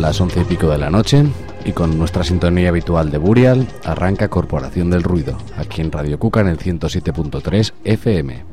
las 11:00 de la noche y con nuestra sintonía habitual de Burial arranca Corporación del Ruido, aquí en Radio Cuca en el 107.3 FM.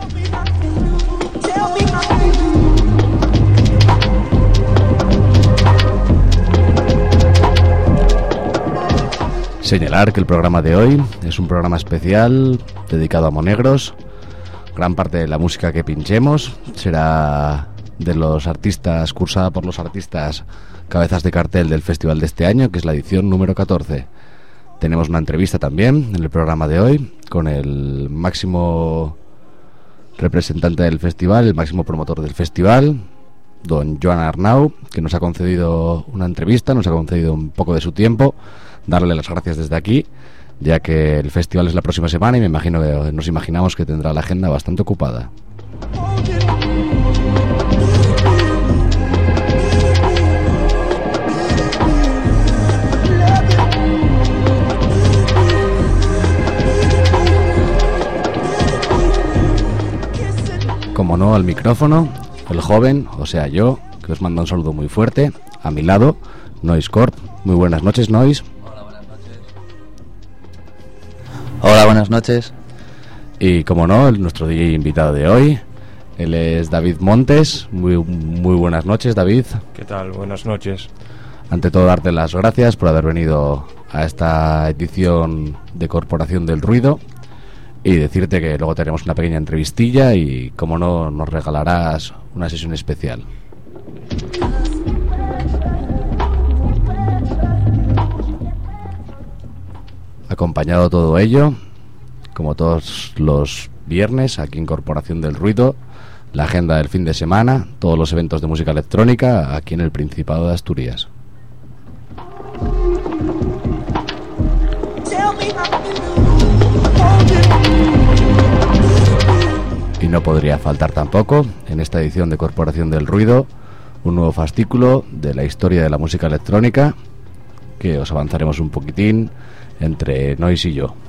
Señalar que el programa de hoy es un programa especial dedicado a monegros. Gran parte de la música que pinchemos será de los artistas, cursada por los artistas cabezas de cartel del festival de este año, que es la edición número 14. Tenemos una entrevista también en el programa de hoy con el máximo representante del festival, el máximo promotor del festival, don Joan Arnau, que nos ha concedido una entrevista, nos ha concedido un poco de su tiempo. Darle las gracias desde aquí, ya que el festival es la próxima semana y nos imaginamos que tendrá la agenda bastante ocupada. Como no, al micrófono, el joven, o sea yo, que os manda un saludo muy fuerte. A mi lado, Noise Corp. Muy buenas noches, Noise. Hola, buenas noches. Y como no, nuestro DJ invitado de hoy, él es David Montes. Muy buenas noches, David. ¿Qué tal? Buenas noches. Ante todo, darte las gracias por haber venido a esta edición de Corporación del Ruido y decirte que luego tenemos una pequeña entrevistilla y, como no, nos regalarás una sesión especial. Acompañado todo ello, como todos los viernes, aquí en Corporación del Ruido, la agenda del fin de semana, todos los eventos de música electrónica aquí en el Principado de Asturias. Y no podría faltar tampoco, en esta edición de Corporación del Ruido, un nuevo fascículo de la historia de la música electrónica, que os avanzaremos un poquitín entre Noise y yo.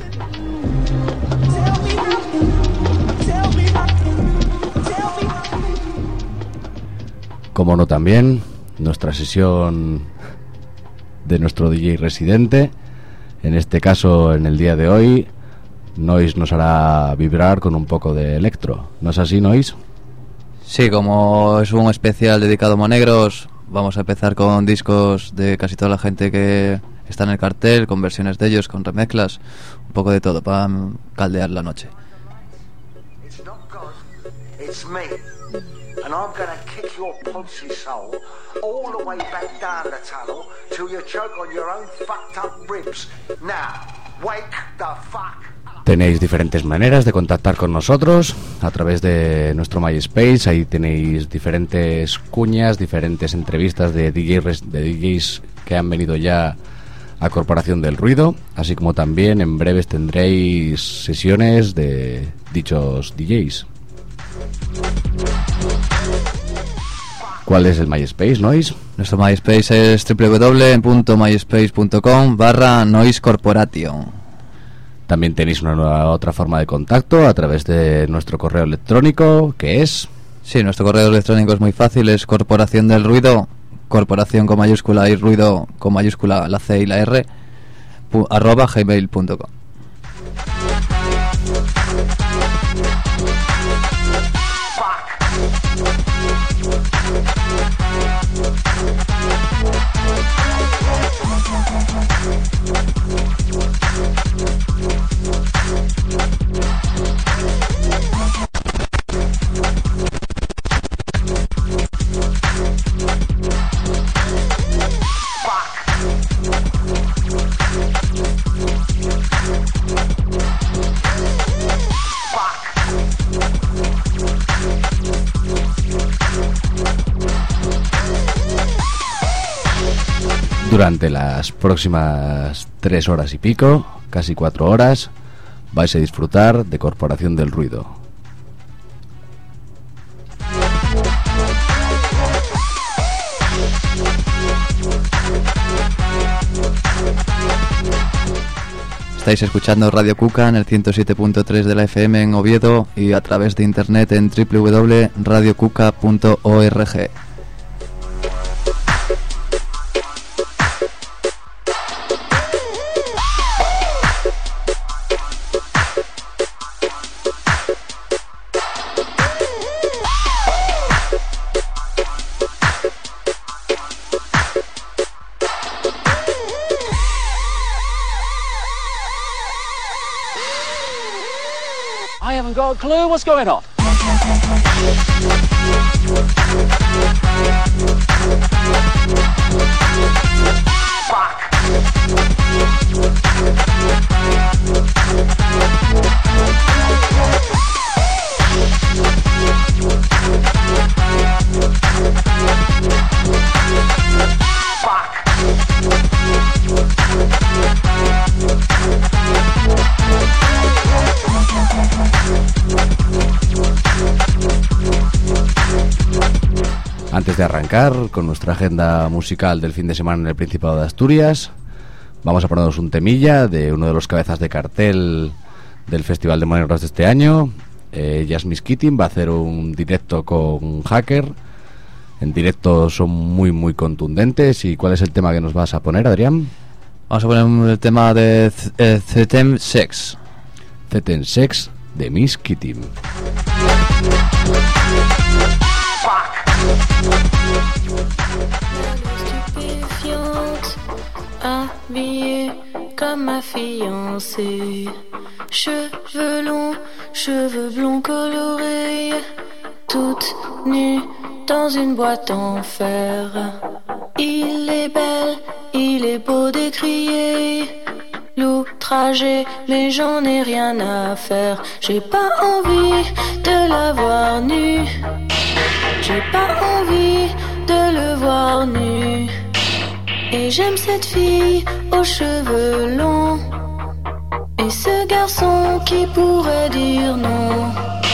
Como no, también nuestra sesión de nuestro DJ residente. En este caso, en el día de hoy, Noise nos hará vibrar con un poco de electro. ¿No es así, Noise? Sí, como es un especial dedicado a monegros, vamos a empezar con discos de casi toda la gente que está en el cartel, con versiones de ellos, con remezclas, un poco de todo para caldear la noche. It's not God, it's me. And I'm gonna kick your pussy soul all the way back down the tunnel till you choke on your own fucked up ribs. Now, wake the fuck up. Tenéis diferentes maneras de contactar con nosotros a través de nuestro MySpace. Ahí tenéis diferentes cuñas, diferentes entrevistas de DJs que han venido ya a Corporación del Ruido, así como también en breves tendréis sesiones de dichos DJs. ¿Cuál es el MySpace, Noise? Nuestro MySpace es www.myspace.com/Noise Corporation. También tenéis otra forma de contacto a través de nuestro correo electrónico, que es... Sí, nuestro correo electrónico es muy fácil, es Corporación del Ruido, corporación con mayúscula y ruido con mayúscula la C y la R, @gmail.com. Durante las próximas 3 horas y pico, casi 4 horas, vais a disfrutar de Corporación del Ruido. Estáis escuchando Radio Cuca en el 107.3 de la FM en Oviedo y a través de internet en www.radiocuca.org. haven't got a clue what's going on. Antes de arrancar con nuestra agenda musical del fin de semana en el Principado de Asturias, vamos a ponernos un temilla de uno de los cabezas de cartel del Festival de Monegros de este año. Jasmine Keating va a hacer un directo con Hacker. En directo son muy contundentes. ¿Y cuál es el tema que nos vas a poner, Adrián? Vamos a poner el tema de Cetem Sex. Cetem Sex de Miss Keating. Stupéfiante, habillée comme ma fiancée, cheveux longs, cheveux blonds colorés, toute nue dans une boîte en fer. Il est belle, il est beau d'écrier l'outrager, mais j'en ai rien à faire. J'ai pas envie de la voir nue. J'ai pas envie de le voir nu. Et j'aime cette fille aux cheveux longs et ce garçon qui pourrait dire non.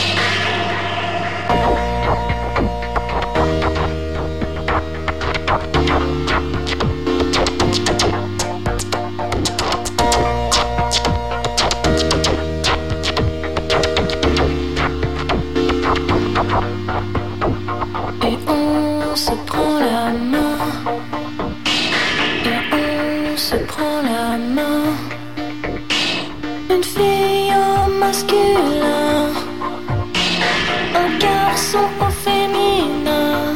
Se prend la main et on se prend la main. Une fille au masculin, un garçon au féminin.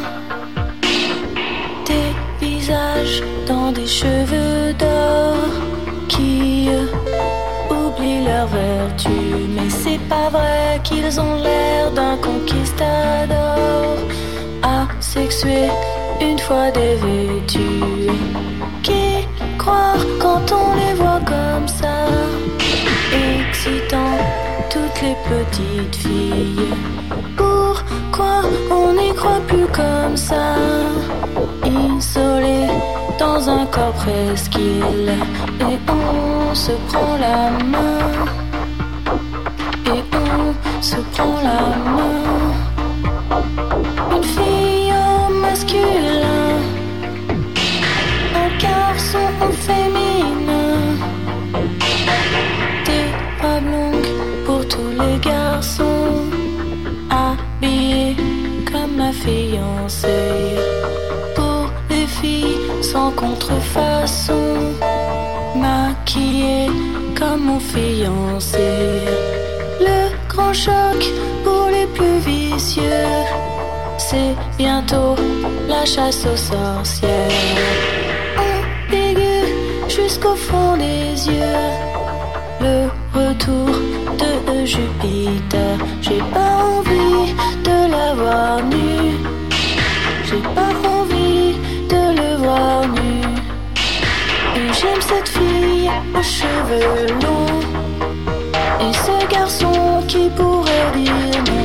Des visages dans des cheveux d'or qui oublient leur vertu. Mais c'est pas vrai qu'ils ont l'air d'un conquistador asexué, une fois dévêtus. Qui croire quand on les voit comme ça, excitant toutes les petites filles. Pourquoi on n'y croit plus comme ça, isolé dans un corps presqu'île. Et on se prend la main, et on se prend la main. Une fille au masculin, un garçon au féminin. Des robes longues pour tous les garçons, habillés comme ma fiancée. Pour les filles sans contrefaçon, maquillées comme mon fiancé. Le grand choc pour les plus vicieux, c'est bientôt la chasse aux sorcières. Ambigu jusqu'au fond des yeux, le retour de Jupiter. J'ai pas envie de la voir nue, j'ai pas envie de le voir nu. Et j'aime cette fille aux cheveux longs et ce garçon qui pourrait dire non.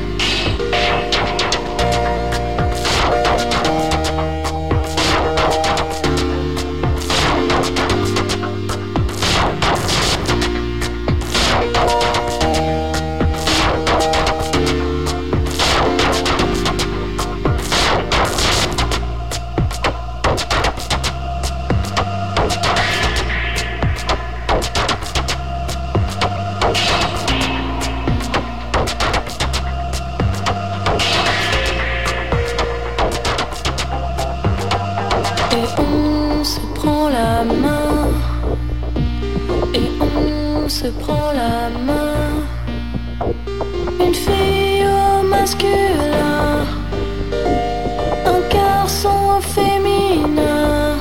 Se prend la main, une fille au masculin, un garçon au féminin.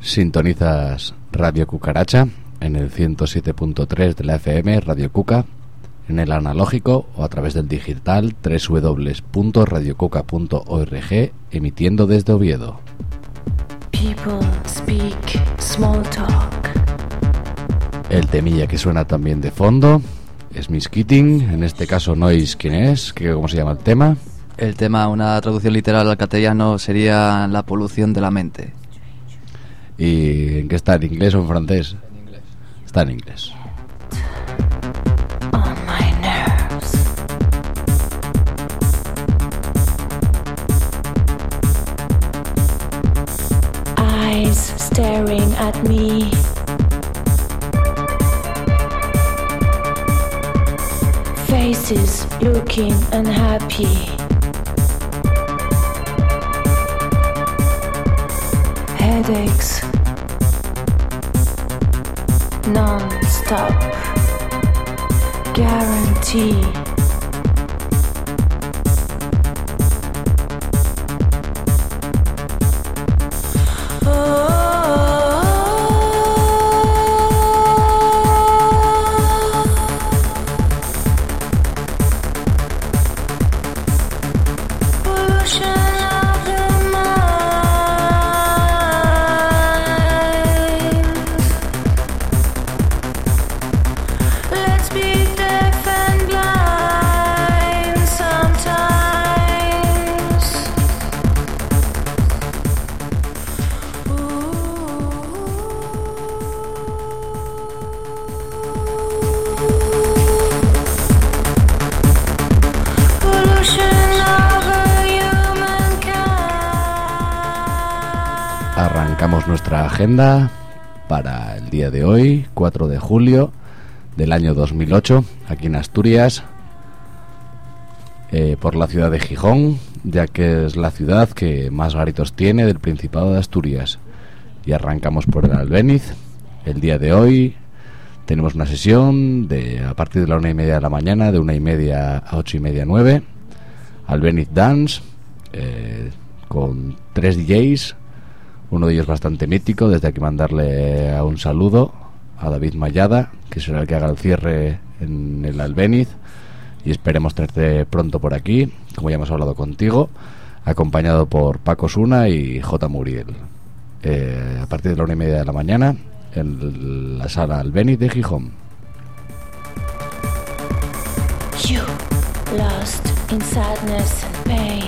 Sintonizas Radio Cucaracha en el 107.3 de la FM, Radio Cuca, en el analógico o a través del digital www.radiocuca.org, emitiendo desde Oviedo. People speak small talk. El temilla que suena también de fondo es Miss Keating, en este caso Noise, ¿quién es? ¿Cómo se llama el tema? El tema, una traducción literal al castellano, sería la polución de la mente. ¿Y en qué está? ¿En inglés o en francés? En inglés. Está en inglés. On my nerves. Eyes staring at me. Faces looking unhappy. Headaches non-stop. Guarantee. Arrancamos nuestra agenda para el día de hoy, 4 de julio del año 2008, aquí en Asturias, por la ciudad de Gijón, ya que es la ciudad que más garitos tiene del Principado de Asturias. Y arrancamos por el Albéniz. El día de hoy tenemos una sesión a partir de la 1:30 de la mañana, de 1:30 a 8:30, 9, Albéniz Dance, con 3 DJs. Uno de ellos bastante mítico, desde aquí mandarle un saludo a David Mayada, que será el que haga el cierre en el Albéniz, y esperemos tenerte pronto por aquí, como ya hemos hablado contigo, acompañado por Paco Suna y J. Muriel, a partir de la 1:30 de la mañana en la sala Albéniz de Gijón. You lost in sadness and pain.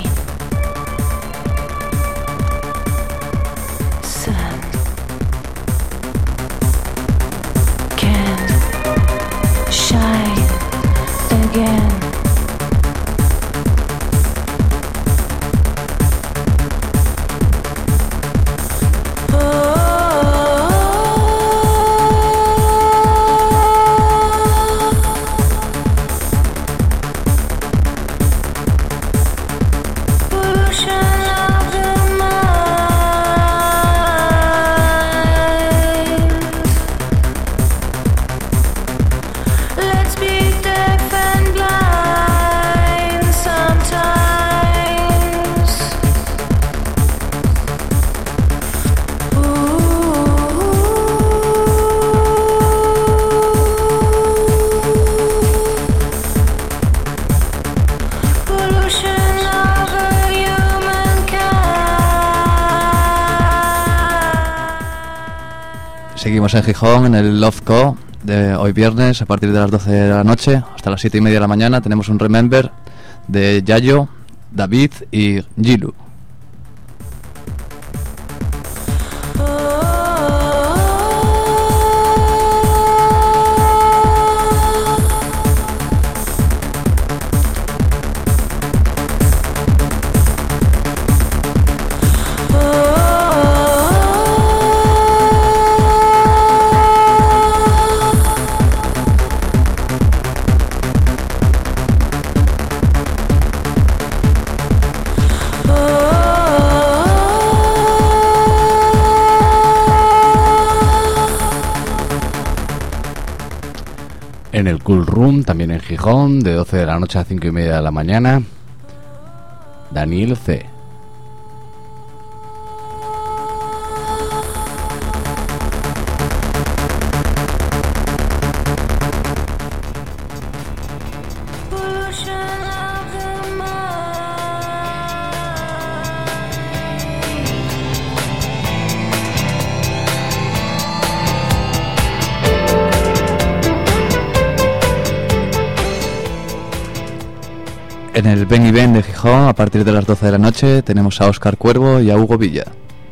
Shine again. Seguimos en Gijón, en el Love Co. de hoy viernes, a partir de las 12 de la noche hasta las 7:30 de la mañana. Tenemos un Remember de Yayo, David y Gilu. En el Cool Room, también en Gijón, de 12 de la noche a 5:30 de la mañana, Daniel C. En el Ben y Ben de Gijón, a partir de las 12 de la noche, tenemos a Óscar Cuervo y a Hugo Villa.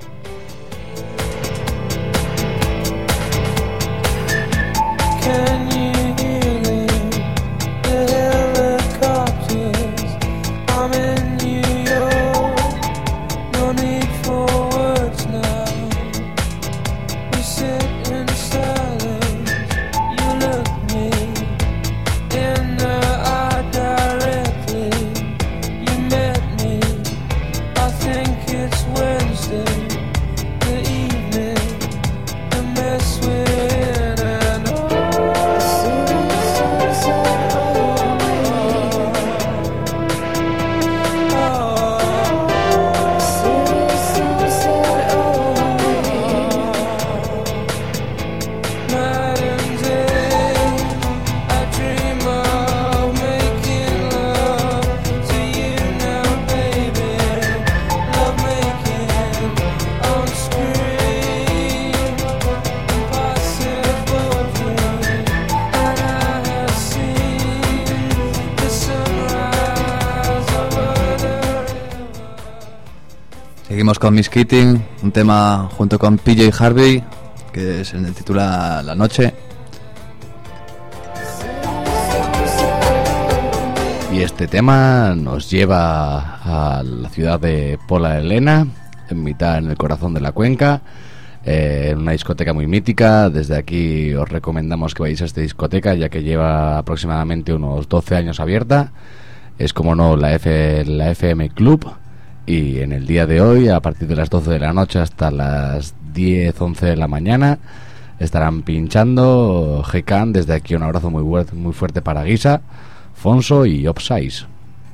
Seguimos con Miss Keating, un tema junto con PJ Harvey, que se titula La Noche. Y este tema nos lleva a la ciudad de Pola Elena, en mitad en el corazón de la cuenca, una discoteca muy mítica. Desde aquí os recomendamos que vayáis a esta discoteca, ya que lleva aproximadamente unos 12 años abierta. Es, como no, la FM Club. Y en el día de hoy, a partir de las 12 de la noche hasta las 10, 11 de la mañana, estarán pinchando G-Can. Desde aquí un abrazo muy fuerte para Guisa, Fonso y Upsize.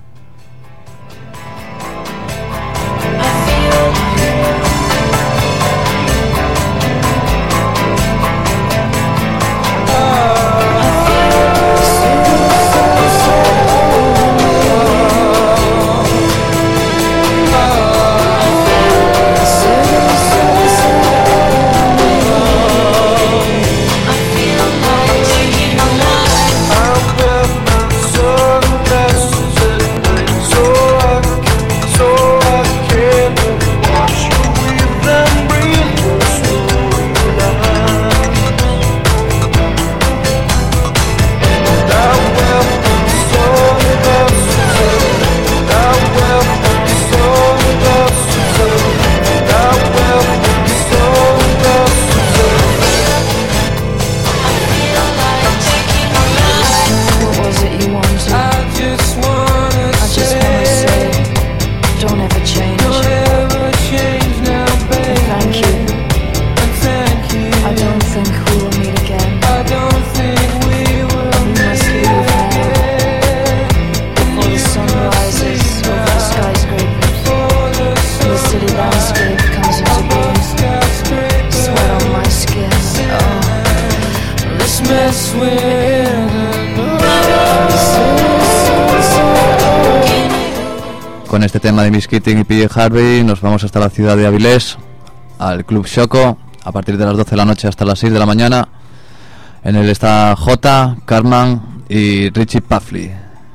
Con este tema de Miss Keating y PJ Harvey nos vamos hasta la ciudad de Avilés, al Club Choco, a partir de las 12 de la noche hasta las 6 de la mañana. En él está J, Carman y Richie Puffley.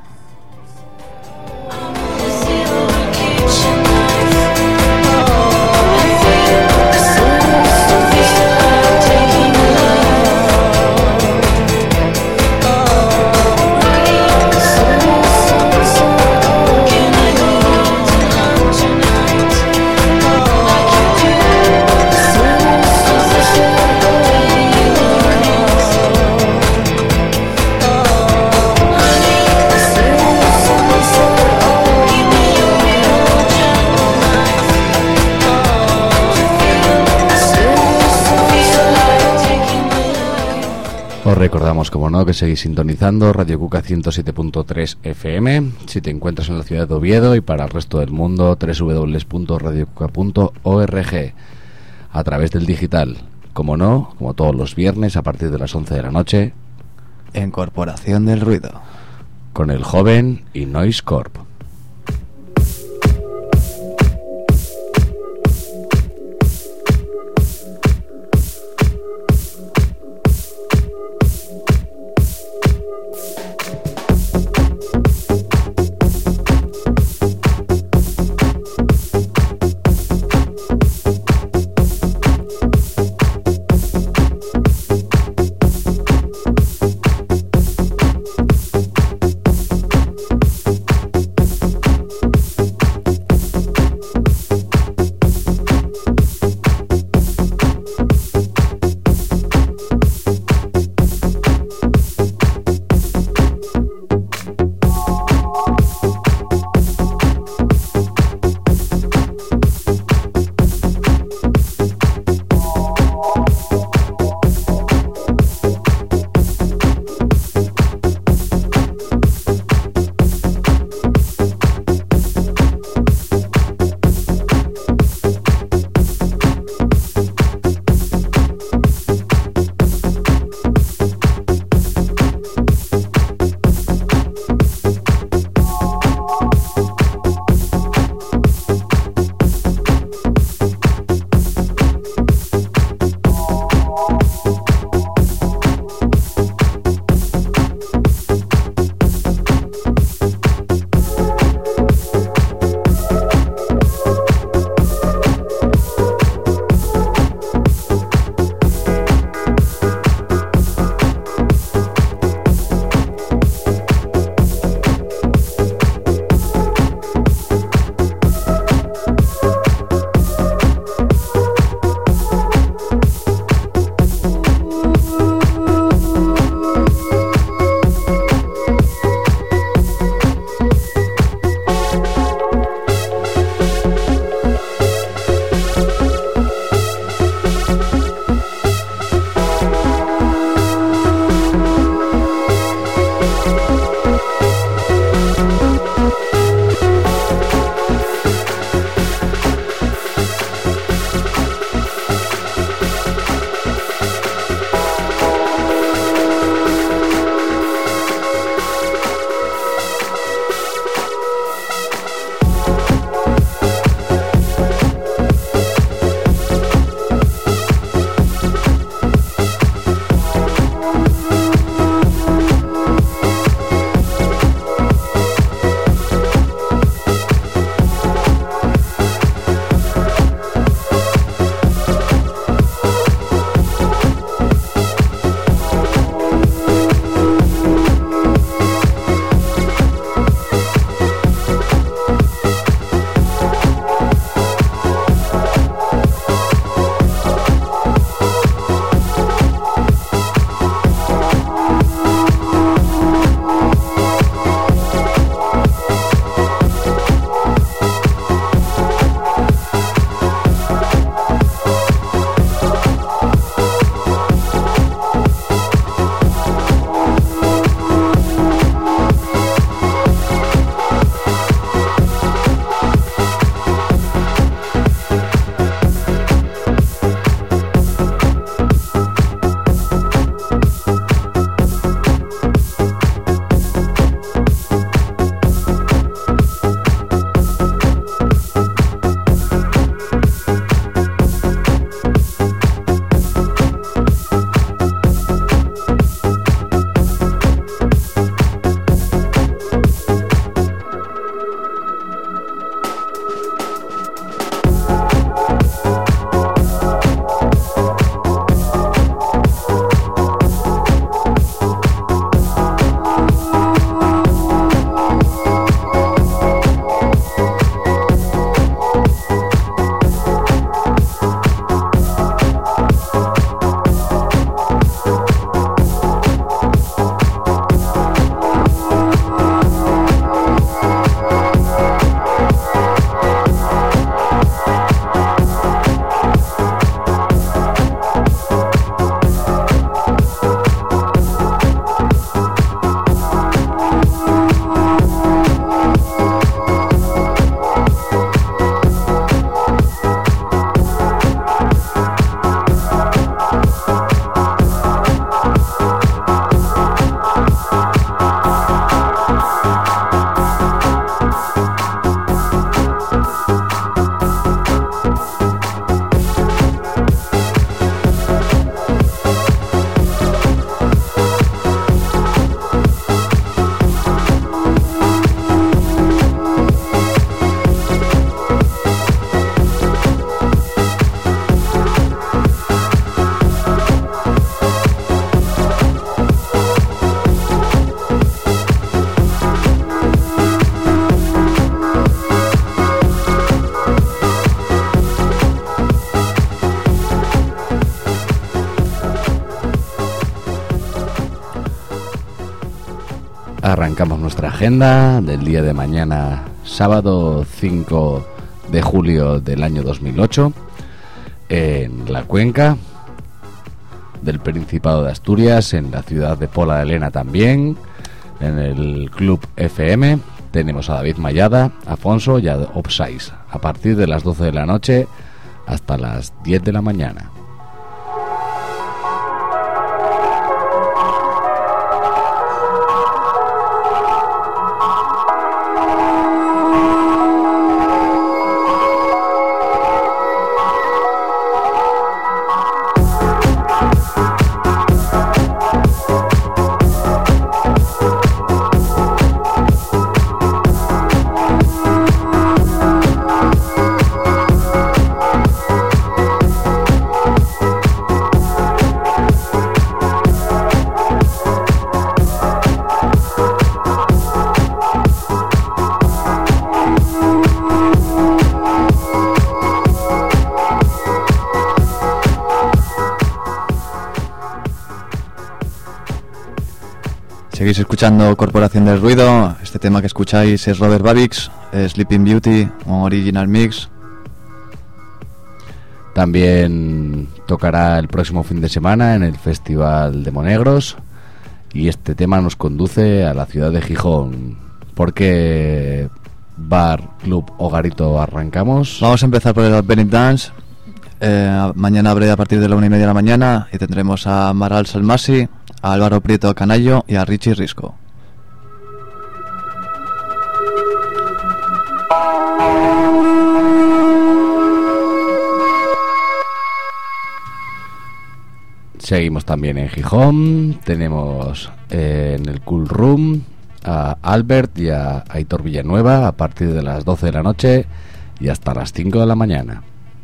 Os recordamos, como no, que seguís sintonizando Radio Cuca 107.3 FM. Si te encuentras en la ciudad de Oviedo, y para el resto del mundo, www.radiocuca.org, a través del digital. Como no, como todos los viernes a partir de las 11 de la noche, En Corporación del Ruido, con el joven y Noise Corp. arrancamos nuestra agenda del día de mañana, sábado 5 de julio del año 2008, en la cuenca del Principado de Asturias, en la ciudad de Pola de Lena también, en el Club FM. Tenemos a David Mayada, Afonso y a Opsais, a partir de las 12 de la noche hasta las 10 de la mañana. Seguís escuchando Corporación del Ruido. Este tema que escucháis es Robert Babix, Sleeping Beauty, un original mix. También tocará el próximo fin de semana en el Festival de Monegros, y este tema nos conduce a la ciudad de Gijón. ¿Por qué bar, club o garito arrancamos? Vamos a empezar por el Benit Dance. Mañana abre a partir de la 1:30 de la mañana y tendremos a Maral Salmasi, a Álvaro Prieto Canayo y a Richie Risco. Seguimos también en Gijón. Tenemos en el Cool Room a Albert y a Aitor Villanueva a partir de las 12 de la noche y hasta las 5 de la mañana.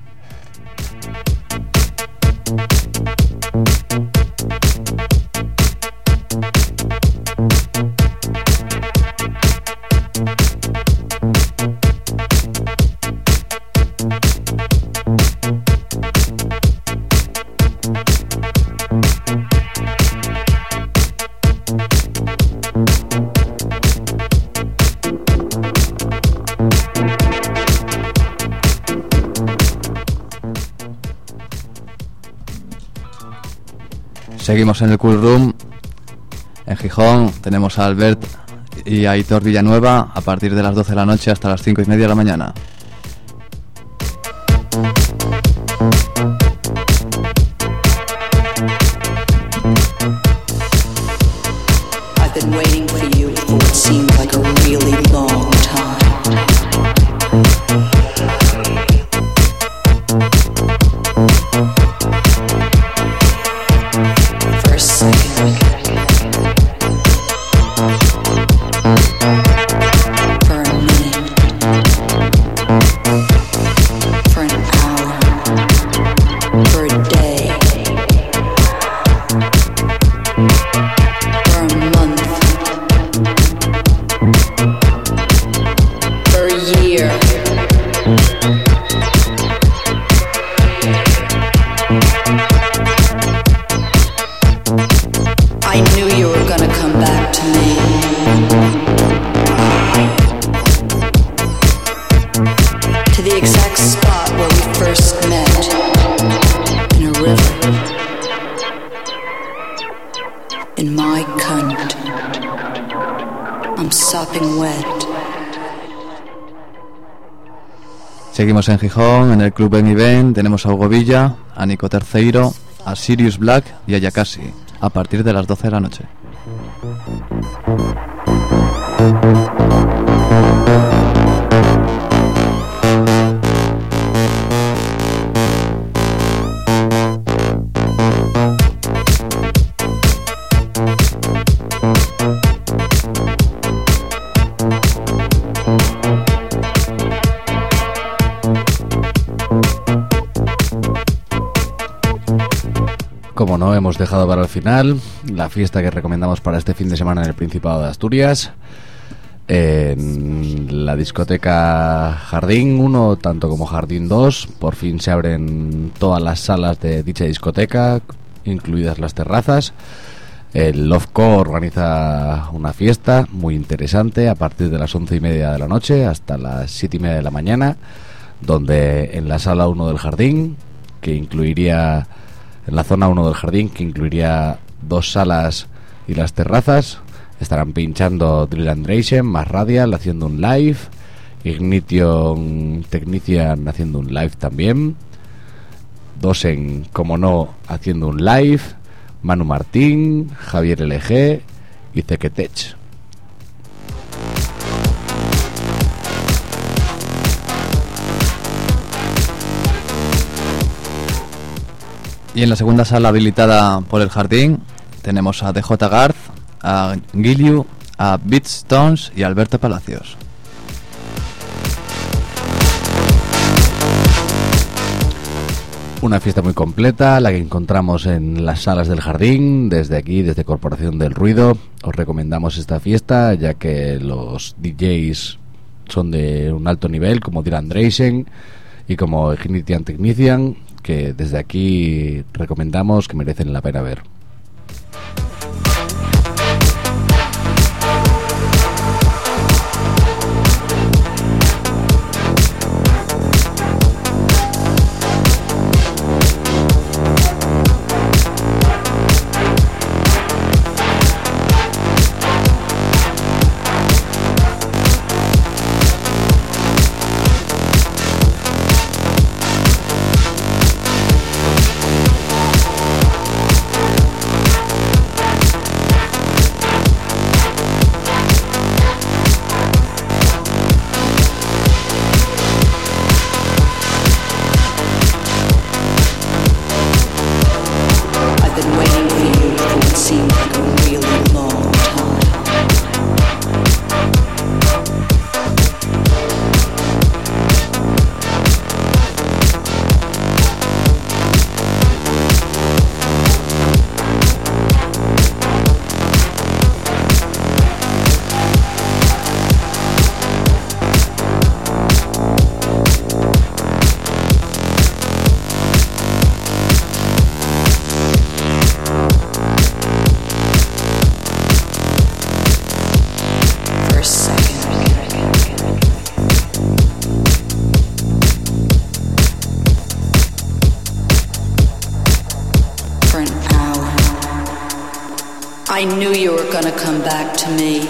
Seguimos en el Cool Room. En Gijón tenemos a Albert y a Aitor Villanueva a partir de las 12 de la noche hasta las 5:30 de la mañana. I've been waiting for you for what seemed like a really long time. For a second, for a minute, for an hour, for a day, for a month, for a year. I knew you were gonna come back to me. To the exact spot where we first met. In a river. In my cunt. I'm sopping wet. Seguimos en Gijón, en el Club Ben Event. Tenemos a Hugo Villa, a Nico Terceiro, a Sirius Black y a Yakasi a partir de las 12 de la noche. Como no, hemos dejado para el final la fiesta que recomendamos para este fin de semana en el Principado de Asturias. En la discoteca Jardín 1, tanto como Jardín 2, por fin se abren todas las salas de dicha discoteca, incluidas las terrazas. El Lovecore organiza una fiesta muy interesante a partir de las 11:30 de la noche hasta las 7:30 de la mañana, donde en la sala 1 del jardín, que incluiría, en la zona 1 del jardín, que incluiría 2 salas y las terrazas, estarán pinchando Drill and Dration, más Radial haciendo un live, Ignition Technician haciendo un live también, Dosen, como no, haciendo un live, Manu Martín, Javier LG y Zequetech. Y en la segunda sala habilitada por el jardín tenemos a DJ Garth, a Giliu, a Beatstones y a Alberto Palacios. Una fiesta muy completa, la que encontramos en las salas del jardín. Desde aquí, desde Corporación del Ruido, os recomendamos esta fiesta, ya que los DJs son de un alto nivel, como Dylan Dreisen y como Ignition Technician, que desde aquí recomendamos, que merecen la pena ver. I knew you were gonna come back to me.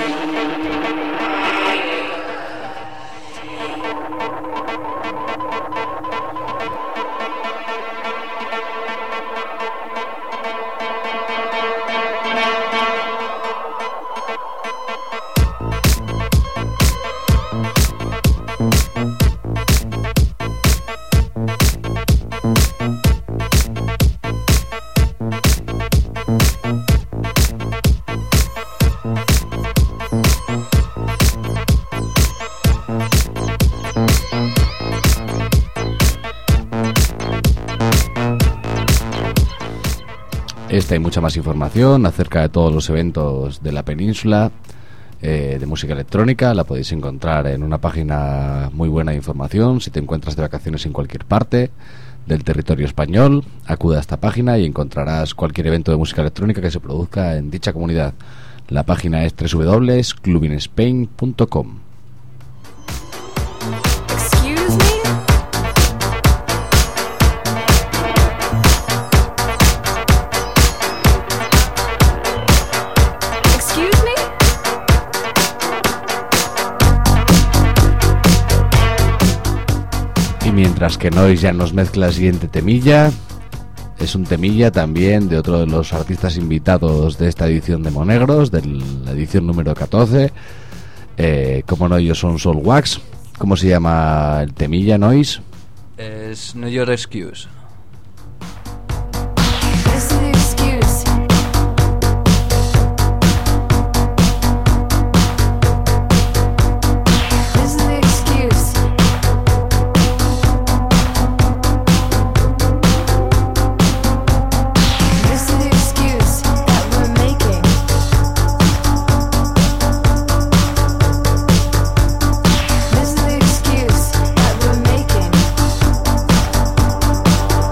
Esta y mucha más información acerca de todos los eventos de la península de música electrónica la podéis encontrar en una página muy buena de información. Si te encuentras de vacaciones en cualquier parte del territorio español, acude a esta página y encontrarás cualquier evento de música electrónica que se produzca en dicha comunidad. La página es www.clubinspain.com. Mientras que Noise ya nos mezcla el siguiente temilla, es un temilla también de otro de los artistas invitados de esta edición de Monegros, de la edición número 14. Como no, ellos son Soul Wax. ¿Cómo se llama el temilla, Noise? Es No Your Excuse. This is the excuse that we're making.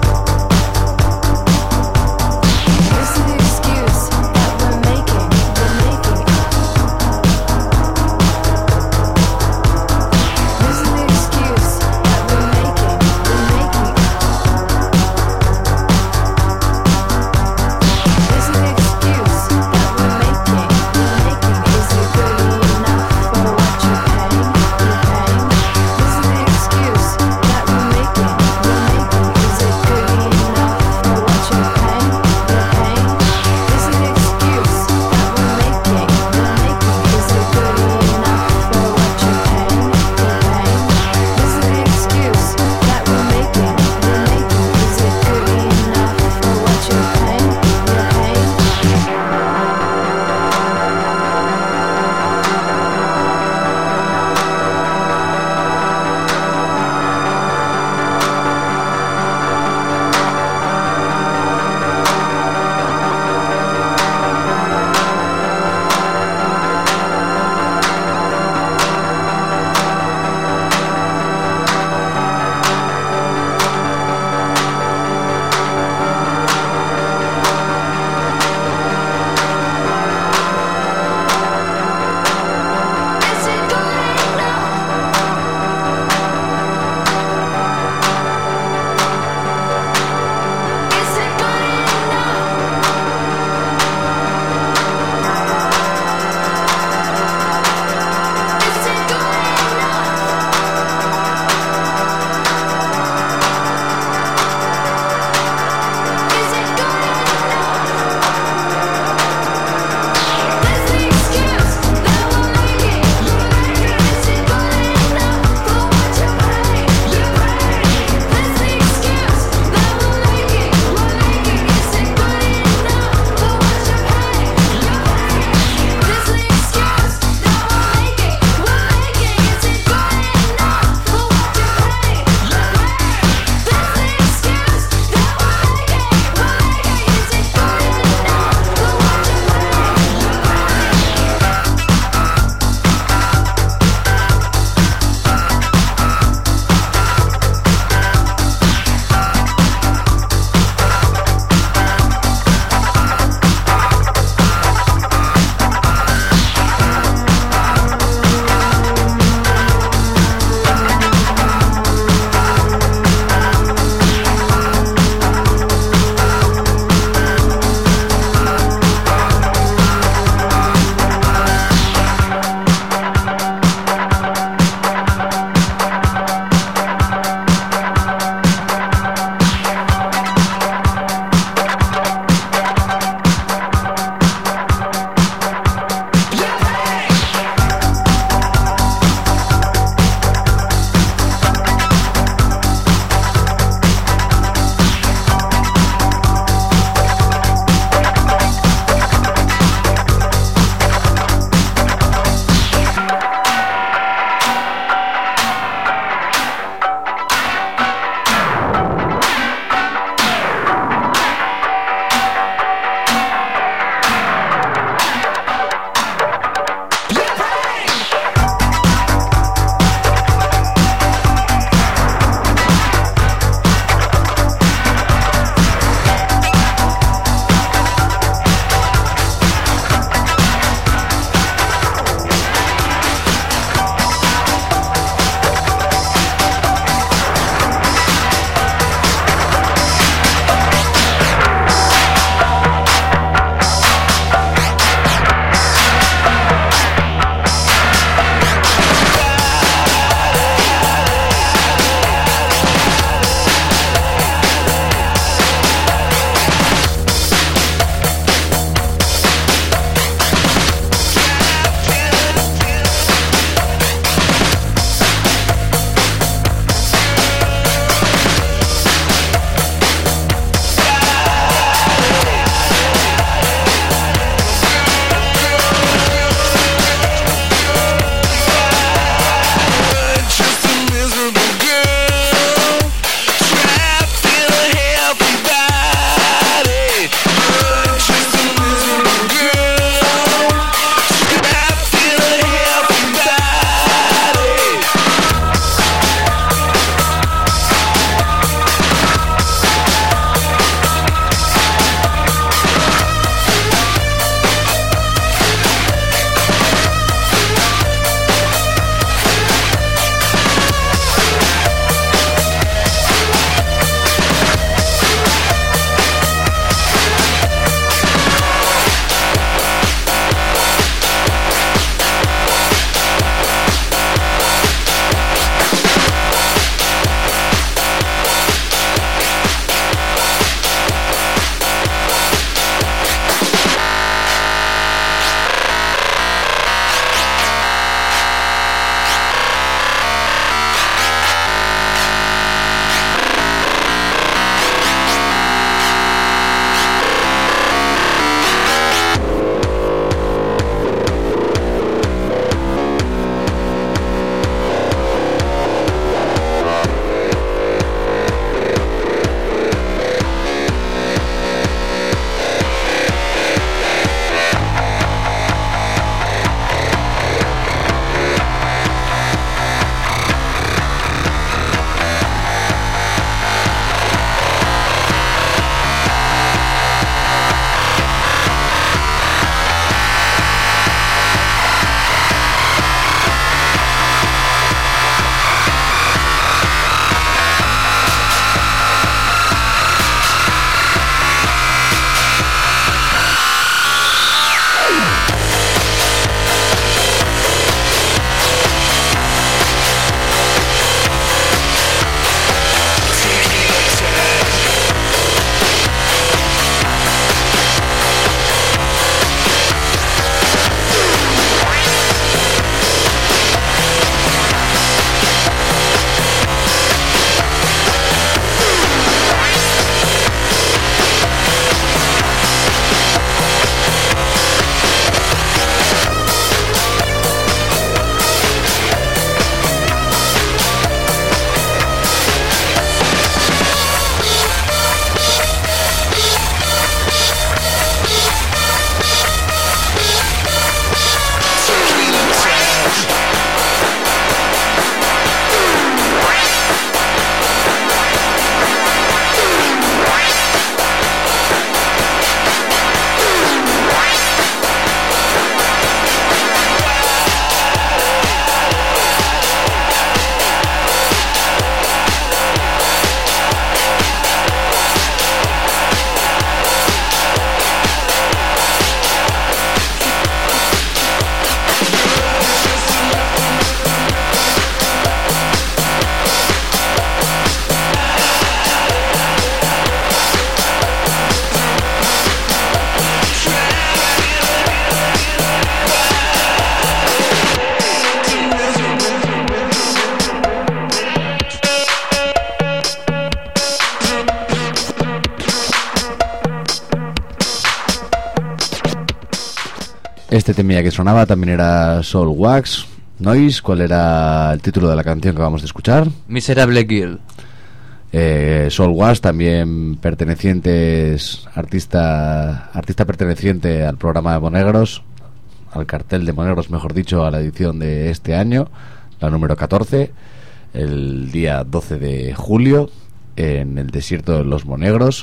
Este temilla que sonaba también era Soul Wax Noise. ¿Cuál era el título de la canción que acabamos de escuchar? Miserable Girl. Soul Wax, también pertenecientes, artista perteneciente al programa de Monegros, al cartel de Monegros, mejor dicho, a la edición de este año, la número 14, el día 12 de julio, en el desierto de los Monegros,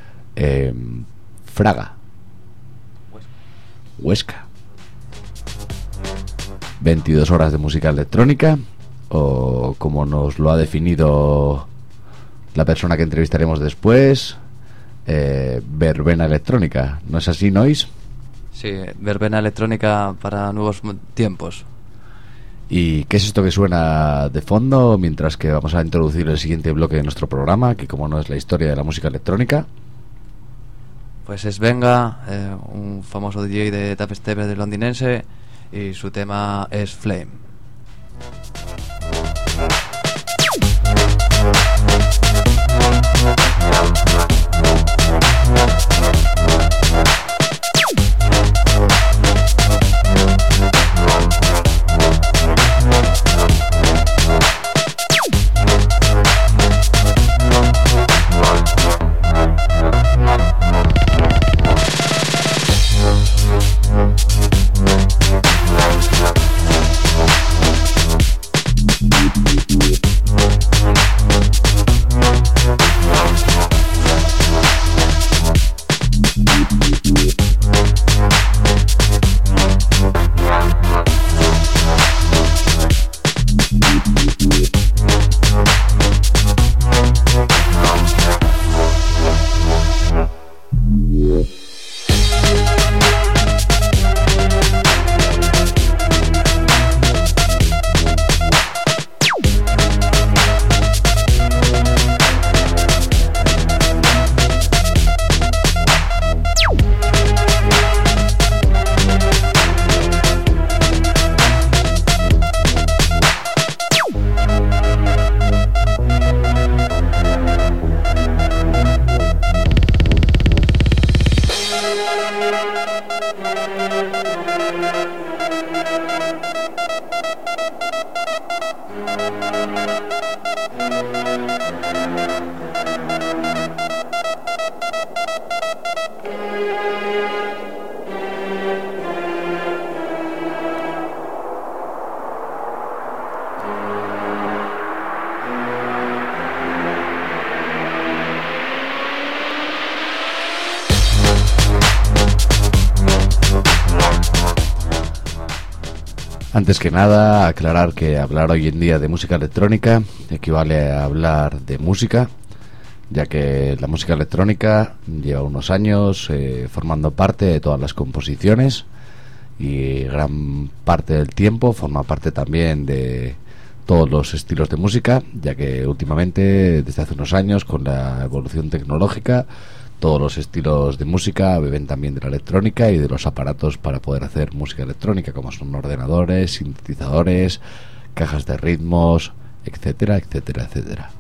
Fraga, Huesca. 22 horas de música electrónica, o como nos lo ha definido la persona que entrevistaremos después, verbena electrónica. ¿No es así, Noise? Sí, verbena electrónica para nuevos tiempos. ¿Y qué es esto que suena de fondo mientras que vamos a introducir el siguiente bloque de nuestro programa, que como no es la historia de la música electrónica? Pues es Venga, un famoso DJ de dubstep de londinense, y su tema es Flame. Antes que nada, aclarar que hablar hoy en día de música electrónica equivale a hablar de música, ya que la música electrónica lleva unos años formando parte de todas las composiciones y gran parte del tiempo forma parte también de todos los estilos de música, ya que últimamente, desde hace unos años, con la evolución tecnológica, todos los estilos de música beben también de la electrónica y de los aparatos para poder hacer música electrónica, como son ordenadores, sintetizadores, cajas de ritmos, etcétera, etcétera, etcétera.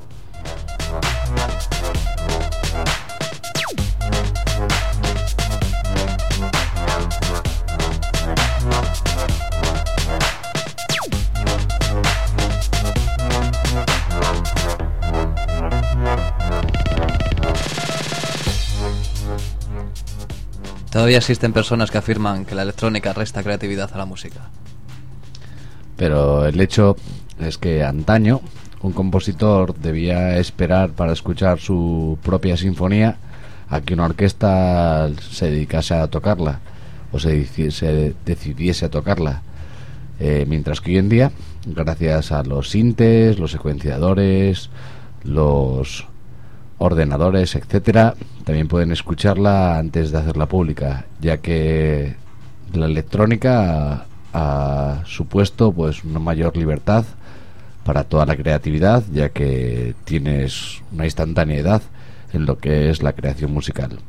Todavía existen personas que afirman que la electrónica resta creatividad a la música. Pero el hecho es que antaño un compositor debía esperar para escuchar su propia sinfonía a que una orquesta se dedicase a tocarla o se decidiese a tocarla, mientras que hoy en día, gracias a los sintes, los secuenciadores, los ordenadores, etcétera, también pueden escucharla antes de hacerla pública, ya que la electrónica ha supuesto pues una mayor libertad para toda la creatividad, ya que tienes una instantaneidad en lo que es la creación musical.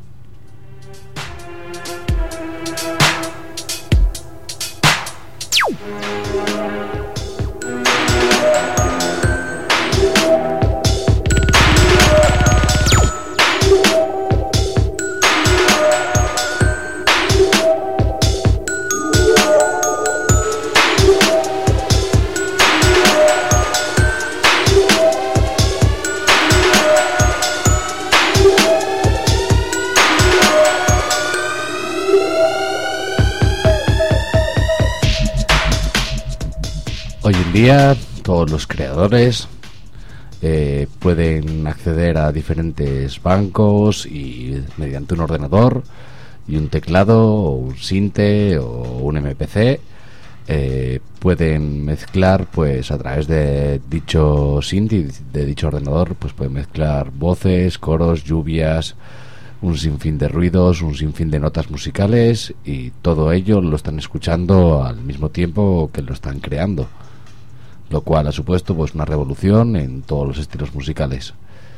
Hoy en día todos los creadores pueden acceder a diferentes bancos y mediante un ordenador y un teclado o un sinte o un MPC pueden mezclar, pues a través de dicho synth y de dicho ordenador, pues pueden mezclar voces, coros, lluvias, un sinfín de ruidos, un sinfín de notas musicales, y todo ello lo están escuchando al mismo tiempo que lo están creando, lo cual ha supuesto pues una revolución en todos los estilos musicales.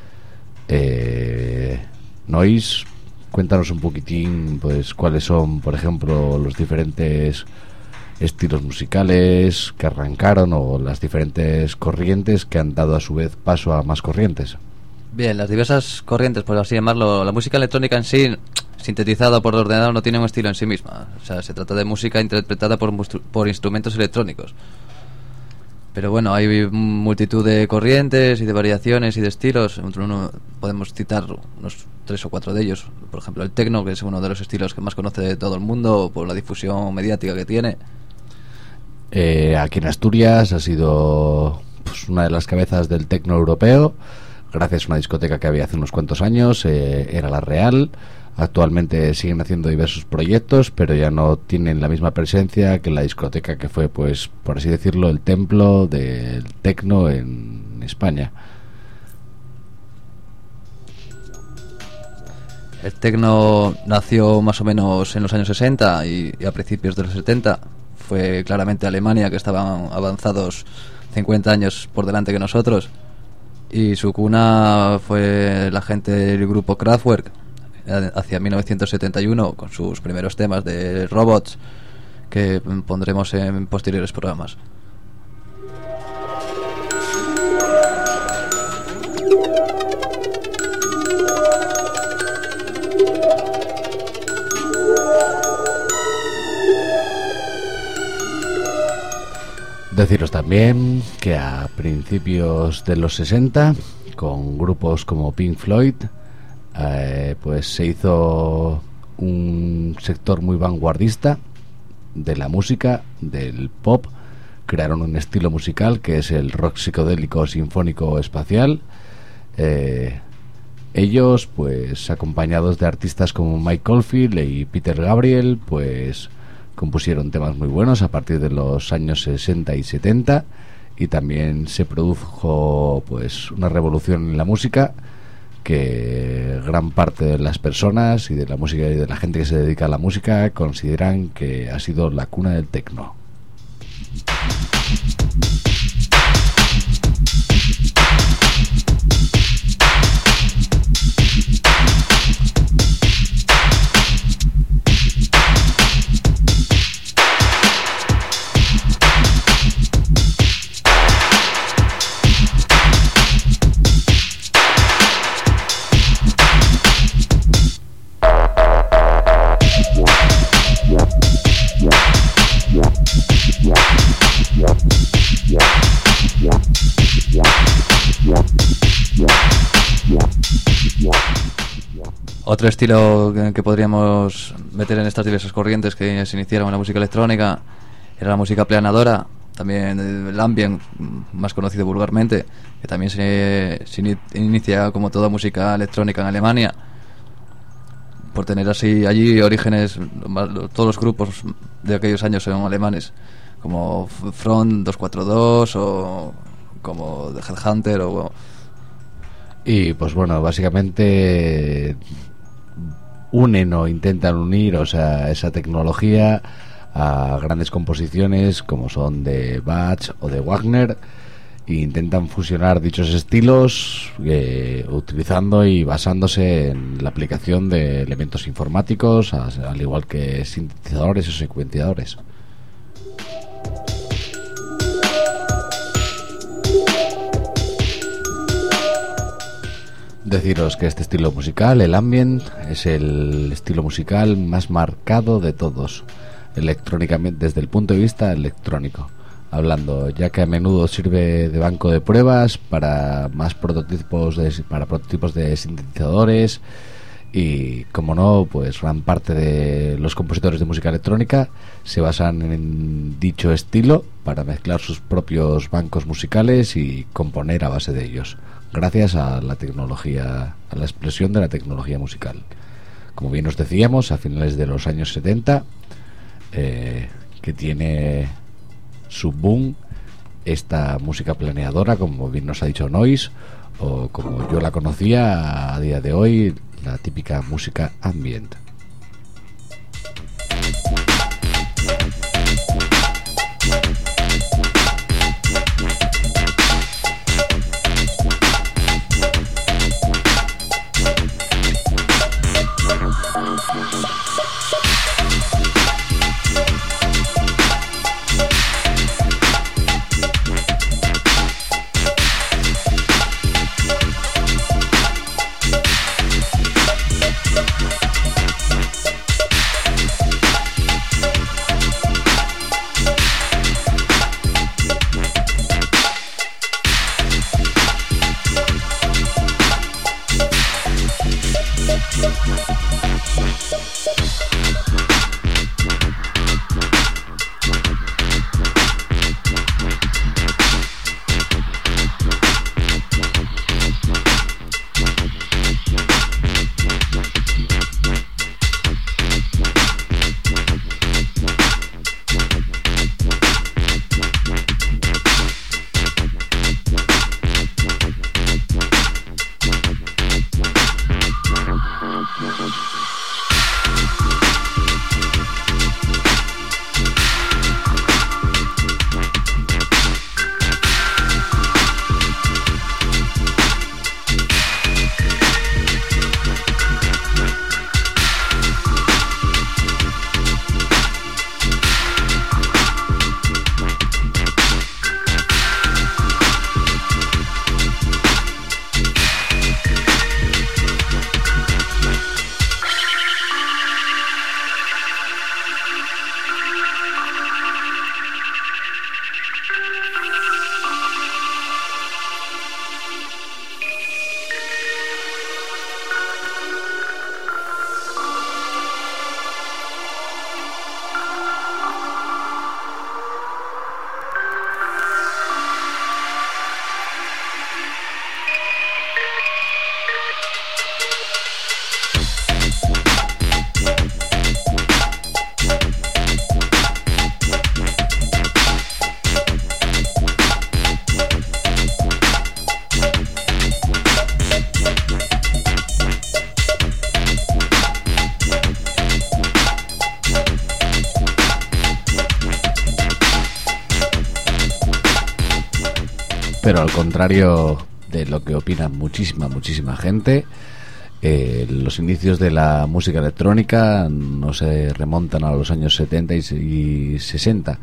Noise, cuéntanos un poquitín pues cuáles son, por ejemplo, los diferentes estilos musicales que arrancaron o las diferentes corrientes que han dado a su vez paso a más corrientes. Bien, las diversas corrientes, por así llamarlo, la música electrónica en sí, sintetizada por ordenador, no tiene un estilo en sí misma. O sea, se trata de música interpretada por instrumentos electrónicos. Pero bueno, hay multitud de corrientes y de variaciones y de estilos. Podemos citar unos 3 o 4 de ellos. Por ejemplo, el techno, que es uno de los estilos que más conoce de todo el mundo por la difusión mediática que tiene. Aquí en Asturias ha sido pues una de las cabezas del techno europeo, gracias a una discoteca que había hace unos cuantos años, era La Real. Actualmente siguen haciendo diversos proyectos, pero ya no tienen la misma presencia que la discoteca que fue, pues por así decirlo, el templo del techno en España. El techno nació más o menos en los años 60 y a principios de los 70. Fue claramente Alemania, que estaban avanzados 50 años por delante que nosotros, y su cuna fue la gente del grupo Kraftwerk hacia 1971 con sus primeros temas de Robots, que pondremos en posteriores programas. Deciros también que a principios de los 60, con grupos como Pink Floyd, pues se hizo un sector muy vanguardista de la música, del pop. Crearon un estilo musical que es el rock psicodélico sinfónico espacial. Ellos, pues acompañados de artistas como Mike Oldfield y Peter Gabriel, pues compusieron temas muy buenos a partir de los años 60 y 70, y también se produjo pues una revolución en la música que gran parte de las personas y de la música y de la gente que se dedica a la música consideran que ha sido la cuna del techno. Otro estilo que podríamos meter en estas diversas corrientes que se iniciaron en la música electrónica era la música planadora, también el ambient, más conocido vulgarmente, que también se inicia como toda música electrónica en Alemania, por tener así allí orígenes. Todos los grupos de aquellos años son alemanes, como Front 242 o como The Headhunter Y pues bueno, básicamente unen o intentan unir, o sea, esa tecnología a grandes composiciones como son de Bach o de Wagner, e intentan fusionar dichos estilos utilizando y basándose en la aplicación de elementos informáticos, al igual que sintetizadores o secuenciadores. Deciros que este estilo musical, el ambient, es el estilo musical más marcado de todos, electrónicamente, desde el punto de vista electrónico hablando, ya que a menudo sirve de banco de pruebas para prototipos de sintetizadores y, como no, pues gran parte de los compositores de música electrónica se basan en dicho estilo para mezclar sus propios bancos musicales y componer a base de ellos, gracias a la tecnología, a la explosión de la tecnología musical. Como bien os decíamos, a finales de los años 70, que tiene su boom esta música planeadora, como bien nos ha dicho Noise, o como yo la conocía a día de hoy, la típica música ambient. Pero al contrario de lo que opina muchísima gente, los inicios de la música electrónica no se remontan a los años 70 y 60.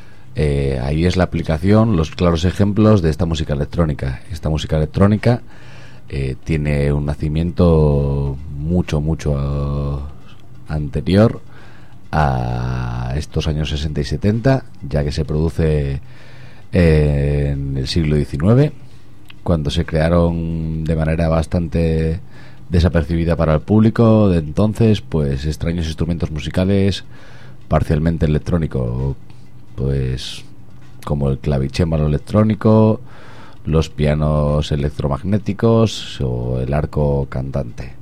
Ahí es la aplicación, los claros ejemplos de esta música electrónica. Esta música electrónica tiene un nacimiento mucho anterior a estos años 60 y 70, ya que se produce en el siglo XIX, cuando se crearon de manera bastante desapercibida para el público de entonces, pues extraños instrumentos musicales parcialmente electrónicos, pues como el clavicémbalo electrónico, los pianos electromagnéticos o el arco cantante.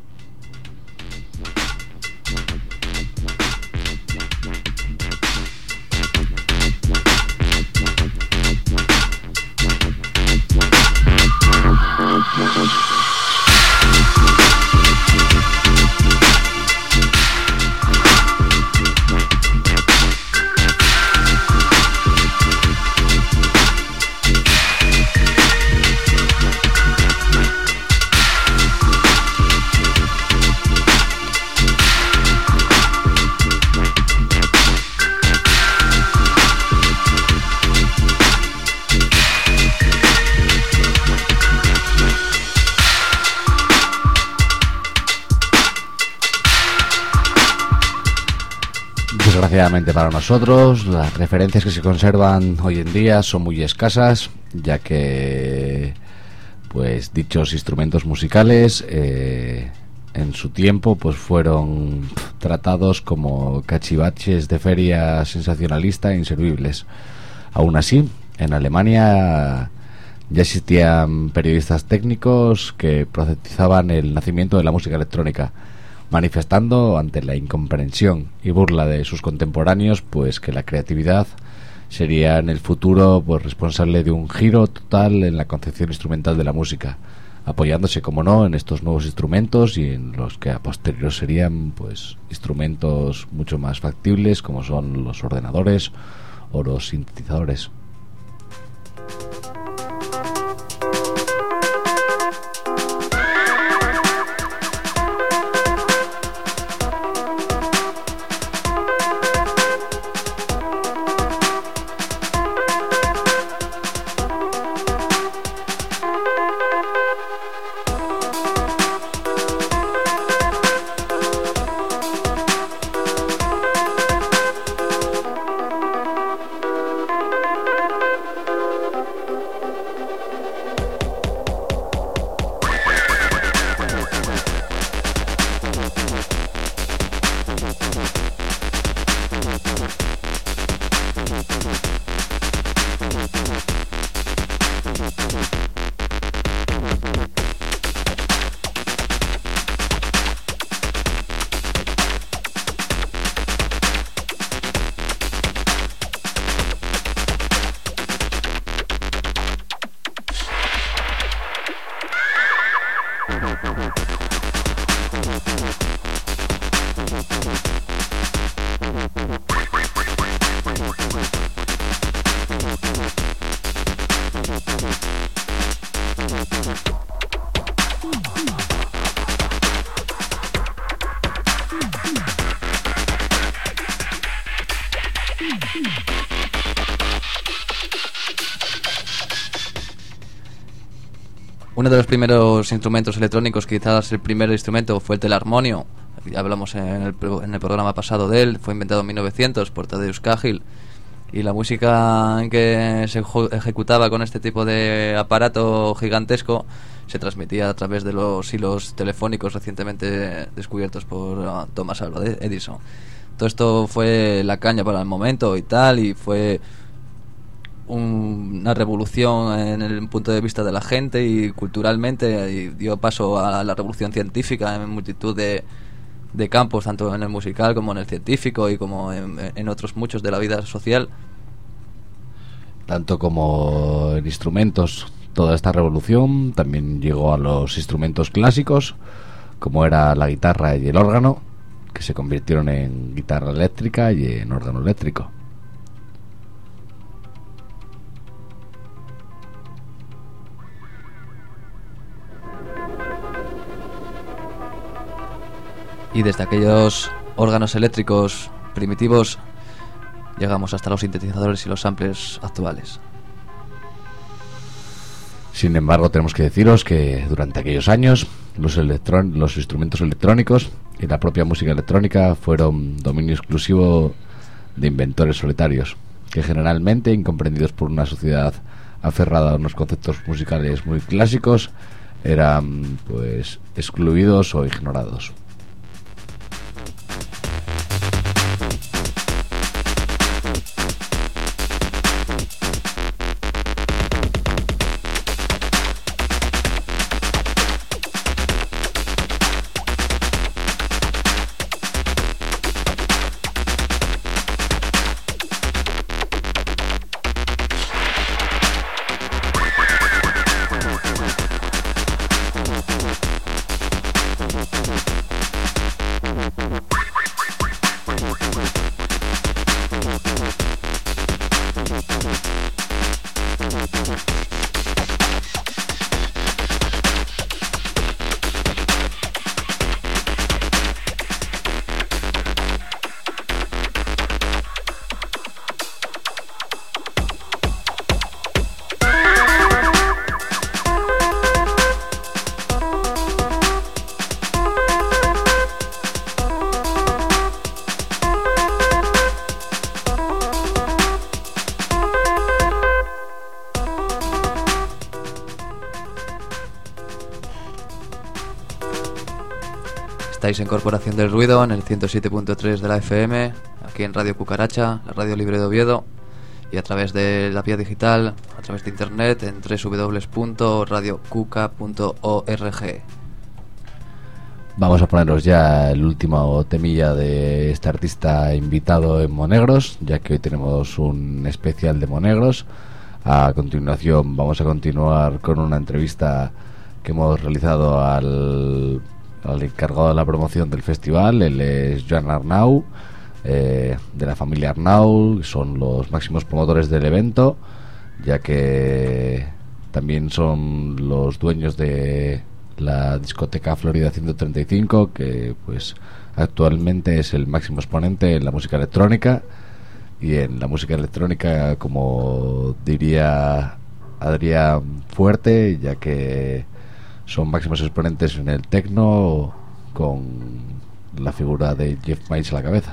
Desgraciadamente para nosotros, las referencias que se conservan hoy en día son muy escasas, ya que pues dichos instrumentos musicales en su tiempo pues fueron tratados como cachivaches de feria sensacionalista e inservibles. Aún así, en Alemania ya existían periodistas técnicos que profetizaban el nacimiento de la música electrónica, manifestando ante la incomprensión y burla de sus contemporáneos pues que la creatividad sería en el futuro pues responsable de un giro total en la concepción instrumental de la música, apoyándose, como no, en estos nuevos instrumentos y en los que a posteriori serían pues instrumentos mucho más factibles, como son los ordenadores o los sintetizadores. Uno de los primeros instrumentos electrónicos, quizás el primer instrumento, fue el telarmonio. Ya hablamos en el programa pasado de él. Fue inventado en 1900 por Tadeusz Cagil, y la música que se ejecutaba con este tipo de aparato gigantesco se transmitía a través de los hilos telefónicos recientemente descubiertos por Thomas Alva Edison. Todo esto fue la caña para el momento y tal, y fue una revolución en el punto de vista de la gente y culturalmente, y dio paso a la revolución científica en multitud de campos, tanto en el musical como en el científico y como en otros muchos de la vida social. Tanto como en instrumentos, toda esta revolución también llegó a los instrumentos clásicos, como era la guitarra y el órgano, que se convirtieron en guitarra eléctrica y en órgano eléctrico. Y desde aquellos órganos eléctricos primitivos llegamos hasta los sintetizadores y los samplers actuales. Sin embargo, tenemos que deciros que durante aquellos años los instrumentos electrónicos y la propia música electrónica fueron dominio exclusivo de inventores solitarios, que generalmente, incomprendidos por una sociedad aferrada a unos conceptos musicales muy clásicos, eran pues excluidos o ignorados. Estáis en Corporación del Ruido, en el 107.3 de la FM, aquí en Radio Cucaracha, la radio libre de Oviedo, y a través de la vía digital, a través de internet, en www.radiocuca.org. Vamos a poneros ya el último temilla de este artista invitado en Monegros, ya que hoy tenemos un especial de Monegros. A continuación vamos a continuar con una entrevista que hemos realizado al encargado de la promoción del festival. Él es Joan Arnau, de la familia Arnau. Son los máximos promotores del evento, ya que también son los dueños de la discoteca Florida 135, que pues actualmente es el máximo exponente en la música electrónica. Y en la música electrónica, como diría Adrián, fuerte, ya que son máximos exponentes en el techno, con la figura de Jeff Miles a la cabeza.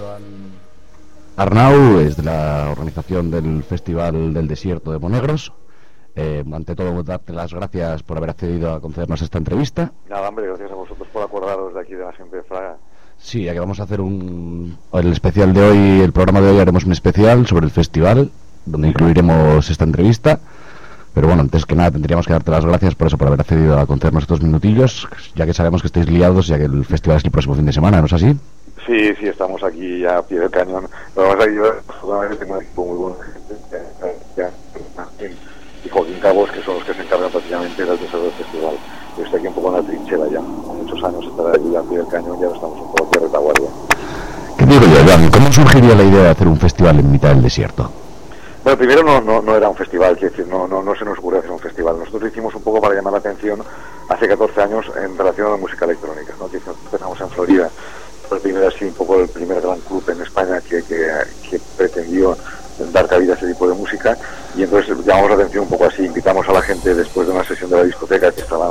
Joan Arnau es de la organización del Festival del Desierto de Monegros. Ante todo, darte las gracias por haber accedido a concedernos esta entrevista. Nada, hombre, gracias a vosotros por acordaros de aquí de la Siempre de Fraga. Sí, ya que vamos a hacer el especial de hoy, el programa de hoy haremos un especial sobre el festival, donde incluiremos esta entrevista. Pero bueno, antes que nada tendríamos que darte las gracias por eso, por haber accedido a concedernos estos minutillos, ya que sabemos que estáis liados, ya que el festival es el próximo fin de semana, ¿no es así? Sí, estamos aquí ya a pie del cañón. Lo vamos a ayudar, tengo un equipo muy bueno de gente, y Joaquín Cabos, que son los que se encargan prácticamente del desarrollo del festival. Yo estoy aquí un poco en la trinchera ya, con muchos años estar aquí a pie del cañón, ya estamos un poco aquí a retaguardia. ¿Qué digo yo, Joan? ¿Cómo surgiría la idea de hacer un festival en mitad del desierto? Bueno, primero no era un festival, quiero decir, no se nos ocurrió hacer un festival. Nosotros lo hicimos un poco para llamar la atención hace 14 años en relación a la música electrónica, ¿no? Que empezamos en Florida. Fue el primer gran club en España que pretendió dar cabida a ese tipo de música, y entonces llamamos la atención un poco así, invitamos a la gente después de una sesión de la discoteca que estaba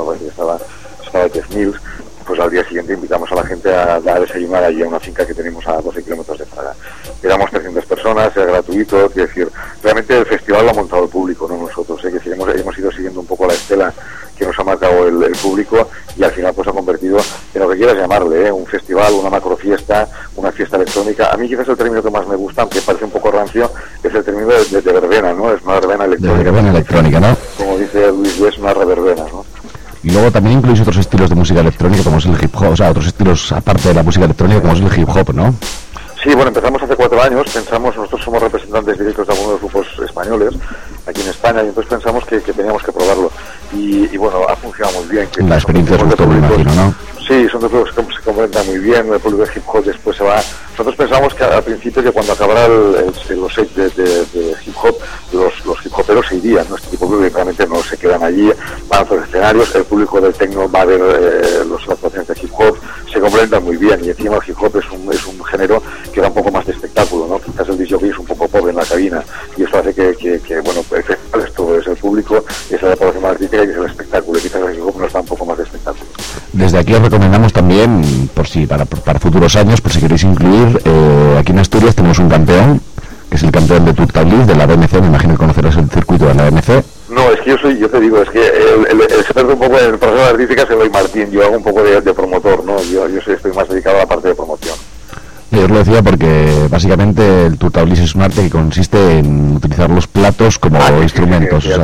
Tez Mills, pues al día siguiente invitamos a la gente a desayunar allí a una finca que tenemos a 12 kilómetros de Fraga. Éramos 300 personas, era gratuito, quiero decir, realmente el festival lo ha montado el público, no nosotros, que decir, hemos ido siguiendo un poco la estela que nos ha marcado el público, y al final pues ha convertido en lo que quieras llamarle, un festival, una macrofiesta, una fiesta electrónica. A mí quizás el término que más me gusta, aunque parece un poco rancio, es el término de verbena, ¿no? Es una verbena electrónica. De verbena electrónica, ¿no? Como dice Luis Díez, una reverbena, ¿no? Y luego también incluís otros estilos de música electrónica, como es el hip hop, o sea, otros estilos aparte de la música electrónica, como es el hip hop, ¿no? Sí, bueno, empezamos hace 4 años, nosotros somos representantes directos de algunos grupos españoles aquí en España, y entonces pensamos que teníamos que probarlo. Y bueno, ha funcionado muy bien. La experiencia es justo, me imagino, ¿no? Sí, son dos grupos que se complementan muy bien, el público de hip hop después se va. Nosotros pensamos que al principio que cuando acabara los sets de hip hop, los hip hoperos se irían, ¿no? Este tipo de público realmente no se quedan allí, van a otros escenarios, el público del techno va a ver las actuaciones de hip hop, se complementan muy bien, y encima el hip hop es un género que da un poco más de espectáculo, ¿no? Quizás el disc jockey es un poco pobre en la cabina, y eso hace que bueno, el festival es todo, es el público, es la población artística y es el espectáculo, y quizás el hip hop nos da un poco más de espectáculo. Desde aquí os recomendamos también, para futuros años, por si queréis incluir, aquí en Asturias tenemos un campeón, que es el campeón de Tour Tablís de la BMC, me imagino que conocerás el circuito de la BMC. No, es que yo te digo, es que el experto un poco en personas artísticas es Eloy Martín, yo hago un poco de promotor, ¿no? Yo estoy más dedicado a la parte de promoción. Yo os lo decía porque básicamente el Tour Tablís es un arte que consiste en utilizar los platos como instrumentos, sí,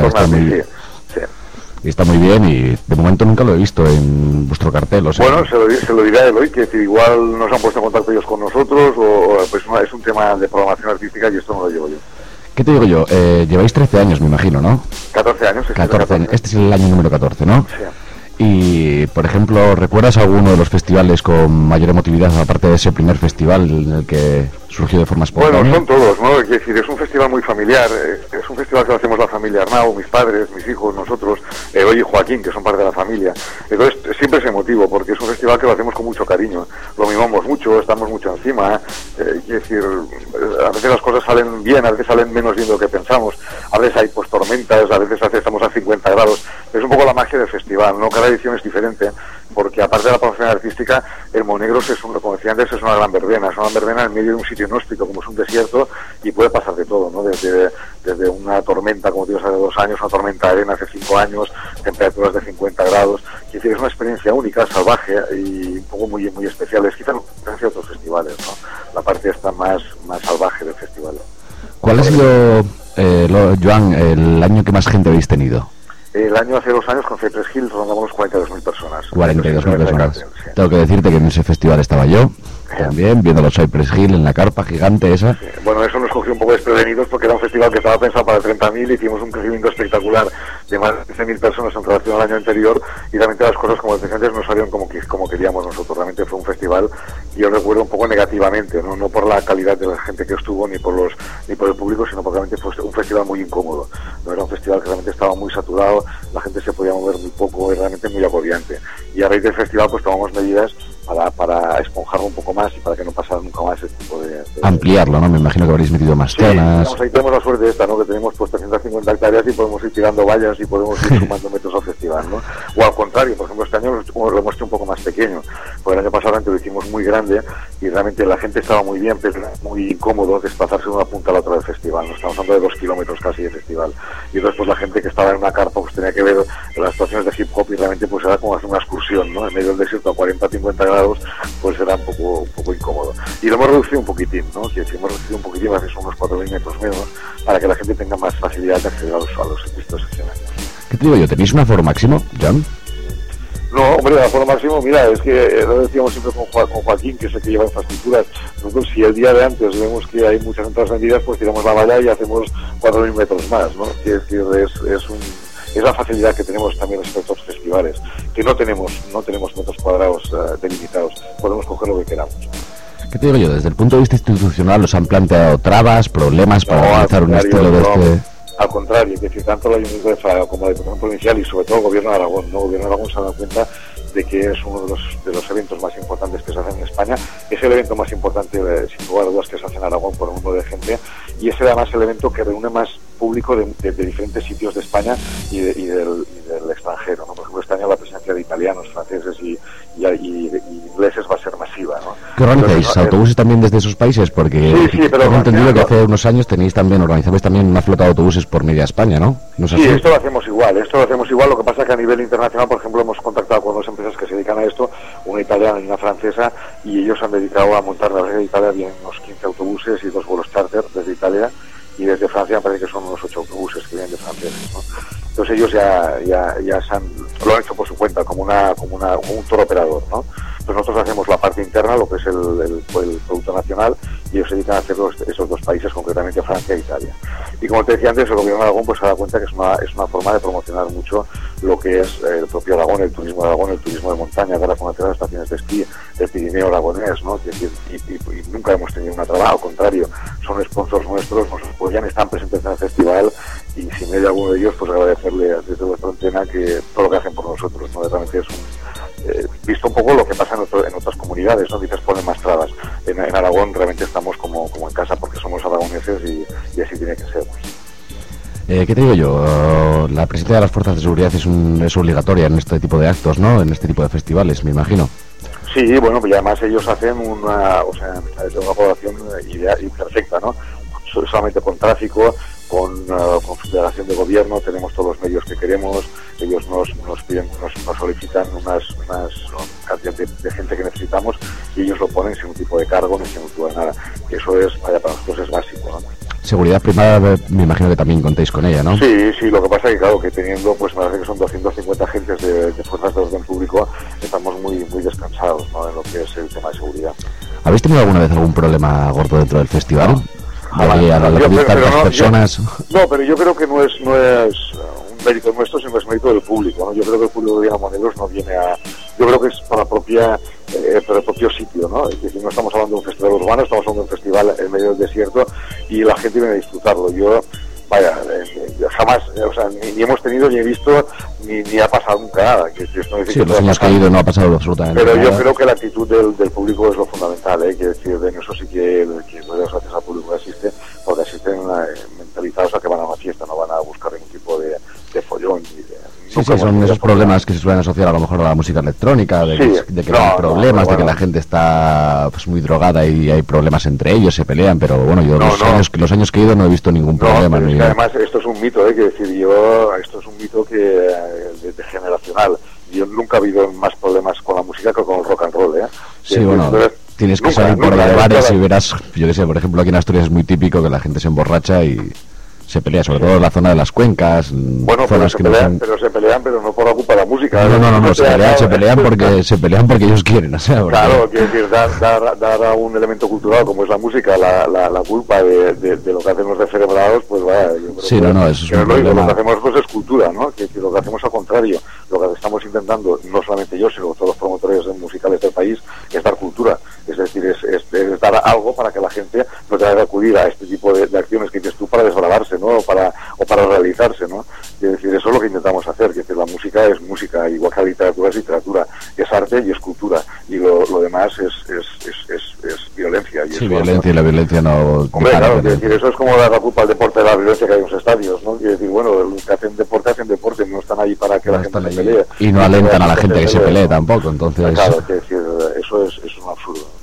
o sea, está muy bien, y de momento nunca lo he visto en vuestro cartel, o sea. Bueno, se lo dirá Eloy, que igual nos han puesto en contacto ellos con nosotros, o pues es un tema de programación artística y esto no lo llevo yo. ¿Qué te digo yo? Lleváis 13 años, me imagino, ¿no? 14 años. 14 años. Este es el año número 14, ¿no? Sí. Y, por ejemplo, ¿recuerdas alguno de los festivales con mayor emotividad, aparte de ese primer festival en el que surgió de forma espontánea? Bueno, son todos, ¿no? Es decir, es un festival muy familiar, es un festival que lo hacemos la familia Arnau, mis padres, mis hijos, nosotros, Eloy y Joaquín, que son parte de la familia. Entonces, siempre es emotivo, porque es un festival que lo hacemos con mucho cariño, lo mimamos mucho, estamos mucho encima, es decir, a veces las cosas salen bien, a veces salen menos bien de lo que pensamos, a veces hay pues tormentas, a veces estamos a 50 grados, es un poco la magia del festival, ¿no? Cada edición es diferente, porque aparte de la promoción artística, el Monegros es, como decía antes, es una gran verbena, en medio de un sitio inhóspito como es un desierto, y puede pasar de todo, ¿no? Desde una tormenta, como tuvimos hace 2 años, una tormenta de arena hace 5 años, temperaturas de 50 grados, es decir, es una experiencia única, salvaje y un poco muy, muy especial, es quizá una diferencia de otros festivales, ¿no? La parte esta más salvaje del festival. ¿Cuál ha sido, Joan, el año que más gente habéis tenido? El año hace 2 años con Cypress Hill rondamos 42.000 personas. 42.000 personas. Sí. Tengo que decirte que en ese festival estaba yo, también, viendo los Cypress Hill en la carpa gigante esa. Sí. Bueno, eso nos cogió un poco desprevenidos porque era un festival que estaba pensado para 30.000 y hicimos un crecimiento espectacular de más de 15.000 personas en relación al año anterior, y realmente las cosas, como decía antes, no salieron como queríamos nosotros. Realmente fue un festival, y yo recuerdo un poco negativamente, no por la calidad de la gente que estuvo ni por el público, sino porque realmente fue un festival muy incómodo. No era un festival que realmente estaba muy saturado, la gente se podía mover muy poco, era realmente muy agobiante. Y a raíz del festival pues tomamos medidas para esponjarlo un poco más y para que no pasara nunca más ese tipo de... Ampliarlo, ¿no? Me imagino que habréis metido más zonas. Sí, ahí tenemos la suerte esta, ¿no? Que tenemos pues 350 hectáreas y podemos ir tirando vallas y podemos ir sumando metros al festival, ¿no? O al contrario, por ejemplo, este año lo hemos hecho un poco más pequeño, porque el año pasado antes lo hicimos muy grande y realmente la gente estaba muy bien, pero era muy incómodo desplazarse de una punta a la otra del festival. Nos estamos hablando de 2 kilómetros casi de festival. Y entonces pues la gente que estaba en una carpa pues tenía que ver las actuaciones de hip hop y realmente pues era como hacer una excursión, ¿no? En medio del desierto a 40-50 grados, pues era un poco incómodo. Y lo hemos reducido un poquitín, ¿no? Que si hemos reducido un poquitín, a veces unos 4.000 metros menos, para que la gente tenga más facilidad de acceder a los pistas escenarios. ¿Qué te digo yo? ¿Tenéis un aforo máximo, John? No, hombre, el aforo máximo, mira, es que lo decíamos siempre con Joaquín, que es el que lleva infraestructuras. Nosotros, si el día de antes vemos que hay muchas entradas vendidas, pues tiramos la valla y hacemos 4.000 metros más, ¿no? Es decir, es la facilidad que tenemos también respecto a los festivales, que no tenemos metros cuadrados delimitados, podemos coger lo que queramos. ¿Qué te digo yo? Desde el punto de vista institucional, ¿os han planteado trabas, problemas para realizar un estilo de este...? Al contrario, es decir, tanto la Ayuntamiento de Fraga como la Diputación Provincial y sobre todo el Gobierno de Aragón, ¿no? El Gobierno de Aragón se ha dado cuenta de que es uno de los eventos más importantes que se hacen en España. Es el evento más importante, sin lugar a dudas, que se hace en Aragón por un número de gente, y es además el evento que reúne más público de diferentes sitios de España y del extranjero, ¿no? Por ejemplo, este año la presencia de italianos, franceses y ingleses va a ser masiva, ¿no? ¿Qué organizáis? ¿Autobuses también desde esos países? Porque sí, pero tengo entendido que hace unos años organizabais también una flota de autobuses por media España, ¿no? ¿No es así? Sí, esto lo hacemos igual. Lo que pasa es que a nivel internacional, por ejemplo, hemos contactado con 2 empresas que se dedican a esto, una italiana y una francesa, y ellos han dedicado a montar de Italia bien unos 15 autobuses y 2 vuelos charter desde Italia, y desde Francia me parece que son unos 8 autobuses que vienen de franceses, ¿no? Entonces ellos ya lo han hecho por su cuenta, como un tour operador, ¿no? Entonces nosotros hacemos la parte interna, lo que es el producto nacional, y ellos se dedican a hacer esos 2 países, concretamente Francia e Italia. Y como te decía antes, el Gobierno de Aragón pues se da cuenta que es una forma de promocionar mucho lo que es el propio Aragón, el turismo de Aragón, el turismo de montaña, ahora con las estaciones de esquí, el Pirineo aragonés, ¿no? Y nunca hemos tenido una traba, al contrario, son sponsors nuestros, nos apoyan, están presentes en el festival, y si me hay alguno de ellos, pues agradecerle desde vuestra antena que todo lo que hacen por nosotros, ¿no? Realmente es visto un poco lo que pasa en otras comunidades, ¿no? Dices ponen más trabas. En Aragón realmente estamos como en casa porque somos aragoneses y así tiene que ser. ¿Qué te digo yo? La presencia de las fuerzas de seguridad es obligatoria en este tipo de actos, ¿no? En este tipo de festivales, me imagino. Sí, bueno, y además ellos hacen una población ideal y perfecta, ¿no? Solamente con tráfico, con federación de gobierno, tenemos todos los medios que queremos, ellos nos piden, nos solicitan unas cantidad de gente que necesitamos, y ellos lo ponen sin un tipo de cargo ni sin un tipo de nada, que eso es, para nosotros es básico, ¿no? Seguridad privada, me imagino que también contéis con ella, ¿no? Sí, lo que pasa es que claro, que teniendo, pues me parece que son 250 agentes de fuerzas de orden público, estamos muy descansados, ¿no? En lo que es el tema de seguridad. ¿Habéis tenido alguna vez algún problema gordo dentro del festival? Pero yo creo que no es un mérito nuestro, sino es mérito del público, ¿no? Yo creo que el público de Diana Moneros no viene yo creo que es para el propio sitio, ¿no? Es decir, no estamos hablando de un festival urbano, estamos hablando de un festival en medio del desierto, y la gente viene a disfrutarlo. Jamás, ni hemos tenido, ni he visto, ni ha pasado nunca nada. Sí, los años que he ido no ha pasado absolutamente nada. Pero yo creo que la actitud del público es lo fundamental, quiero decir, en eso sí que gracias al público que asiste, porque asisten mentalizados a que van a una fiesta, no van a buscar ningún tipo de follón. Sí, son esos problemas que se suelen asociar a lo mejor a la música electrónica, de que hay problemas, de que la gente está pues muy drogada y hay problemas entre ellos, se pelean, pero bueno, yo los años que he ido no he visto ningún problema. Pero es que además esto es un mito, quiero decir, esto es un mito que de generacional. Yo nunca he habido más problemas con la música que con el rock and roll, Sí, bueno, tienes que salir por ahí de bares y verás, yo qué sé, por ejemplo, aquí en Asturias es muy típico que la gente se emborracha y se pelea, sobre todo en la zona de las cuencas. Bueno, pero se pelean, pero no por la culpa de la música. No, se pelean porque ellos quieren, o sea, claro, quiero decir, dar a un elemento cultural como es la música la culpa de lo que hacen los descerebrados, pues vaya, yo creo eso es un problema. Lo que hacemos pues es cultura, ¿no? Que lo que hacemos al contrario, lo que estamos intentando, no solamente yo, sino todos los promotores musicales del país, es dar cultura, es decir, es dar algo para que la gente no tenga que acudir a este tipo de acciones que dices tú para desbravarse, ¿no? O para realizarse, ¿no? Es decir, eso es lo que intentamos hacer, que la música es música, igual que la literatura es literatura, es arte y es cultura, y lo demás es violencia. Y sí, violencia, y la violencia no... Hombre, claro, es decir, eso es como dar la culpa al deporte de la violencia que hay en los estadios, ¿no? Es decir, bueno, los que hacen deporte, no están ahí para que la gente se pelee. Y no alentan a la gente que se pelee tampoco, entonces... Claro, es decir, eso es un absurdo.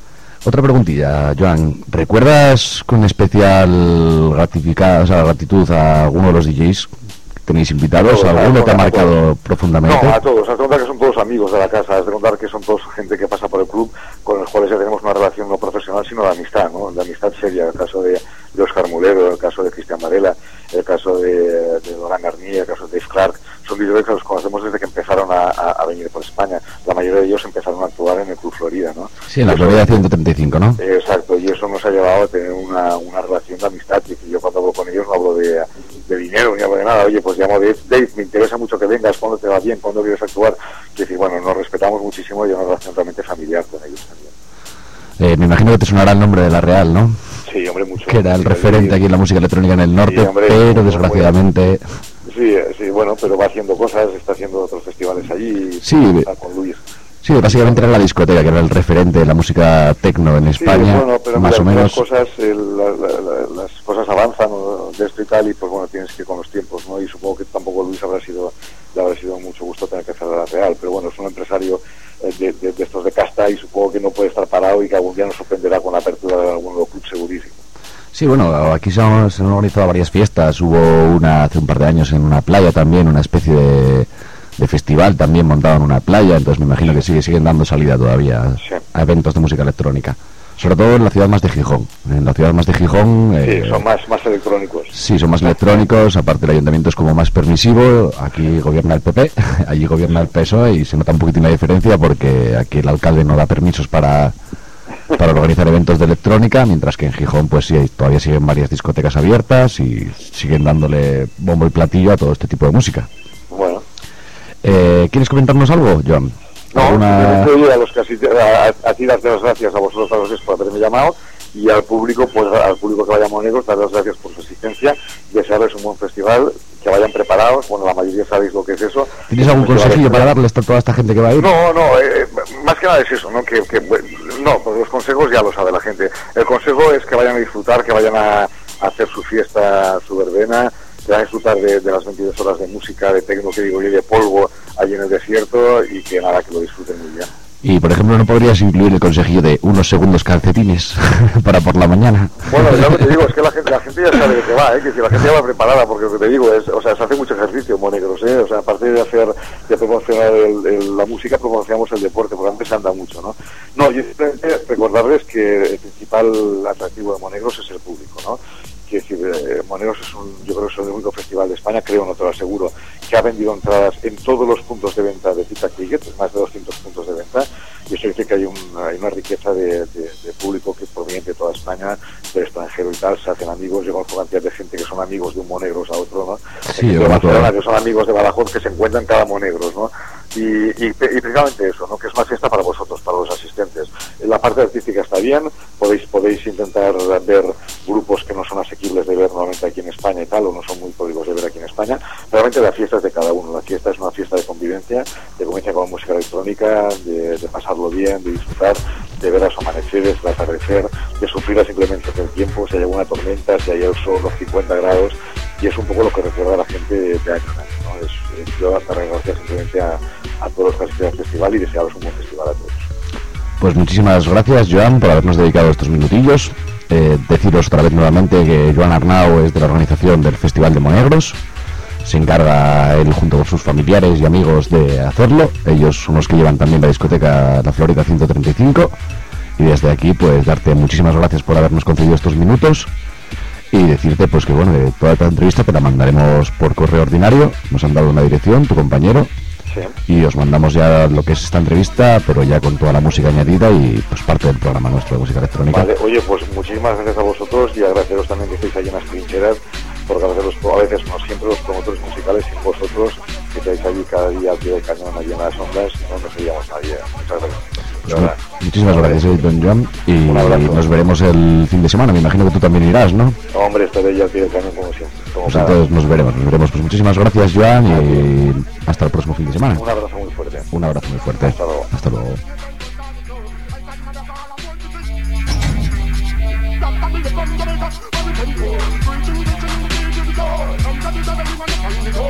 Otra preguntilla, Joan. ¿Recuerdas con especial gratitud a alguno de los DJs que tenéis invitados? ¿Alguno te ha marcado profundamente? No, a todos. Has de contar que son todos amigos de la casa. Has de contar que son todos gente que pasa por el club, con los cuales ya tenemos una relación no profesional, sino de amistad, ¿no? De amistad seria. El caso de Óscar Mulero, el caso de Cristian Varela, el caso de Laurent Garnier, el caso de Dave Clark. Son DJs que los conocemos desde que empezaron a venir por España. La mayoría de ellos empezaron a actuar en el Club Florida, ¿no? Sí, en la Florida 135, ¿no? Exacto, y eso nos ha llevado a tener una relación de amistad. Y yo cuando hablo con ellos no hablo de dinero ni hablo de nada. Oye, pues llamo Dave, me interesa mucho que vengas, cuándo te va bien, cuándo quieres actuar. Es decir, bueno, nos respetamos muchísimo y hay una relación realmente familiar con ellos también. Me imagino que te sonará el nombre de La Real, ¿no? Sí, hombre, mucho. Que era el referente aquí en la música electrónica en el norte, sí, hombre, pero desgraciadamente... Sí, bueno, pero va haciendo cosas, está haciendo otros festivales allí, sí, está con Luis. Sí, básicamente era la discoteca, que era el referente de la música techno en España, sí, bueno, pero más o menos. Las cosas avanzan, ¿no?, de esto y tal, y pues bueno, tienes que ir con los tiempos, ¿no? Y supongo que tampoco Luis le habrá sido mucho gusto tener que hacer La Real, pero bueno, es un empresario de estos de casta y supongo que no puede estar parado y que algún día nos sorprenderá con la apertura de algún nuevo club segurísimo. Sí, bueno, aquí se han organizado varias fiestas. Hubo una hace un par de años en una playa también, una especie de festival también montado en una playa. Entonces me imagino que siguen dando salida todavía a eventos de música electrónica. Sobre todo en la ciudad más de Gijón. En la ciudad más de Gijón... sí, son más electrónicos. Sí, son más electrónicos. Aparte el ayuntamiento es como más permisivo. Aquí gobierna el PP, allí gobierna el PSOE y se nota un poquitín la diferencia porque aquí el alcalde no da permisos para organizar eventos de electrónica, mientras que en Gijón pues sí, todavía siguen varias discotecas abiertas y siguen dándole bombo y platillo a todo este tipo de música. Bueno. ¿Quieres comentarnos algo, Joan? No, a ti darte las gracias a vosotros a los dos por haberme llamado y al público que vaya a Monegros, dar las gracias por su asistencia, desearles un buen festival, que vayan preparados. Bueno, la mayoría sabéis lo que es eso. ¿Tienes algún consejillo para darles a toda esta gente que va a ir? No, más que nada es eso, ¿no? No, pues los consejos ya lo sabe la gente. El consejo es que vayan a disfrutar, que vayan a hacer su fiesta, su verbena, que vayan a disfrutar de las 22 horas de música, de tecno, que digo yo, de polvo allí en el desierto, y que nada, que lo disfruten muy bien. Y, por ejemplo, ¿no podrías incluir el consejillo de unos segundos calcetines para por la mañana? Bueno, ya lo que te digo es que la gente ya sabe de qué va, que si la gente ya va preparada, porque lo que te digo es, o sea, se hace mucho ejercicio en Monegros, o sea, aparte de promocionar la música, promocionamos el deporte, porque antes se anda mucho, ¿no? No, yo simplemente recordarles que el principal atractivo de Monegros es el público, ¿no? Quiero decir, Monegros yo creo que es el único festival de España, creo, no te lo aseguro, que ha vendido entradas en todos los puntos de venta de Pizza Ticket, más de 200 puntos de venta, y eso dice que hay una riqueza de público que proveniente de toda España, del extranjero y tal, se hacen amigos. Yo conozco cantidad de gente que son amigos de un Monegros a otro, ¿no? Sí, de Barcelona, que son amigos de Badajoz, que se encuentran cada Monegros, ¿no? Y precisamente eso, ¿no? Que es una fiesta para vosotros, para los asistentes. La parte artística está bien, podéis intentar ver grupos que no son asequibles de ver normalmente aquí en España y tal, o no son muy códigos de ver aquí en España. Realmente la fiesta es de cada uno. La fiesta es una fiesta de convivencia con música electrónica, de pasarlo bien, de disfrutar, de ver los amaneceres, el atardecer, de sufrir las inclemencias del tiempo, si hay alguna tormenta, si hay el sol, los 50 grados, y es un poco lo que recuerda a la gente de año en año, ¿no? Yo hasta gracias simplemente a todos los que asisten al festival y desearos un buen festival a todos. Pues muchísimas gracias, Joan, por habernos dedicado estos minutillos. Deciros otra vez nuevamente que Joan Arnau es de la organización del Festival de Monegros. Se encarga él junto con sus familiares y amigos de hacerlo. Ellos son los que llevan también la discoteca La Florida 135. Y desde aquí pues darte muchísimas gracias por habernos concedido estos minutos y decirte pues que bueno, toda esta entrevista te la mandaremos por correo ordinario. Nos han dado una dirección, tu compañero. Sí. Y os mandamos ya lo que es esta entrevista, pero ya con toda la música añadida y pues parte del programa nuestro de música electrónica. Vale, oye, pues muchísimas gracias a vosotros y agradeceros también que estéis ahí en las trincheras, porque a veces no siempre los promotores musicales, sin vosotros que estáis allí cada día al pie del cañón, allí en las ondas, no seríamos nadie. Muchas gracias. Muchísimas gracias, don Joan, y nos veremos el fin de semana. Me imagino que tú también irás, ¿no? Hombre, estaré ya al pie del cañón como siempre. Pues entonces nos veremos. Pues muchísimas gracias, Joan, y hasta el próximo fin de semana. Un abrazo muy fuerte. Un abrazo muy fuerte. Hasta luego. Hasta luego. If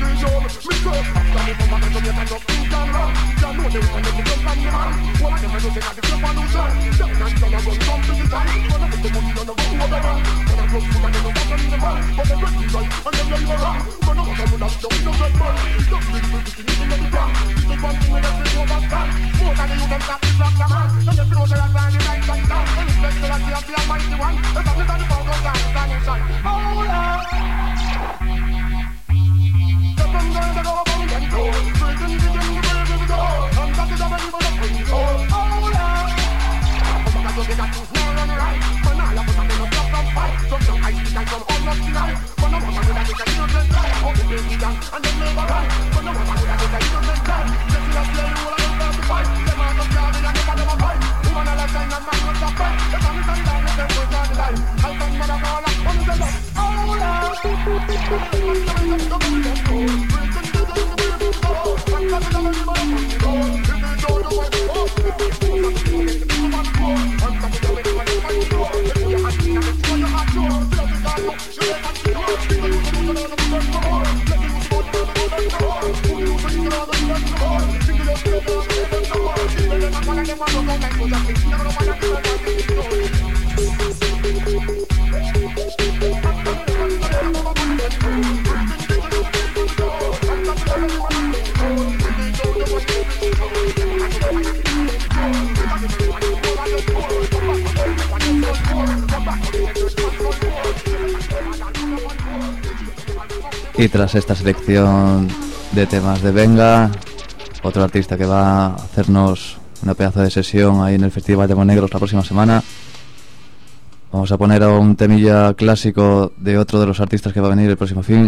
Y tras esta selección de temas de Venga, otro artista que va a hacernos una pedazo de sesión ahí en el Festival de Monegros la próxima semana. Vamos a poner a un temilla clásico de otro de los artistas que va a venir el próximo fin.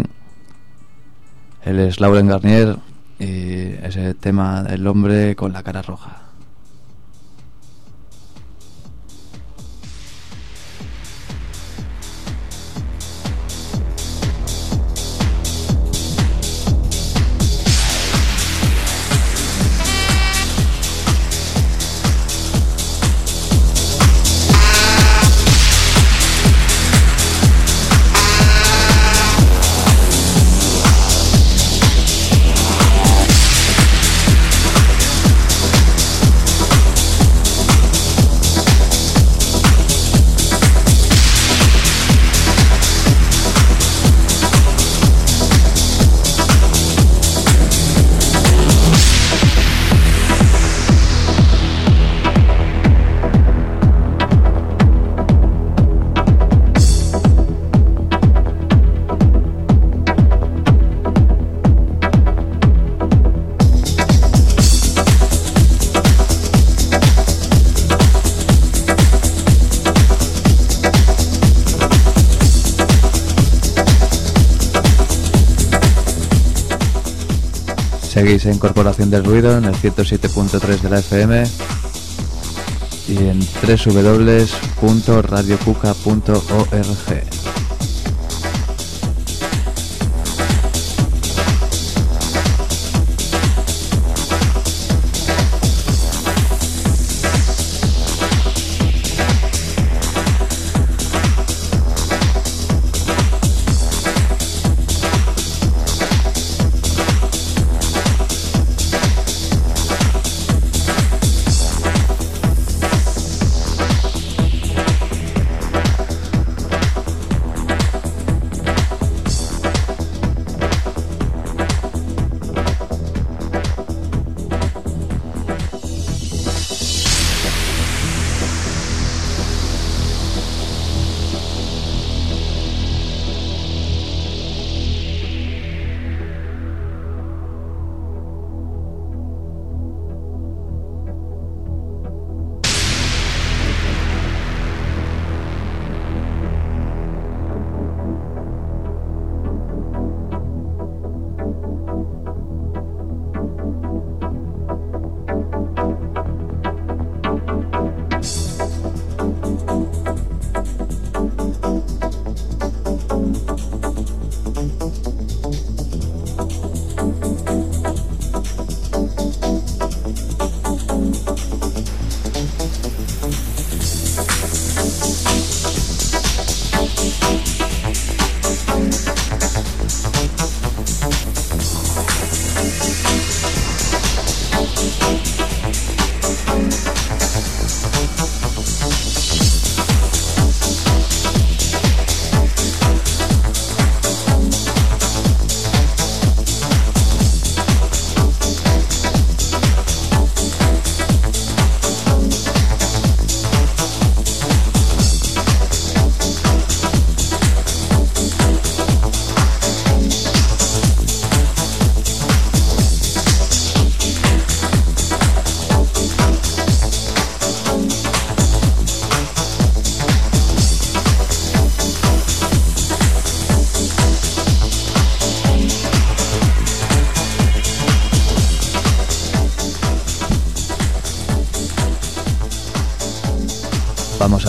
Él es Laurent Garnier y ese tema El hombre con la cara roja. Seguís en Corporación del Ruido en el 107.3 de la FM y en www.radiocuca.org.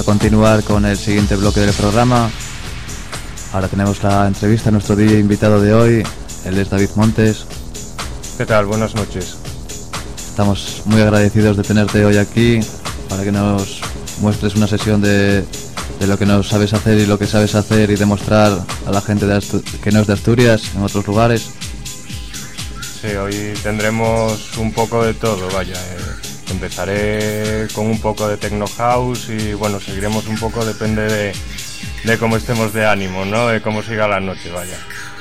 continuar con el siguiente bloque del programa. Ahora tenemos la entrevista a nuestro DJ invitado de hoy. Él es David Montes. ¿Qué tal? Buenas noches. Estamos muy agradecidos de tenerte hoy aquí para que nos muestres una sesión de lo que no sabes hacer y lo que sabes hacer y demostrar a la gente que no es de Asturias en otros lugares. Sí, hoy tendremos un poco de todo, vaya. Empezaré con un poco de techno house y bueno, seguiremos un poco, depende de cómo estemos de ánimo, ¿no? De cómo siga la noche, vaya.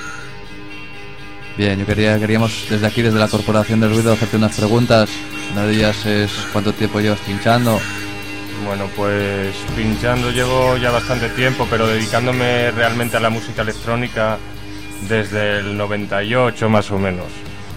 Bien, queríamos desde aquí, desde la Corporación del Ruido, hacerte unas preguntas. Una de ellas es ¿cuánto tiempo llevas pinchando? Bueno, pues pinchando llevo ya bastante tiempo, pero dedicándome realmente a la música electrónica desde el 98 más o menos.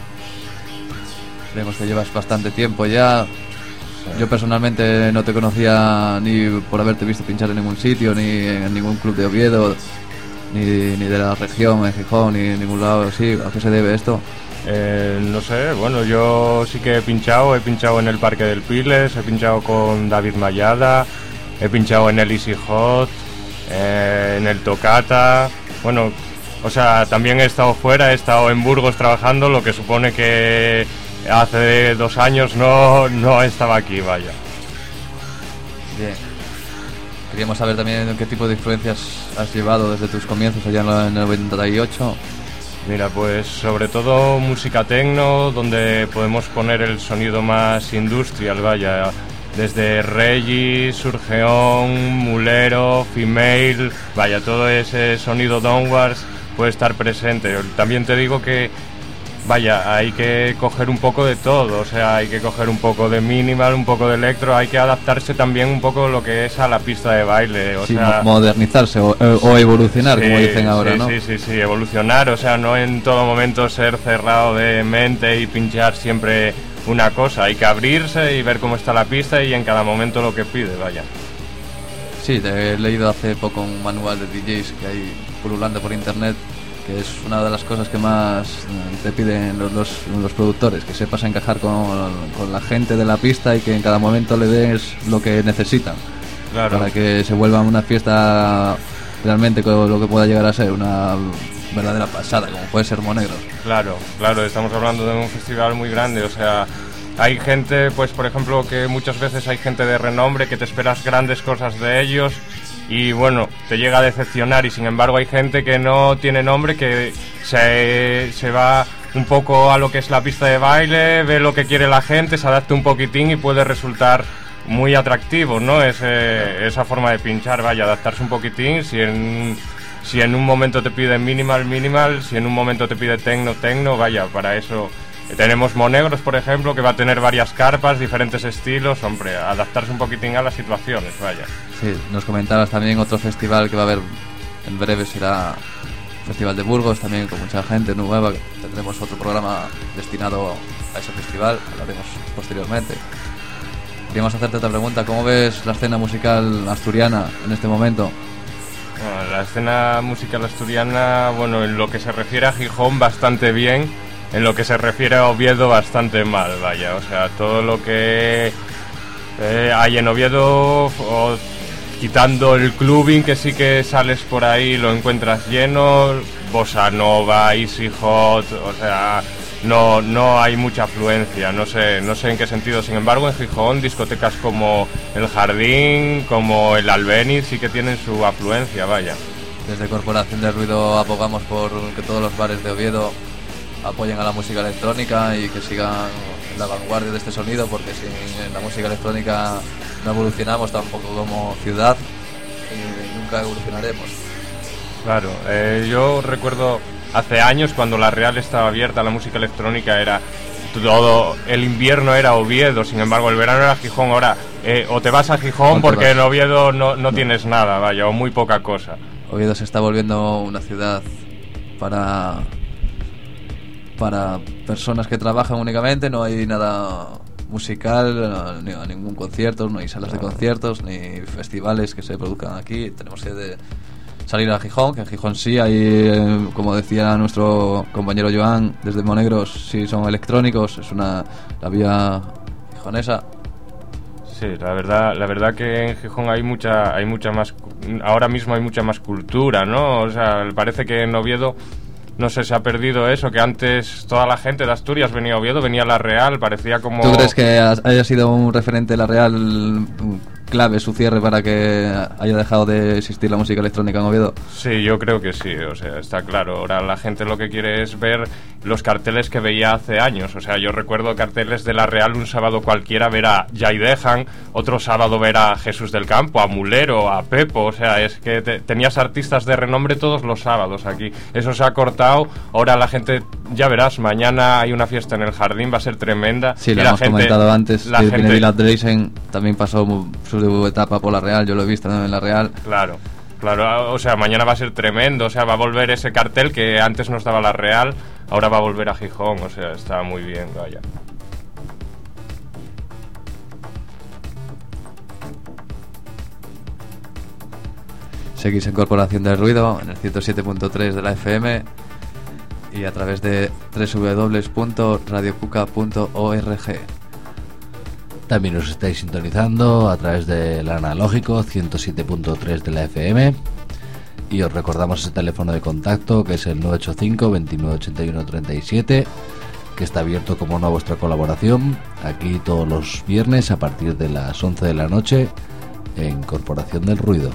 Vemos que llevas bastante tiempo ya. Sí. Yo personalmente no te conocía ni por haberte visto pinchar en ningún sitio, ni en ningún club de Oviedo, ni de la región, en Gijón, ni en ningún lado así. ¿A qué se debe esto? No sé, bueno, yo sí que he pinchado en el Parque del Piles, he pinchado con David Mayada, he pinchado en el Easy Hot, en el Tocata, bueno, o sea, también he estado fuera, he estado en Burgos trabajando, lo que supone que hace 2 años no estaba aquí, vaya. Bien. Queríamos saber también qué tipo de influencias has llevado desde tus comienzos allá en el 98. Mira, pues sobre todo música techno, donde podemos poner el sonido más industrial, vaya, desde reggae, surgeón, mulero, female, vaya, todo ese sonido downwards puede estar presente. También te digo que, vaya, hay que coger un poco de todo, o sea, hay que coger un poco de minimal, un poco de electro, hay que adaptarse también un poco lo que es a la pista de baile, o sí, sea, modernizarse o evolucionar, sí, como dicen ahora, sí, ¿no? Sí, evolucionar, o sea, no en todo momento ser cerrado de mente y pinchar siempre una cosa, hay que abrirse y ver cómo está la pista y en cada momento lo que pide, vaya. Sí, te he leído hace poco un manual de DJs que hay pululando por internet, que es una de las cosas que más te piden los productores, que sepas encajar con la gente de la pista y que en cada momento le des lo que necesitan, claro, para que se vuelva una fiesta realmente con lo que pueda llegar a ser una verdadera pasada, como puede ser Monegros. Claro, estamos hablando de un festival muy grande, o sea, hay gente, pues por ejemplo, que muchas veces hay gente de renombre que te esperas grandes cosas de ellos y bueno, te llega a decepcionar, y sin embargo hay gente que no tiene nombre, que se va un poco a lo que es la pista de baile, ve lo que quiere la gente, se adapta un poquitín y puede resultar muy atractivo, ¿no? Esa forma de pinchar, vaya, adaptarse un poquitín. Si en un momento te pide minimal, si en un momento te pide techno, vaya, para eso tenemos Monegros, por ejemplo, que va a tener varias carpas, diferentes estilos, hombre, adaptarse un poquitín a las situaciones, vaya. Sí, nos comentabas también otro festival que va a haber en breve, será el Festival de Burgos, también con mucha gente nueva. Tendremos otro programa destinado a ese festival, hablaremos posteriormente. Queríamos hacerte otra pregunta, ¿cómo ves la escena musical asturiana en este momento? Bueno, la escena musical asturiana, bueno, en lo que se refiere a Gijón, bastante bien. En lo que se refiere a Oviedo, bastante mal, vaya. O sea, todo lo que hay en Oviedo, quitando el clubbing, que sí que sales por ahí, lo encuentras lleno, bossa nova, easy hot, o sea, no hay mucha afluencia, no sé en qué sentido. Sin embargo, en Gijón, discotecas como el Jardín, como el Albéniz, sí que tienen su afluencia, vaya. Desde Corporación del Ruido abogamos por que todos los bares de Oviedo apoyen a la música electrónica y que sigan en la vanguardia de este sonido, porque sin la música electrónica no evolucionamos tampoco como ciudad y nunca evolucionaremos. Claro, yo recuerdo hace años cuando la Real estaba abierta, la música electrónica era todo, el invierno era Oviedo, sin embargo el verano era Gijón. Ahora o te vas a Gijón porque en Oviedo no tienes nada, vaya, o muy poca cosa. Oviedo se está volviendo una ciudad para personas que trabajan únicamente, no hay nada musical, ni ningún concierto, no hay salas de conciertos, ni festivales que se produzcan aquí. Tenemos que salir a Gijón, que en Gijón sí hay, como decía nuestro compañero Joan, desde Monegros sí son electrónicos, es la vía gijonesa. Sí, la verdad que en Gijón hay mucha más, ahora mismo hay mucha más cultura, ¿no? O sea, parece que en Oviedo, no sé, se ha perdido eso, que antes toda la gente de Asturias venía a Oviedo, venía a La Real, parecía como... ¿Tú crees que haya sido un referente de La Real clave su cierre para que haya dejado de existir la música electrónica en Oviedo? Sí, yo creo que sí, o sea, está claro. Ahora la gente lo que quiere es ver los carteles que veía hace años. O sea, yo recuerdo carteles de La Real un sábado cualquiera ver a Jai Dejan, otro sábado ver a Jesús del Campo, a Mulero, a Pepo. O sea, es que tenías artistas de renombre todos los sábados aquí. Eso se ha cortado. Ahora la gente, ya verás, mañana hay una fiesta en el Jardín, va a ser tremenda. Sí, lo hemos comentado antes. Vila Dreisen también pasó su etapa por La Real, yo lo he visto, ¿no? En La Real. Claro, o sea, mañana va a ser tremendo, o sea, va a volver ese cartel que antes nos daba La Real, ahora va a volver a Gijón, o sea, está muy bien, vaya. Seguís en Corporación del Ruido, en el 107.3 de la FM y a través de www.radiocuca.org. También os estáis sintonizando a través del analógico 107.3 de la FM y os recordamos ese teléfono de contacto que es el 985 29 81 37, que está abierto como no a vuestra colaboración aquí todos los viernes a partir de las 11 de la noche en Corporación del Ruido.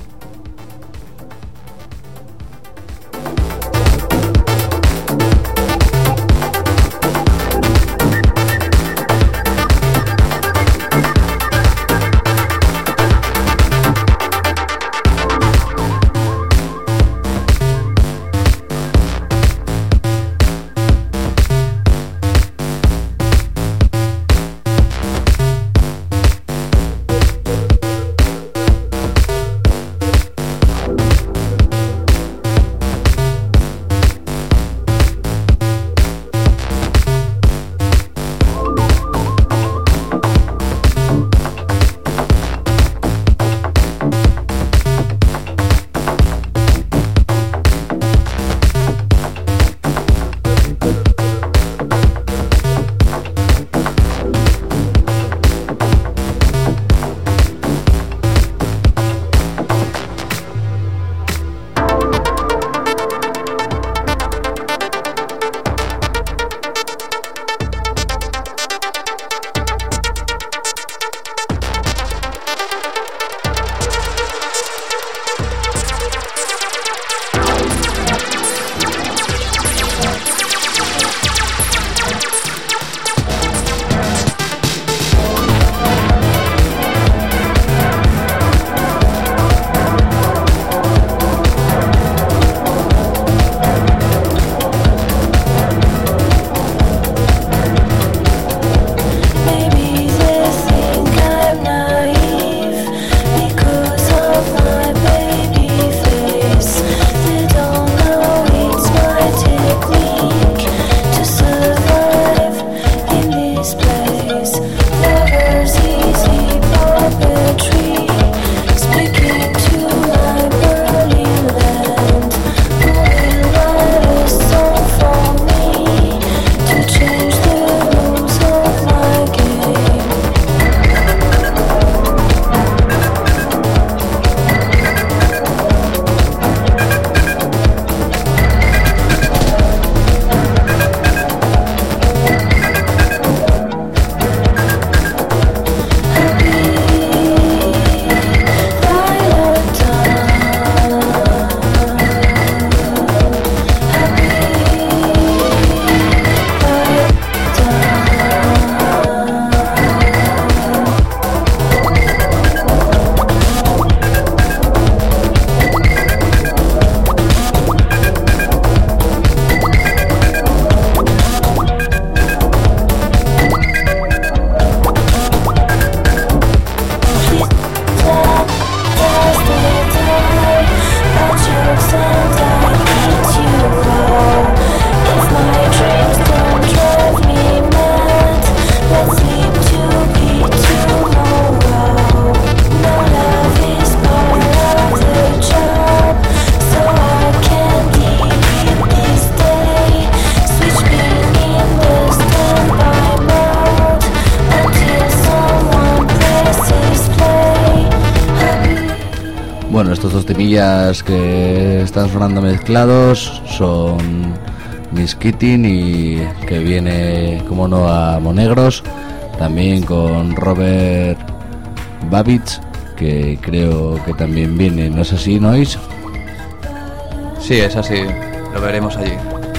Los dos temillas que están sonando mezclados son Miss Keating y que viene, como no, a Monegros, también con Robert Babich, que creo que también viene, ¿no es así, Noise? Sí, es así, lo veremos allí.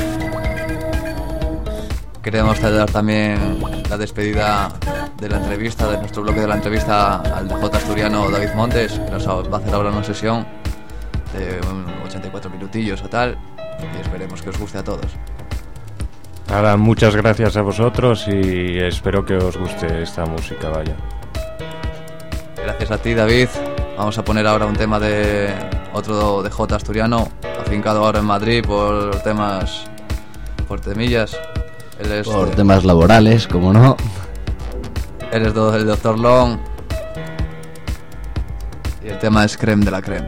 Queremos dar también la despedida de la entrevista, de nuestro bloque de la entrevista al DJ asturiano David Montes, que nos va a hacer ahora una sesión de 84 minutillos o tal, y esperemos que os guste a todos. Nada, muchas gracias a vosotros y espero que os guste esta música, vaya. Gracias a ti, David. Vamos a poner ahora un tema de otro DJ asturiano, afincado ahora en Madrid por temillas. Él es por temas laborales, como no. Él es el Dr. Long y el tema es Creme de la Creme.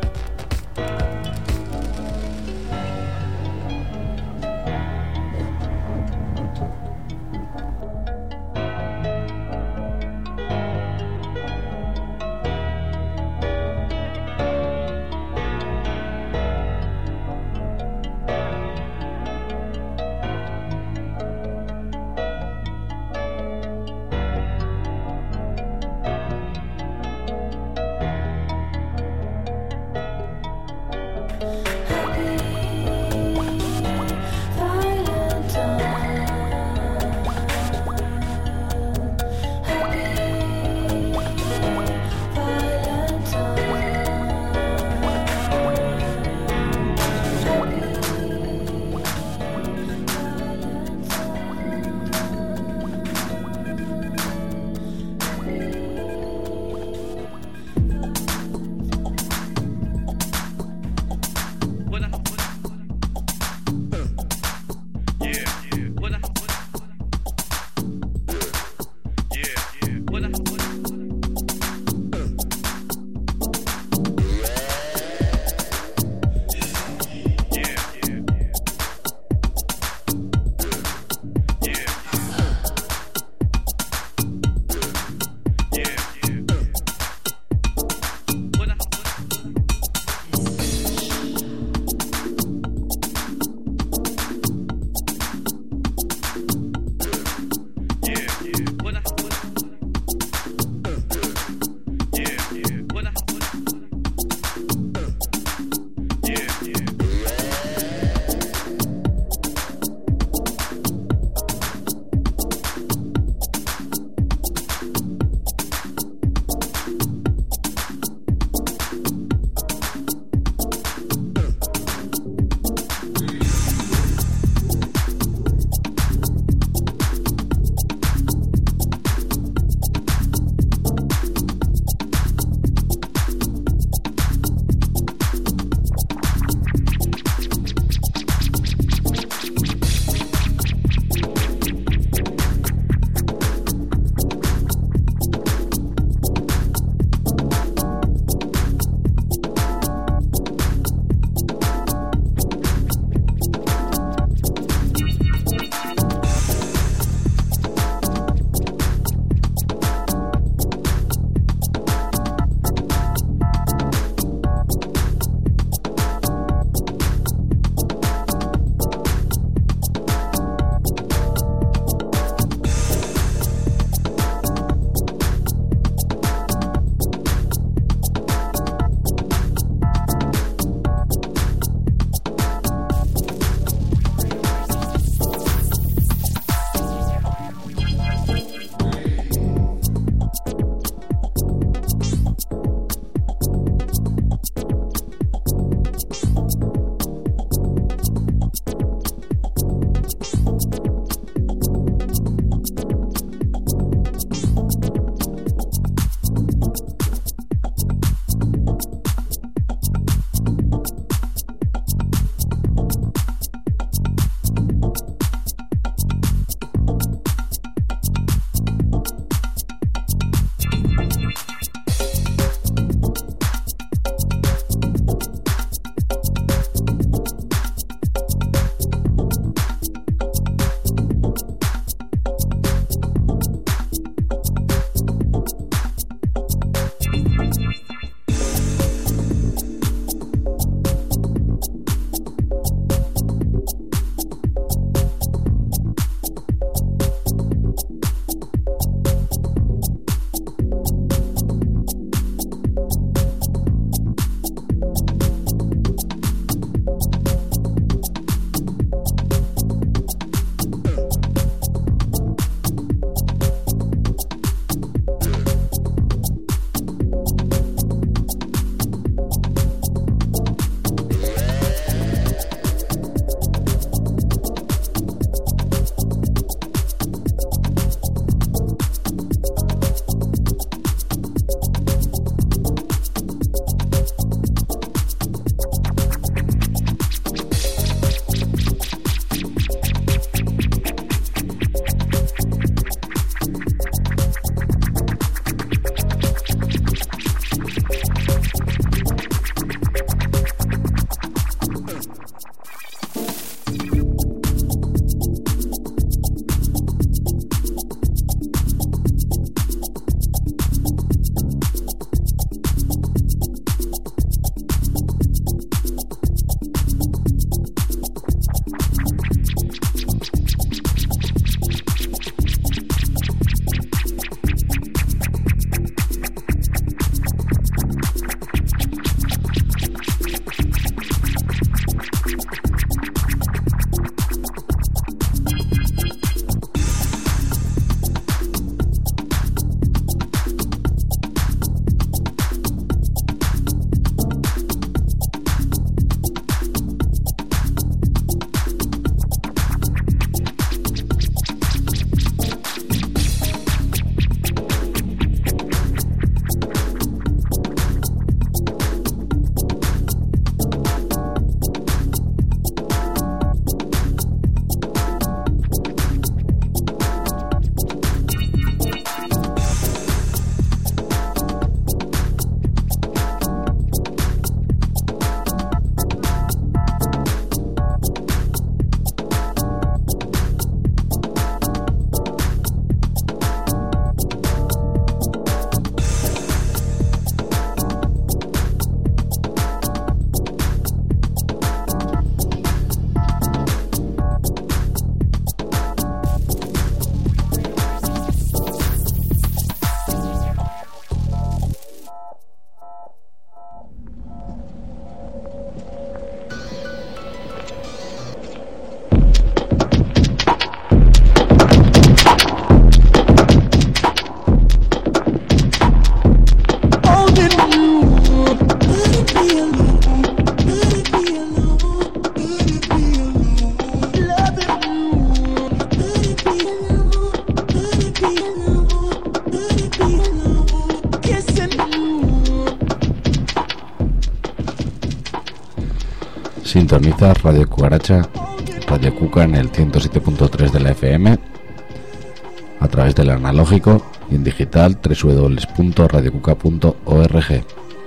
Sintoniza Radio Cucaracha, Radio Cuca en el 107.3 de la FM, a través del analógico y en digital www.radiocuca.org.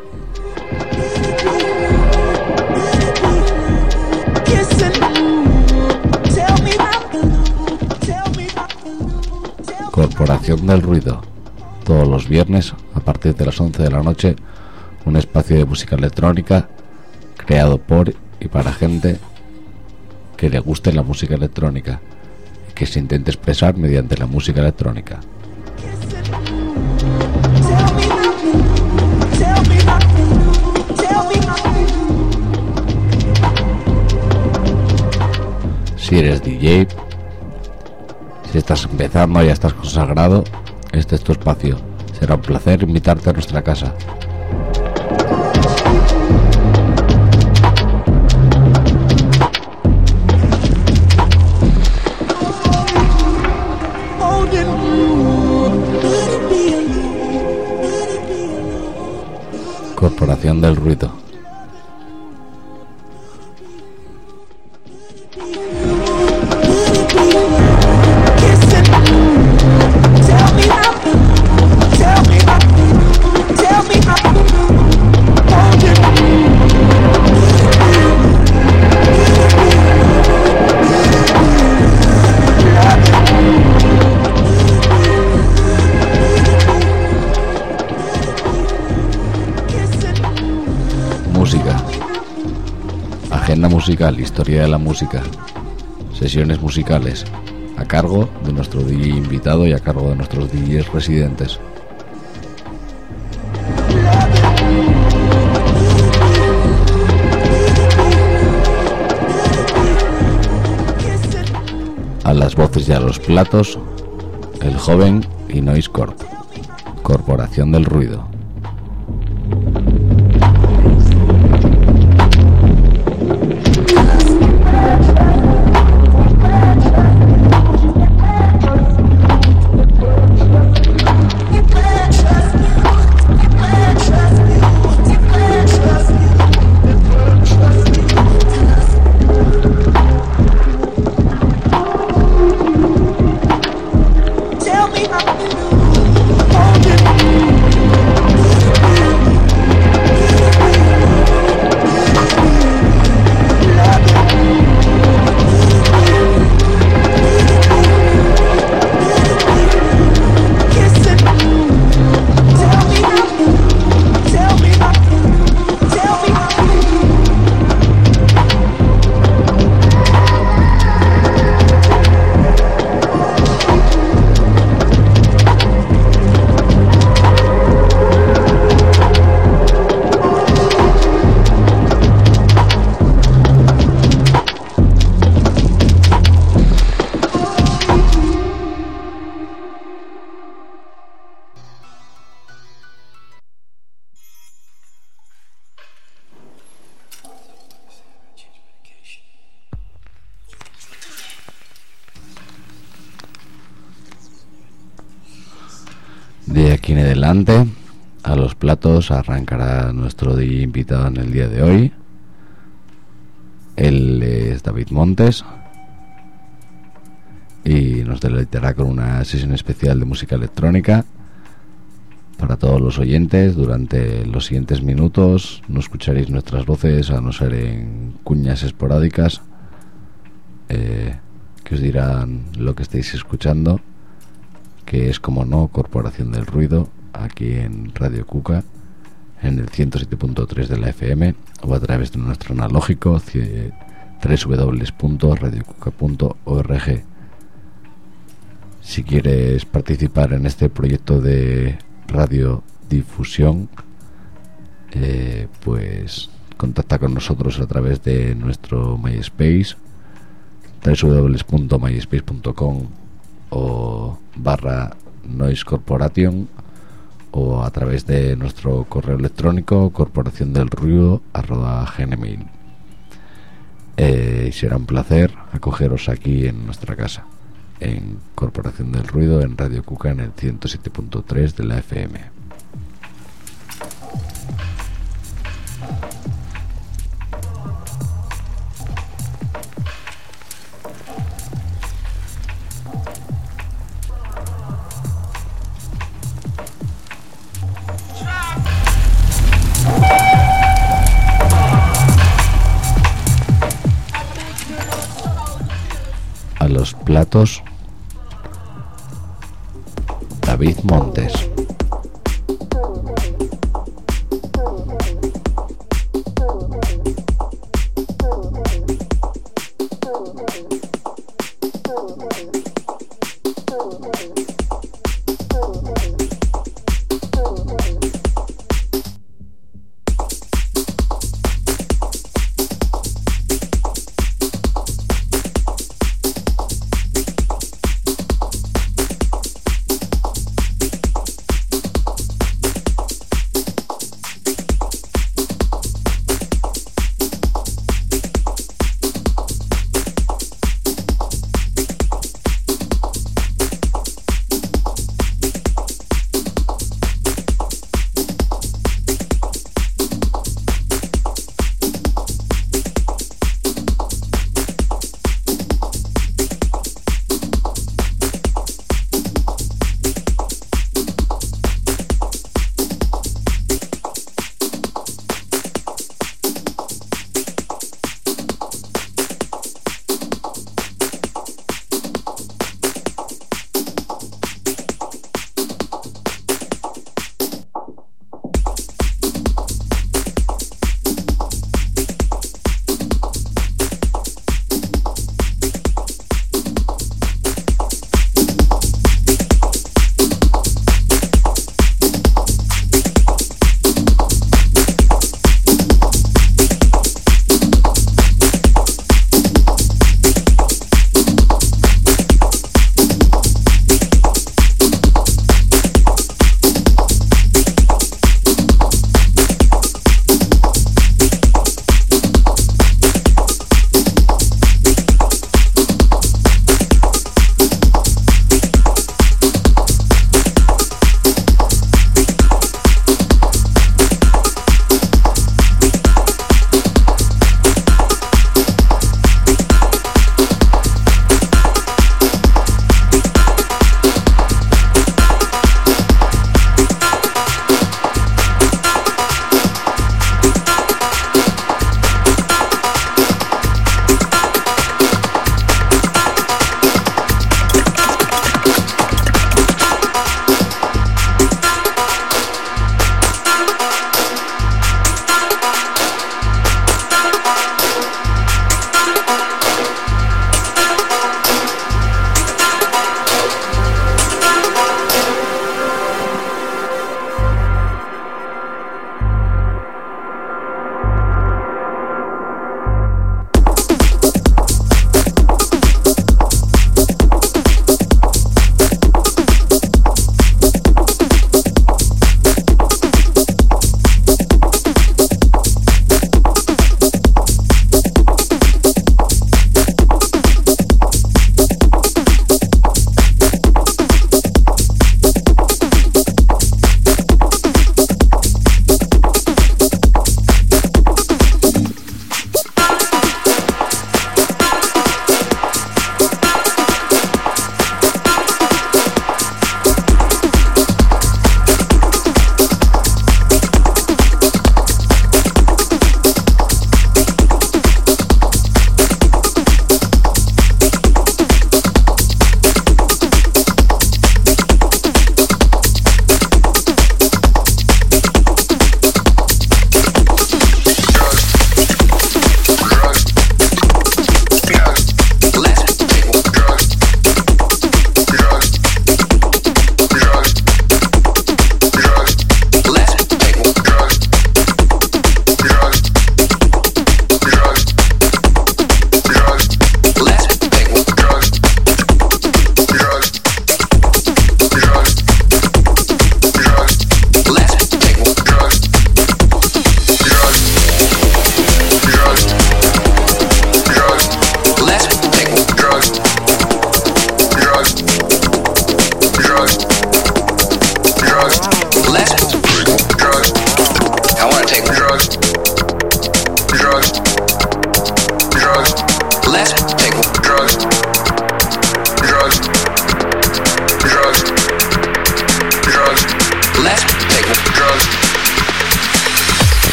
Corporación del Ruido, todos los viernes a partir de las 11 de la noche, un espacio de música electrónica creado por y para gente que le guste la música electrónica y que se intente expresar mediante la música electrónica. Si eres DJ, si estás empezando, ya estás consagrado, este es tu espacio. Será un placer invitarte a nuestra casa. Corporación del Ruido. Agenda musical, historia de la música, sesiones musicales, a cargo de nuestro DJ invitado y a cargo de nuestros DJs residentes. A las voces y a los platos, El Joven y Noise Corp, Corporación del Ruido. De aquí en adelante, a los platos arrancará nuestro DJ invitado en el día de hoy. Él es David Montes y nos deleitará con una sesión especial de música electrónica para todos los oyentes. Durante los siguientes minutos no escucharéis nuestras voces, a no ser en cuñas esporádicas que os dirán lo que estáis escuchando, que es, como no, Corporación del Ruido, aquí en Radio Cuca, en el 107.3 de la FM, o a través de nuestro analógico www.radiocuca.org. Si quieres participar en este proyecto de radiodifusión, pues contacta con nosotros a través de nuestro MySpace, www.myspace.com o /Noise Corporation, o a través de nuestro correo electrónico corporaciondelruido@gmail. Será un placer acogeros aquí en nuestra casa, en Corporación del Ruido, en Radio Cuca, en el 107.3 de la FM. platos, David Montes.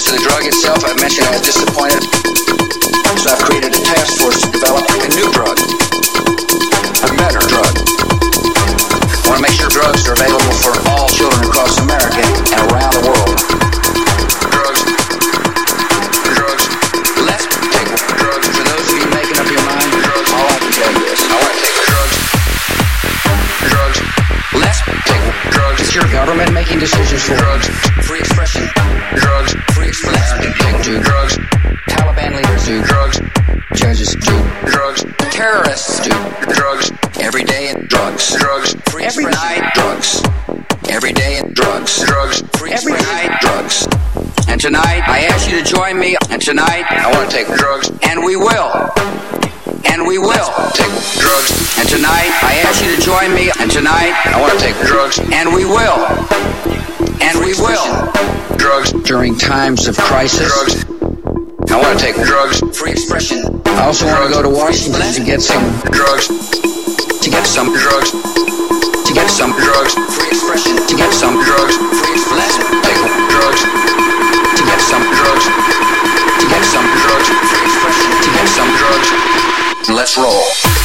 to the drug itself, I've mentioned I was disappointed. So I've created a task force to develop a new drug. A better drug. I want to make sure drugs are available for all children across America and around the world. Drugs. Let's take drugs. For those of you making up your mind, all I can tell you is, I want to take drugs. Let's take drugs. It's your government making decisions for drugs. Free expression. Drugs. Free expression. Let's take drugs. Taliban leaders do drugs. Judges do drugs. Terrorists do drugs. Every day in drugs. Drugs. Free every night drugs. Every day in drugs. Drugs. Free every night drugs. And tonight I ask you to join me. And tonight I want to take drugs. And we will. And we will take drugs. And tonight I ask you to join me. And tonight I want to take drugs. And we will. And we will. Drugs during times of crisis. Drugs. I want to take drugs. Free expression. I also want to go to Washington to get some drugs. To get some drugs. To get some drugs. Free expression. To get some drugs. Free expression. Let's take drugs. To get some drugs. To get some drugs. Free expression. To get some drugs. Let's roll.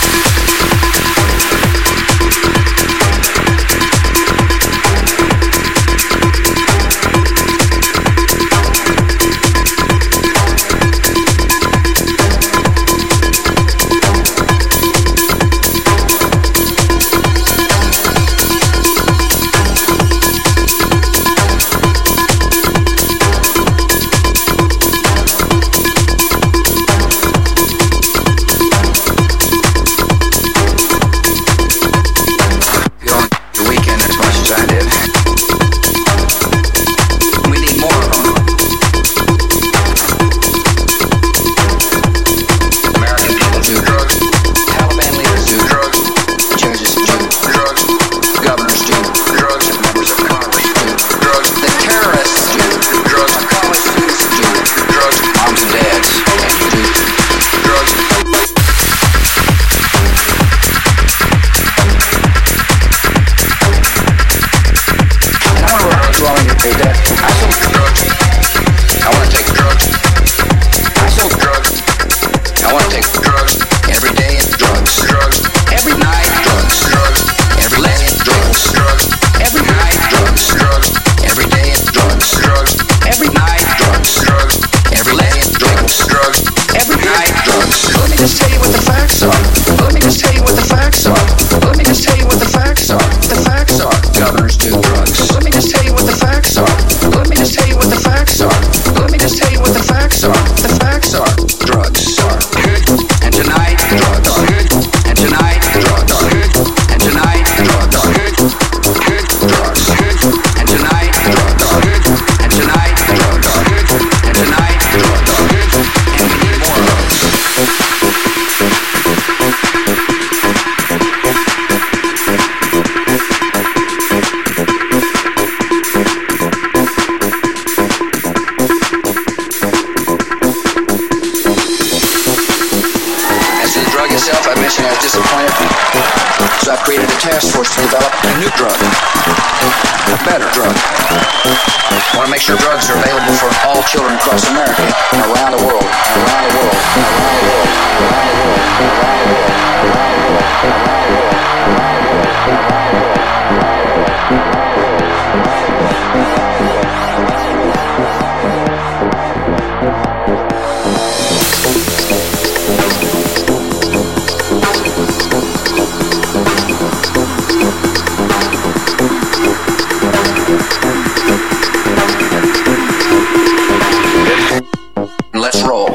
Let's roll.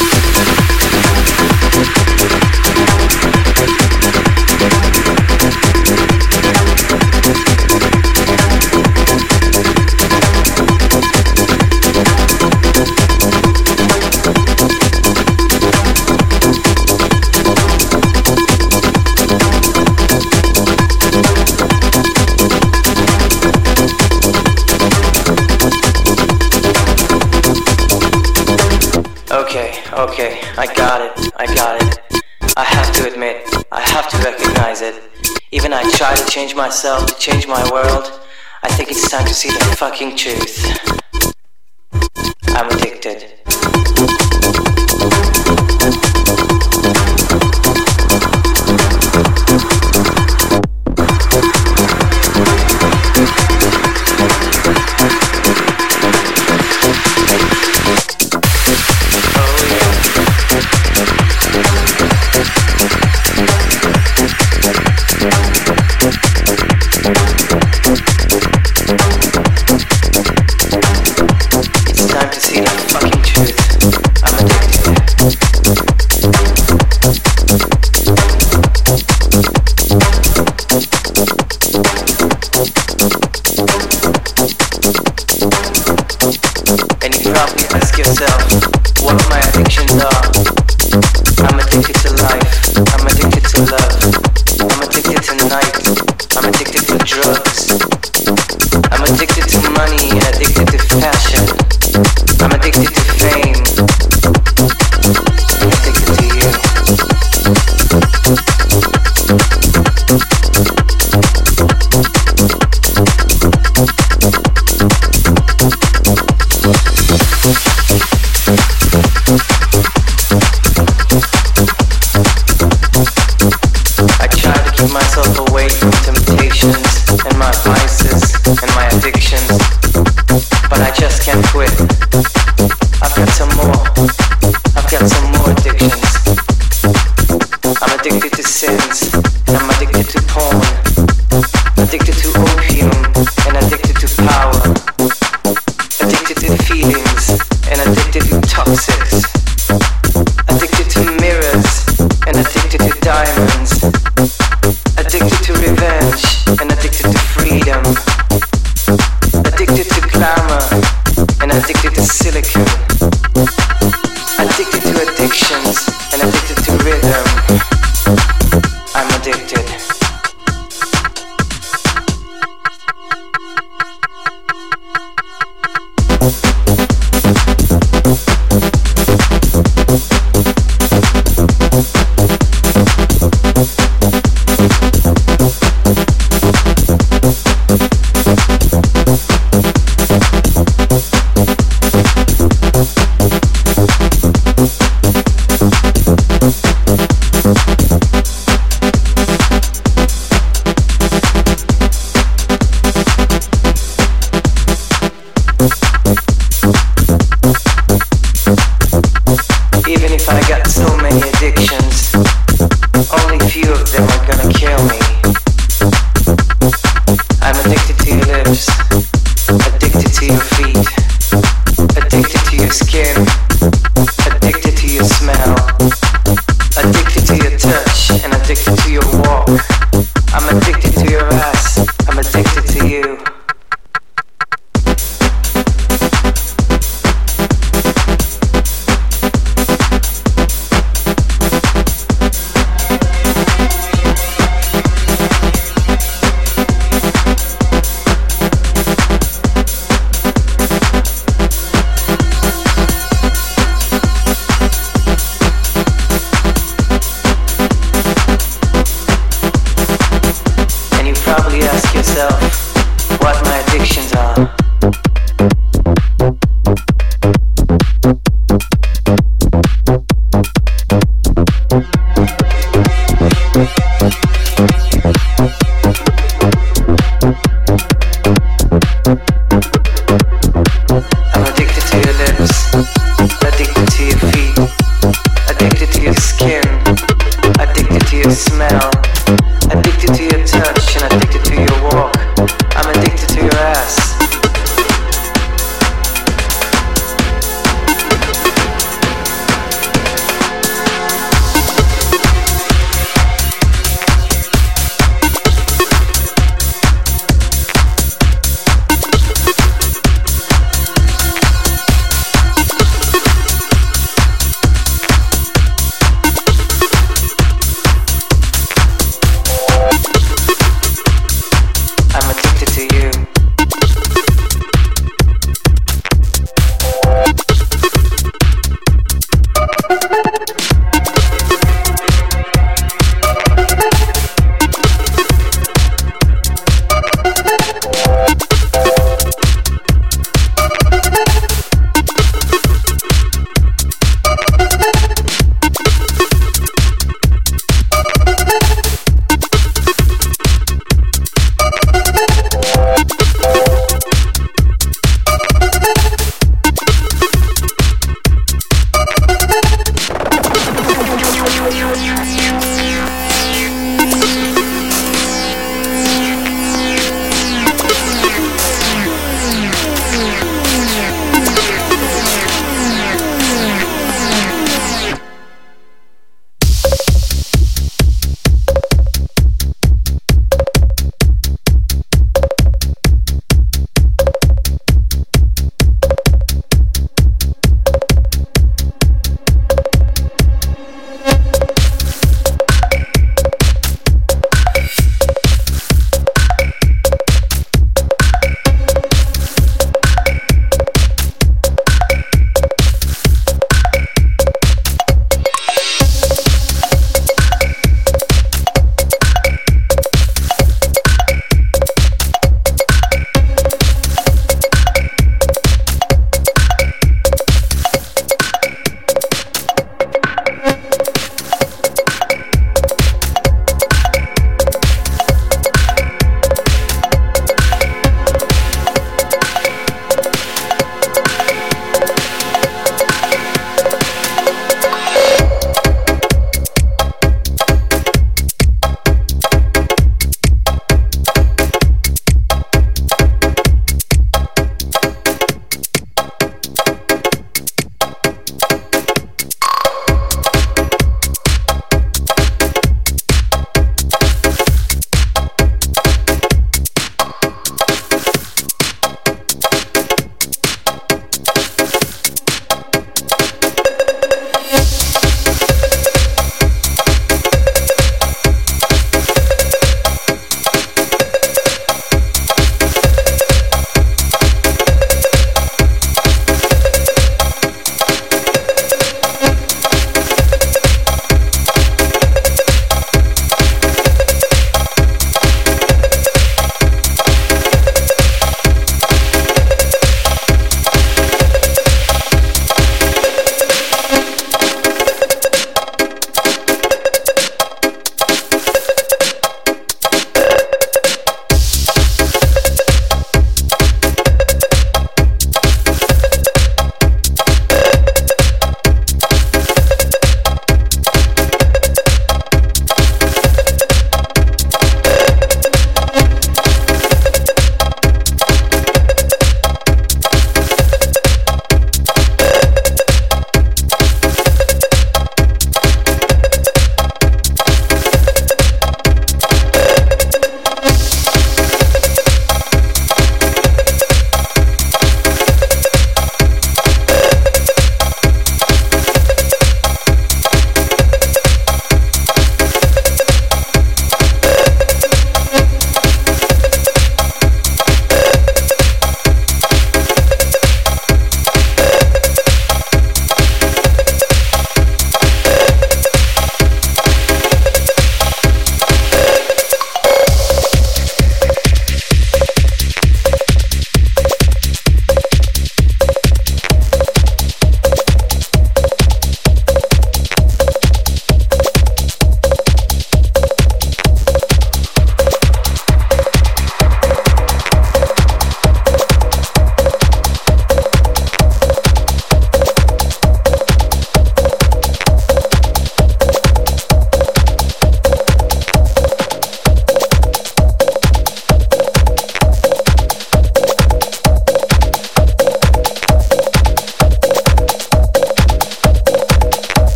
Okay, I got it. I have to admit, I have to recognize it. Even I try to change myself, to change my world. I think it's time to see the fucking truth. I'm a stop, ask yourself what my addictions are. I'm addicted to life, I'm addicted to love, I'm addicted to night, I'm addicted to drugs, I'm addicted to money and addicted to fashion, I'm addicted to fame, I'm addicted to you. I try to keep myself away from temptations and my vices and my addictions, but I just can't quit. I've got some more addictions. I'm addicted to sins, and I'm addicted to porn, addicted to opium, and addicted to power, addicted to feelings, and addicted to toxics, addicted to mirrors, and addicted to diamonds, addicted to revenge, and addicted to freedom, addicted to glamour, and addicted to silicon, addicted to addictions, and addicted to rhythm. I'm addicted.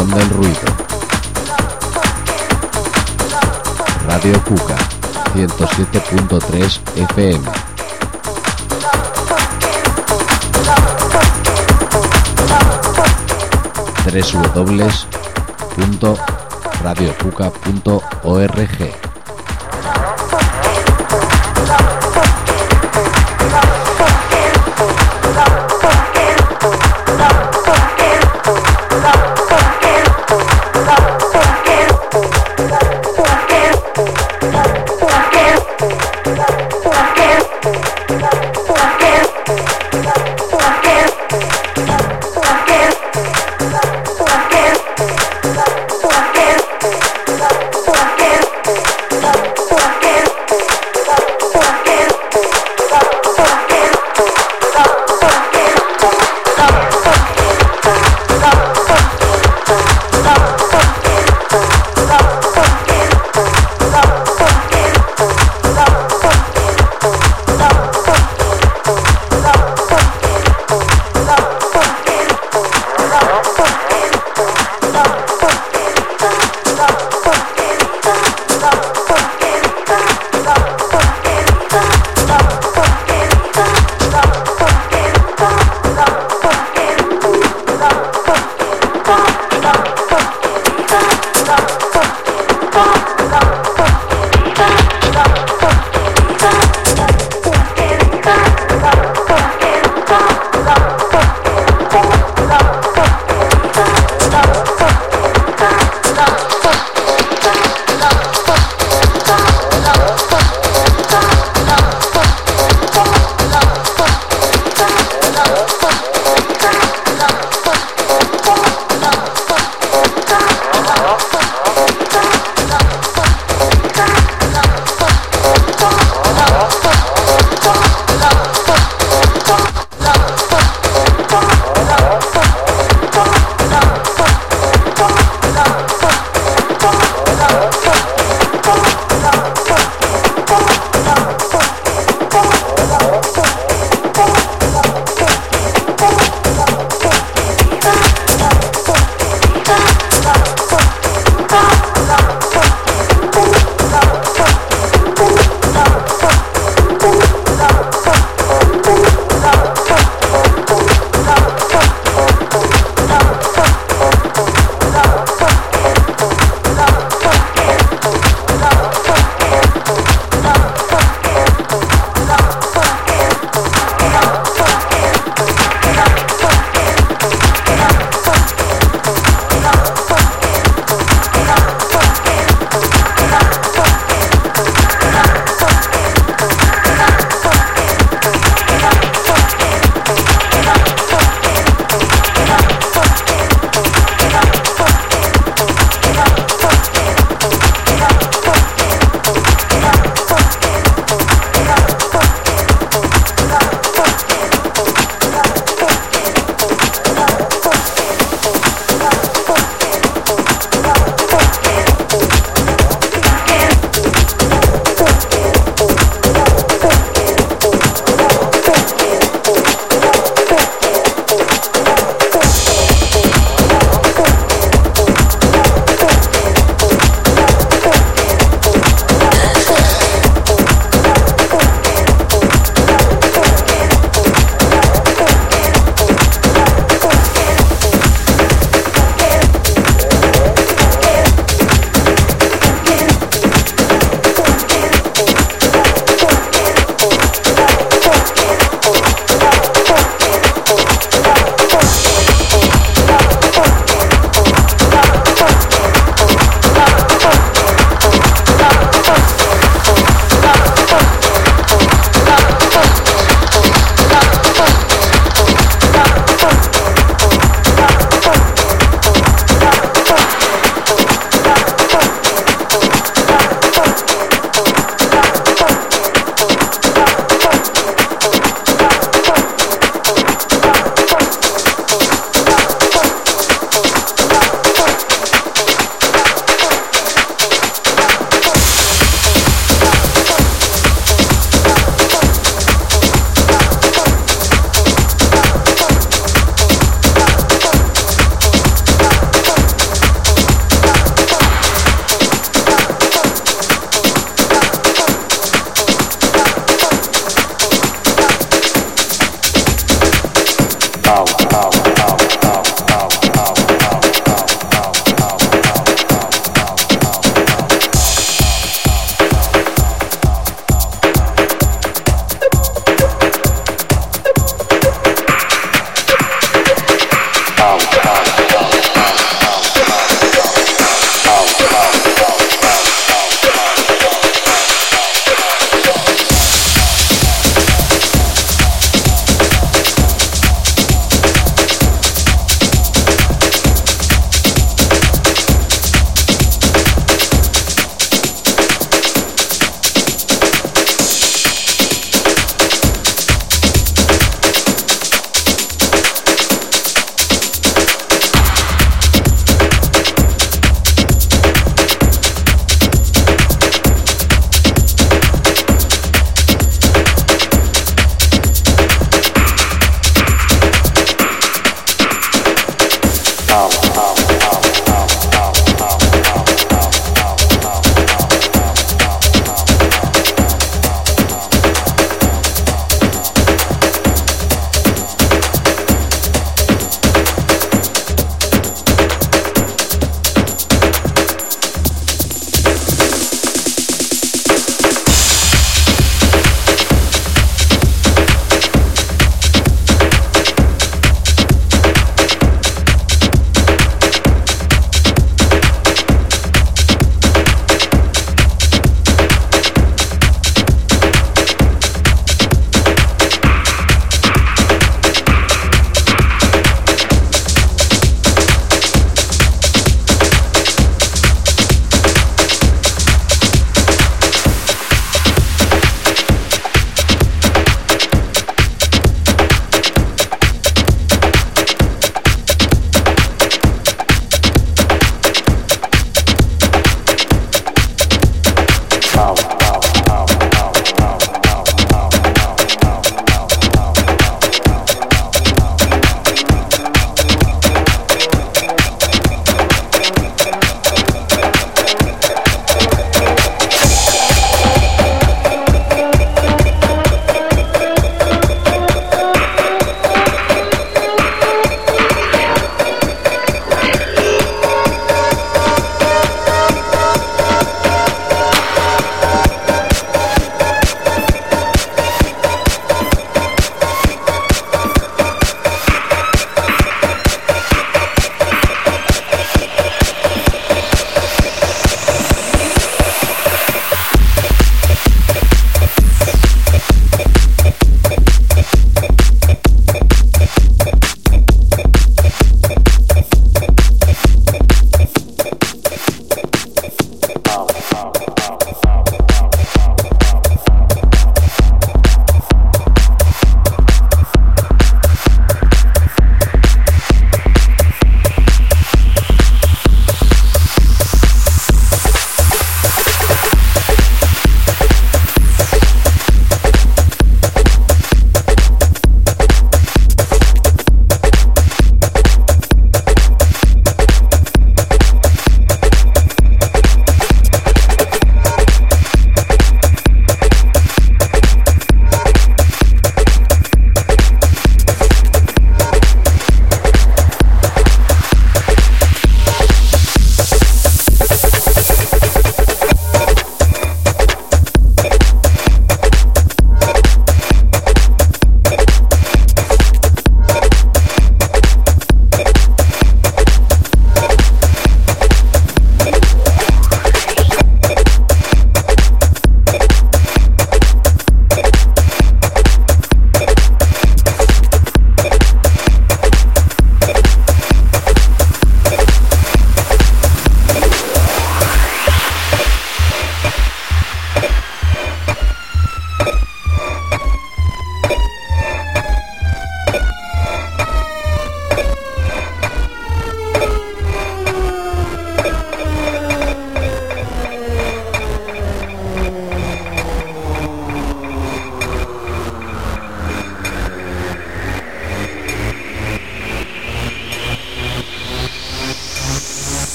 Estación del Ruido. Radio Cuca 107.3 FM. www.radiocuca.org.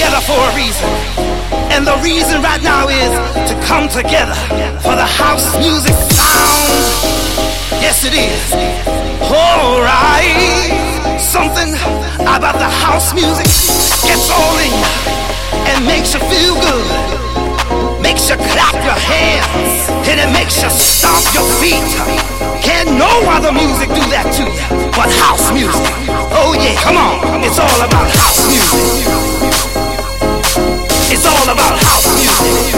together for a reason. And the reason right now is to come together for the house music sound. Yes, it is. Alright. Something about the house music gets all in you and makes you feel good. Makes you clap your hands and it makes you stomp your feet. Can't no other music do that to you but house music. Oh yeah, come on. It's all about house music. It's all about house music.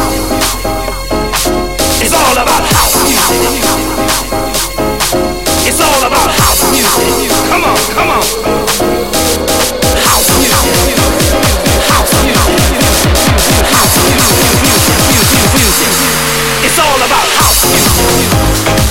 It's all about house music. It's all about house music. Come on, come on. House music. House music. House music. It's all about house music.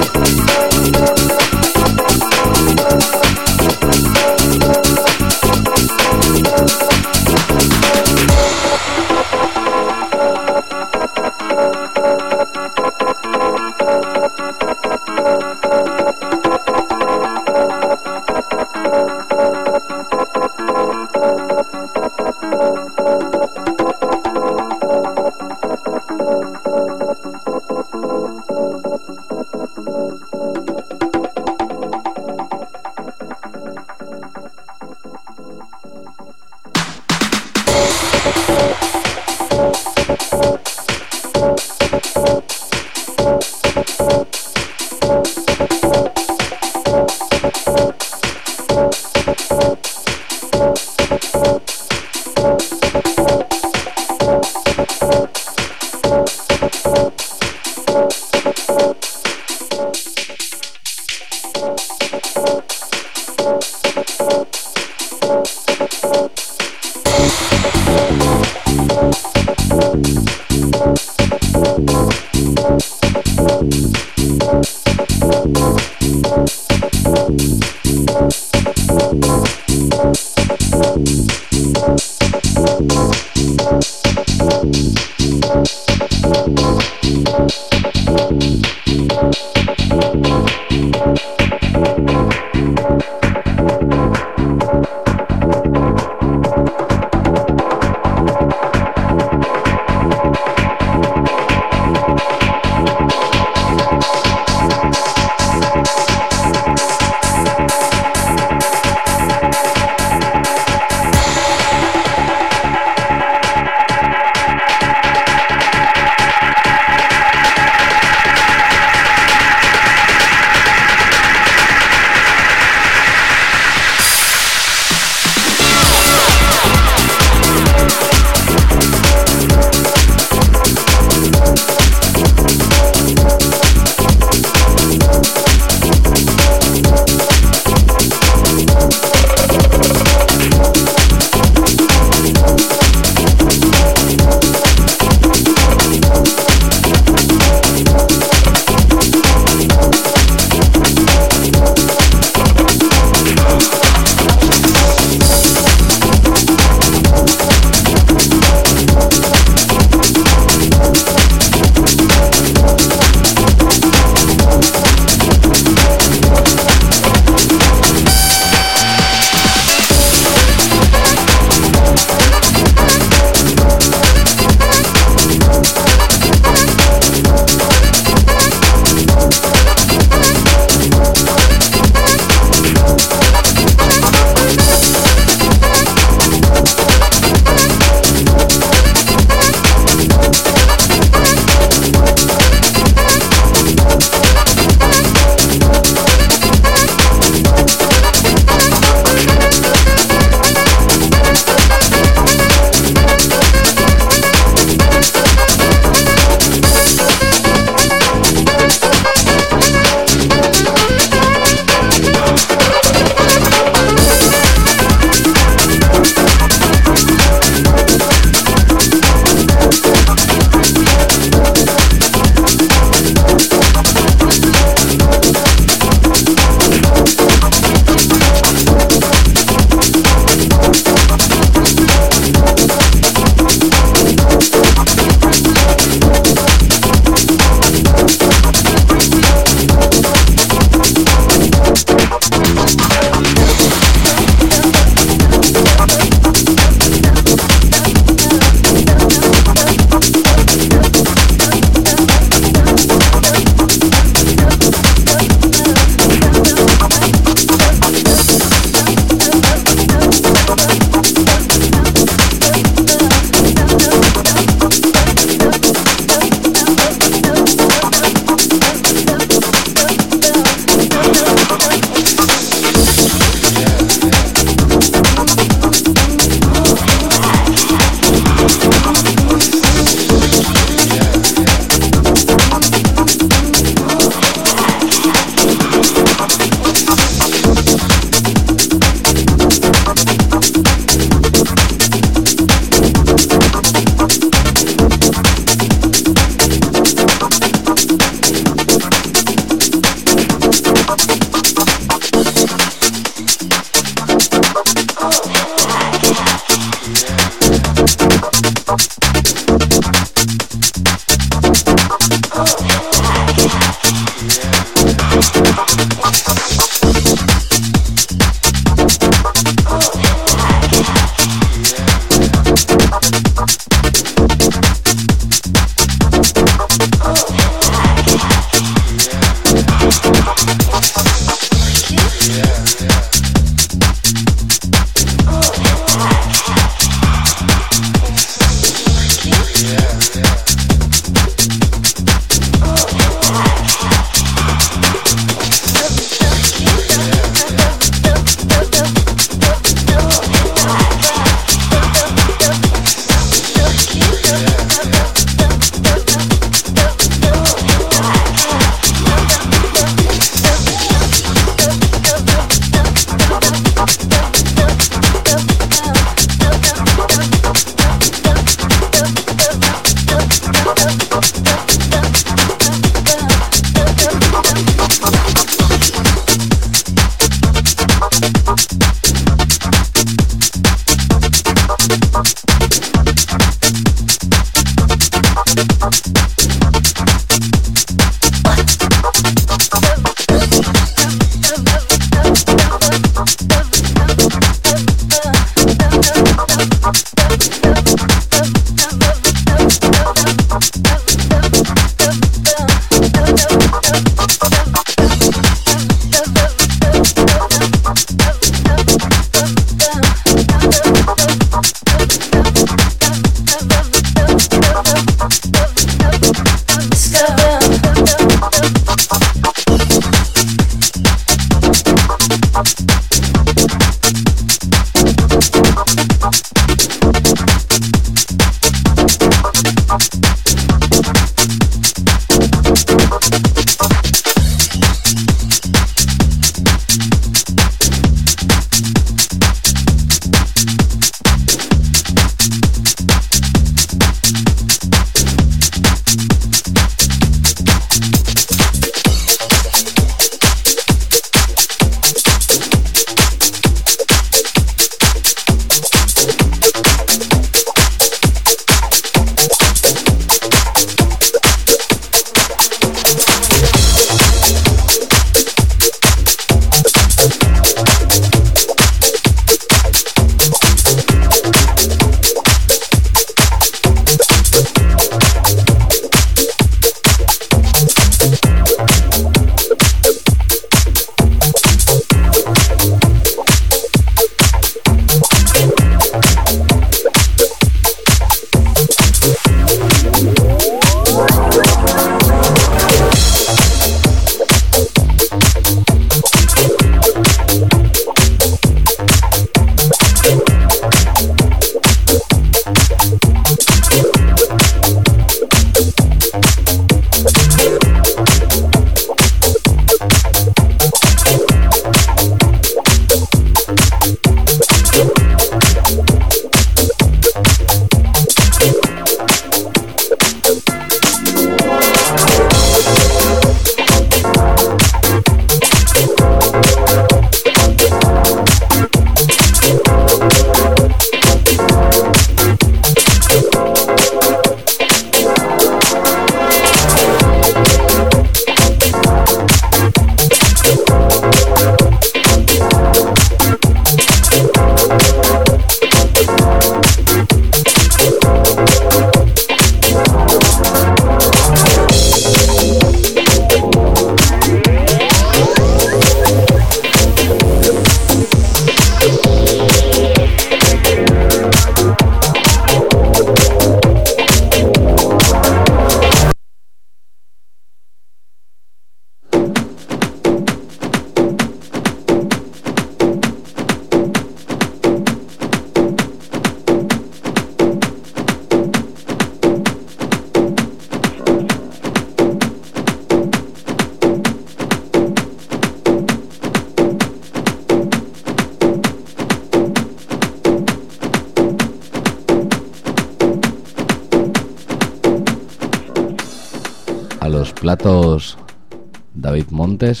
a los platos David Montes,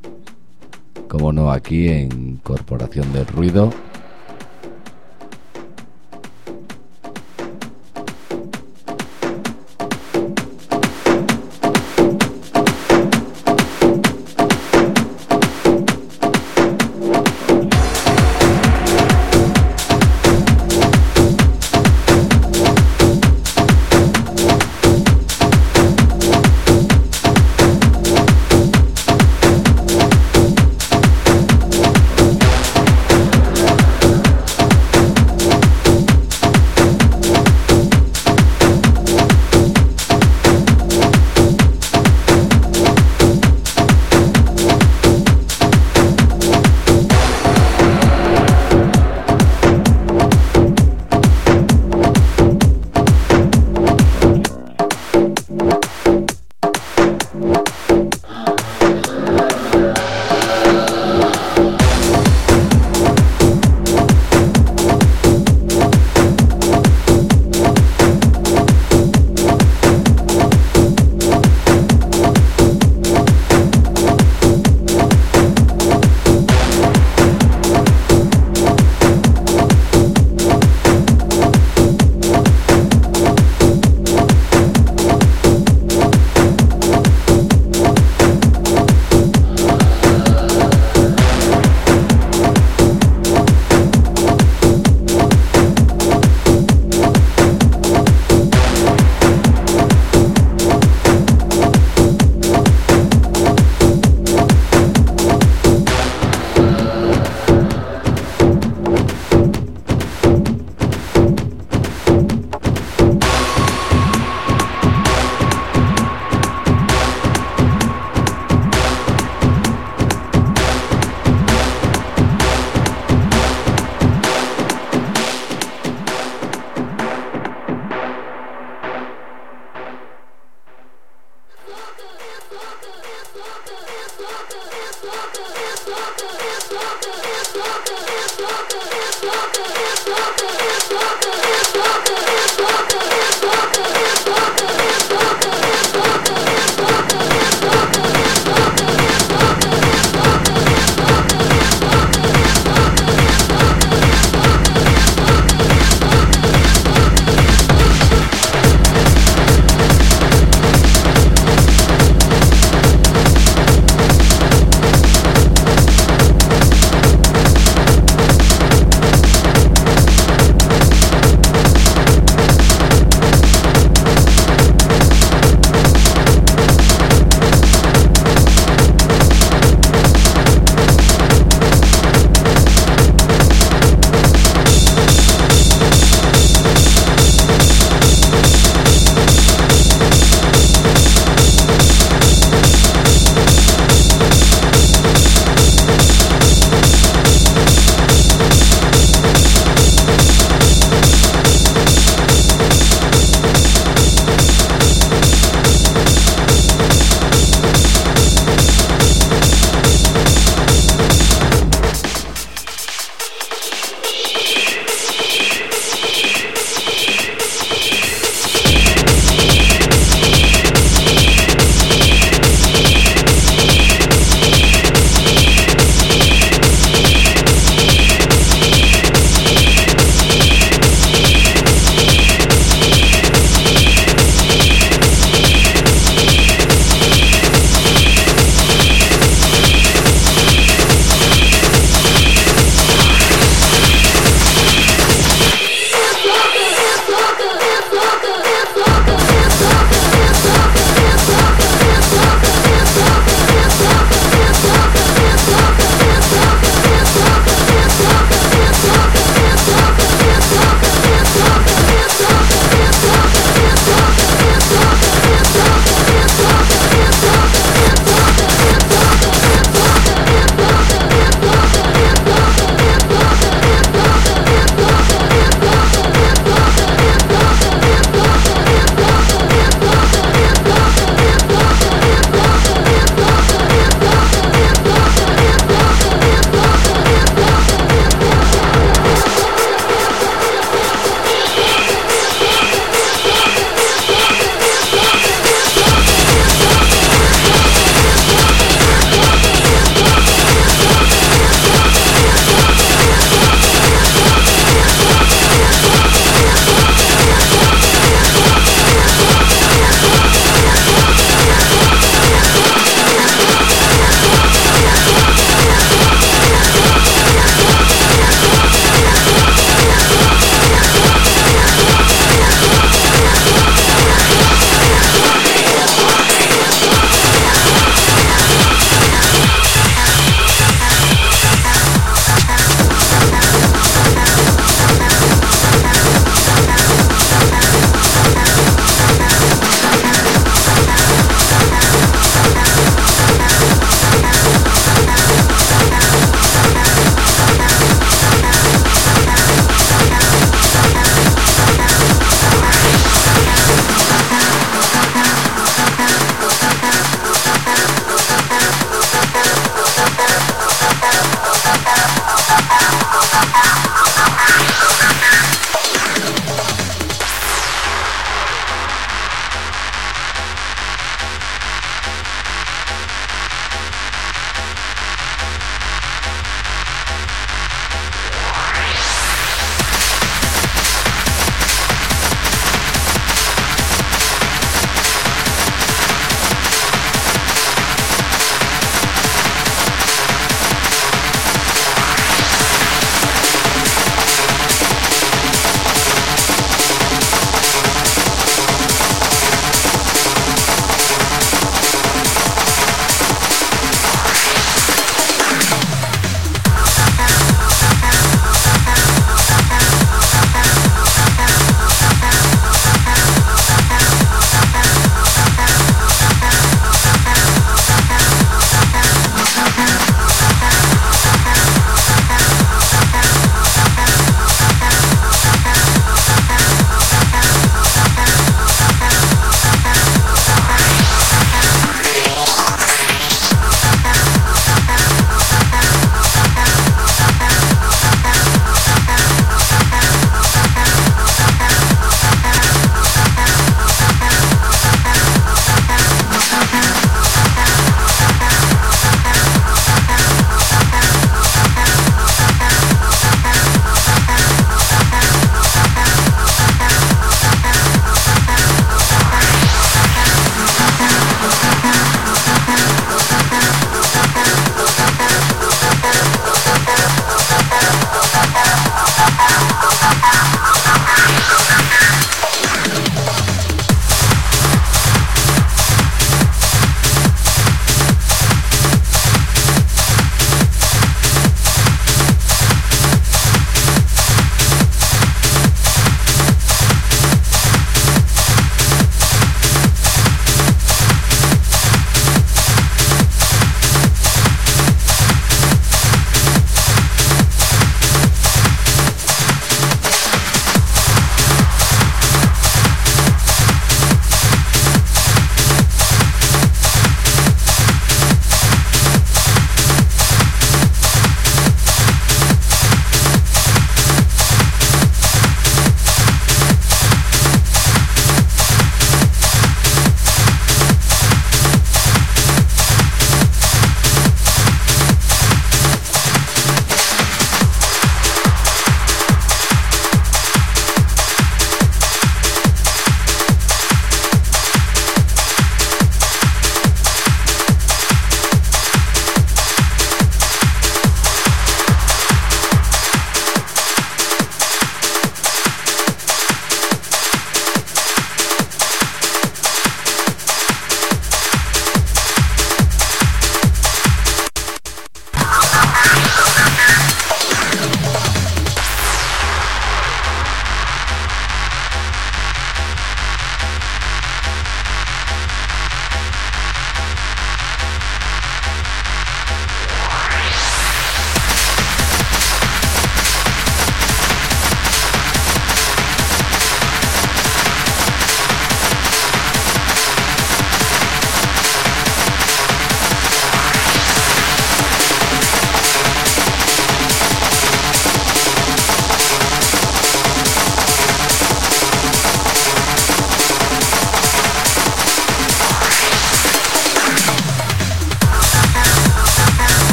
como no, aquí en Corporación del Ruido.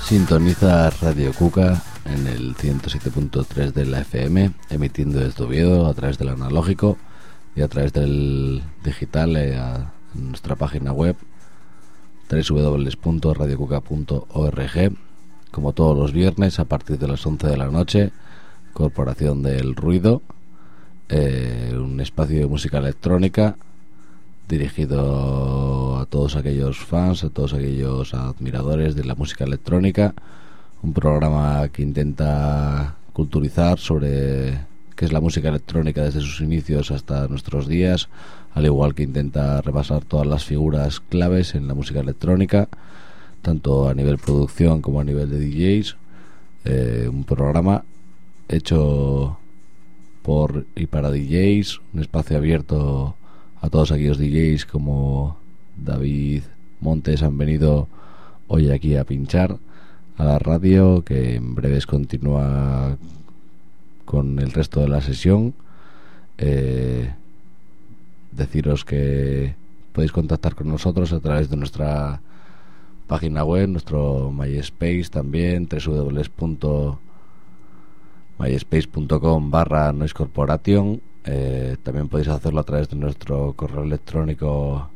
Sintoniza Radio Cuca en el 107.3 de la FM, emitiendo desde Oviedo a través del analógico y a través del digital a nuestra página web www.radiocuca.org. Como todos los viernes a partir de las 11 de la noche, Corporación del Ruido, un espacio de música electrónica dirigido a todos aquellos fans, a todos aquellos admiradores de la música electrónica, un programa que intenta culturizar sobre qué es la música electrónica desde sus inicios hasta nuestros días, al igual que intenta repasar todas las figuras claves en la música electrónica, tanto a nivel producción como a nivel de DJs. Un programa hecho por y para DJs, un espacio abierto a todos aquellos DJs como David Montes han venido hoy aquí a pinchar a la radio, que en breves continúa con el resto de la sesión. Deciros que podéis contactar con nosotros a través de nuestra página web, nuestro MySpace también, www.myspace.com/noisecorporation. También podéis hacerlo a través de nuestro correo electrónico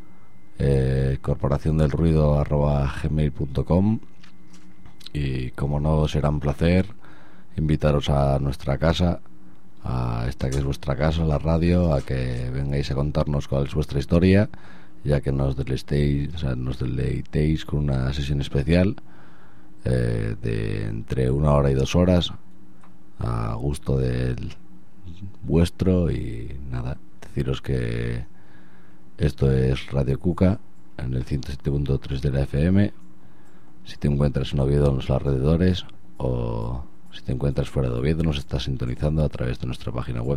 corporaciondelruido@gmail.com. y como no, será un placer invitaros a nuestra casa, a esta que es vuestra casa, la radio, a que vengáis a contarnos cuál es vuestra historia, ya que nos deleitéis con una sesión especial de entre 1 hora y 2 horas a gusto del vuestro. Y nada, deciros que esto es Radio Cuca en el 107.3 de la FM. Si te encuentras en Oviedo, en los alrededores, o si te encuentras fuera de Oviedo, nos estás sintonizando a través de nuestra página web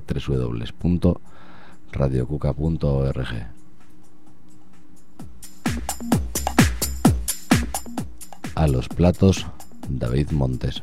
www.radiocuca.org. A los platos, David Montes.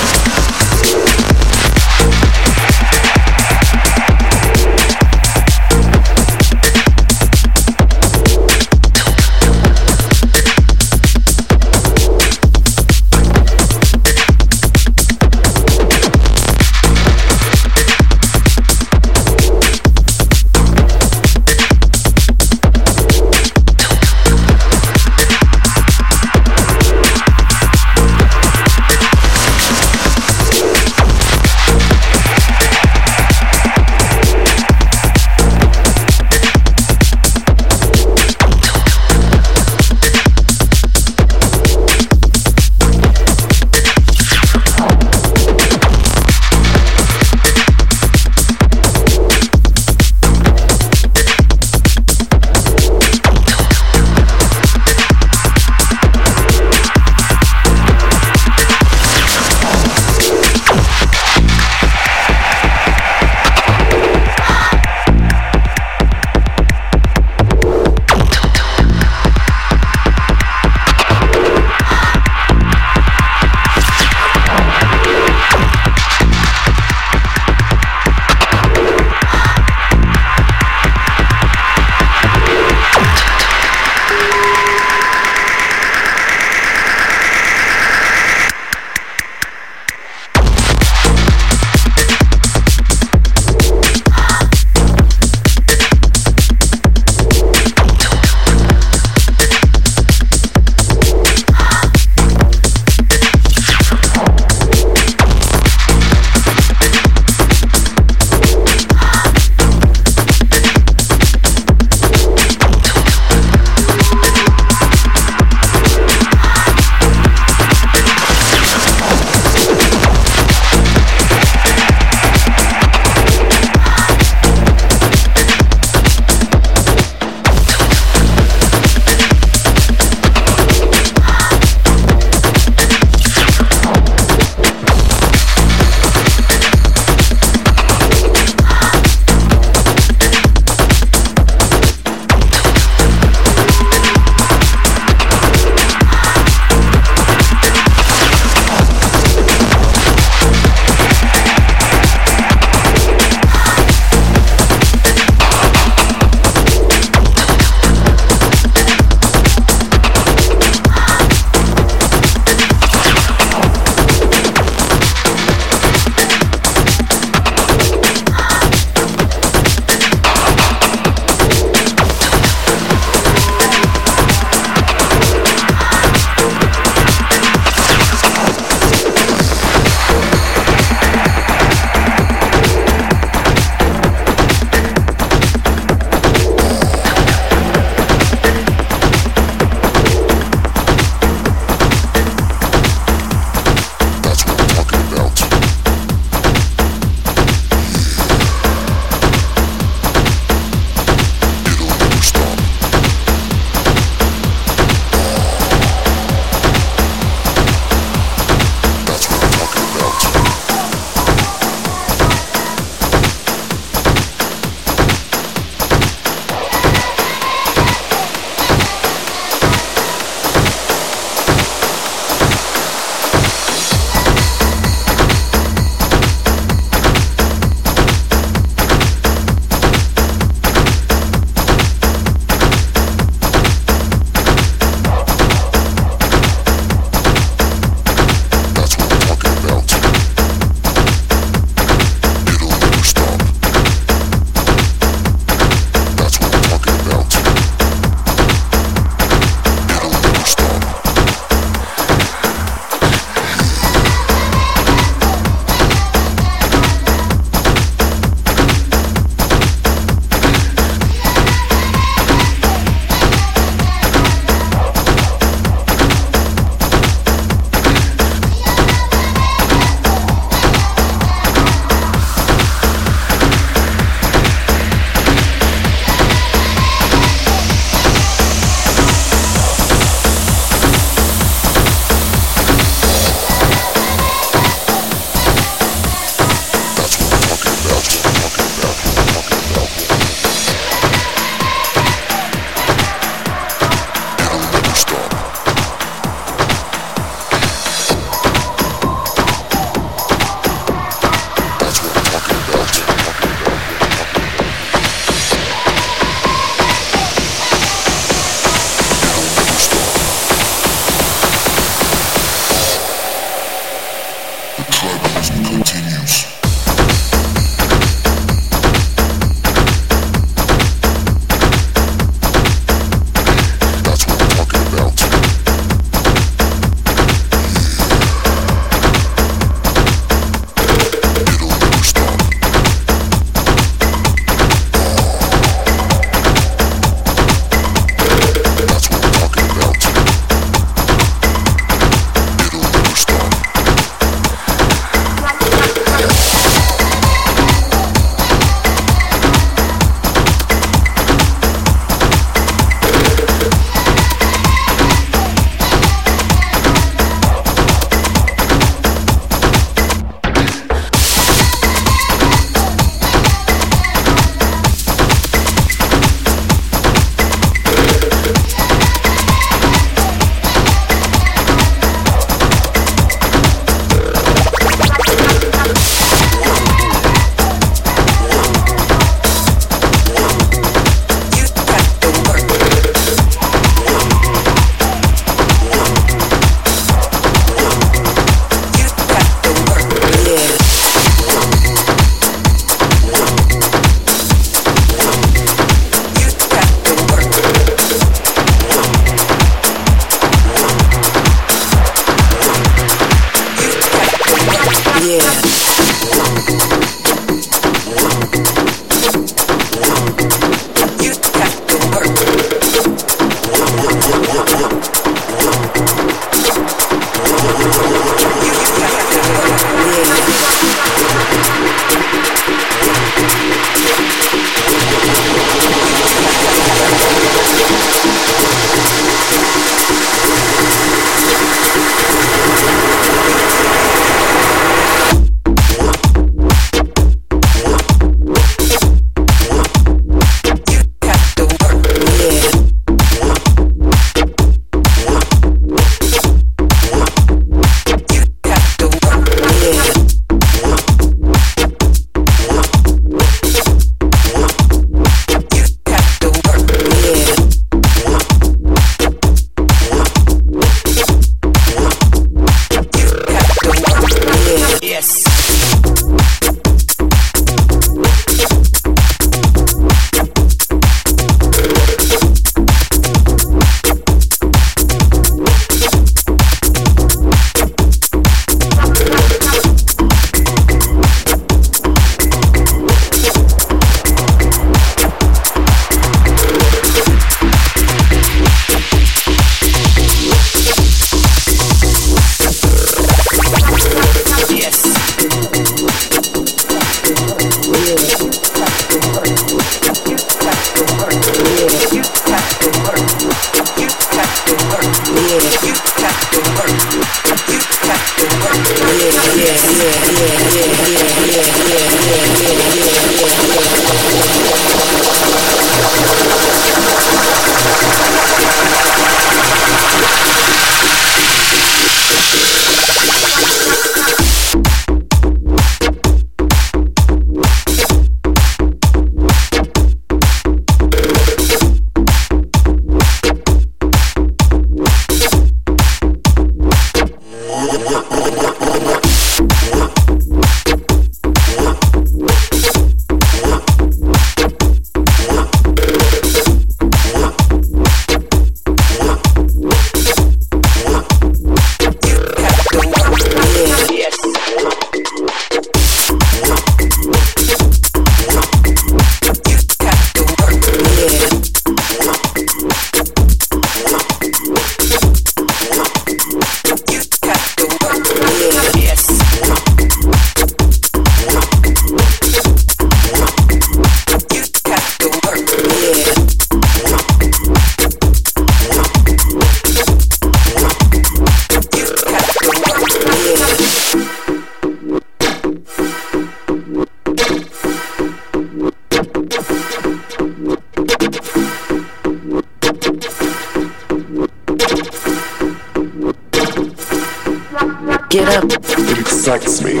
Get up. It excites me.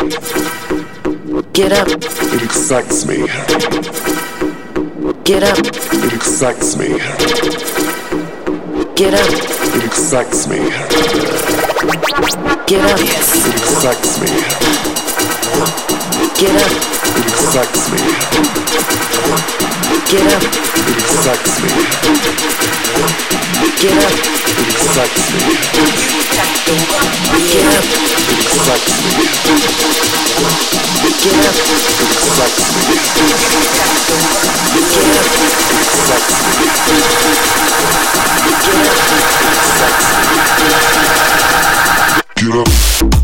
Get up. It excites me. Get up. It excites me. Get up. It excites me. Get up. It excites me. Get up. It excites me. Get up. It excites me. Get up. It excites me. Get up. It excites me. Get up. It excites me. Get up. It excites me. Get up.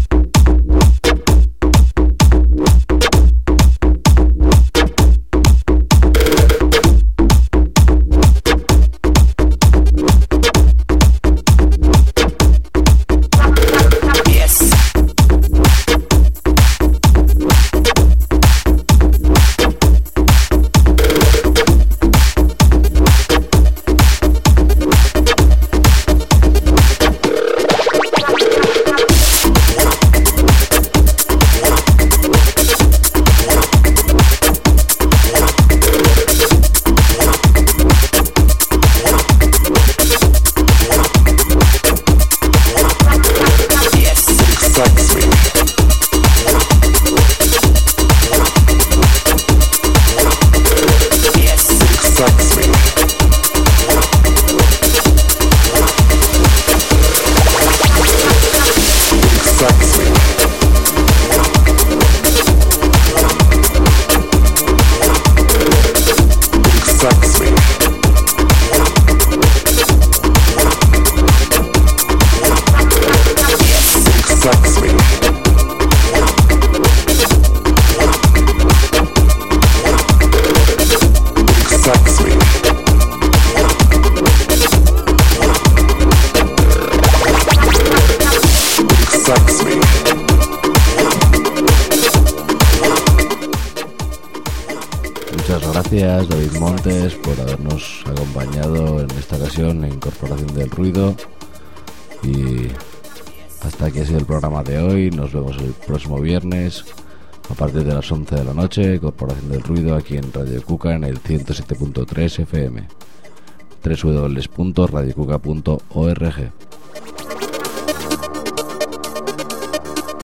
Muchas gracias, David Montes, por habernos acompañado en esta ocasión en Corporación del Ruido. Y hasta aquí ha sido el programa de hoy. Nos vemos el próximo viernes a partir de las 11 de la noche. Corporación del Ruido aquí en Radio Cuca en el 107.3 FM. www.radiocuca.org.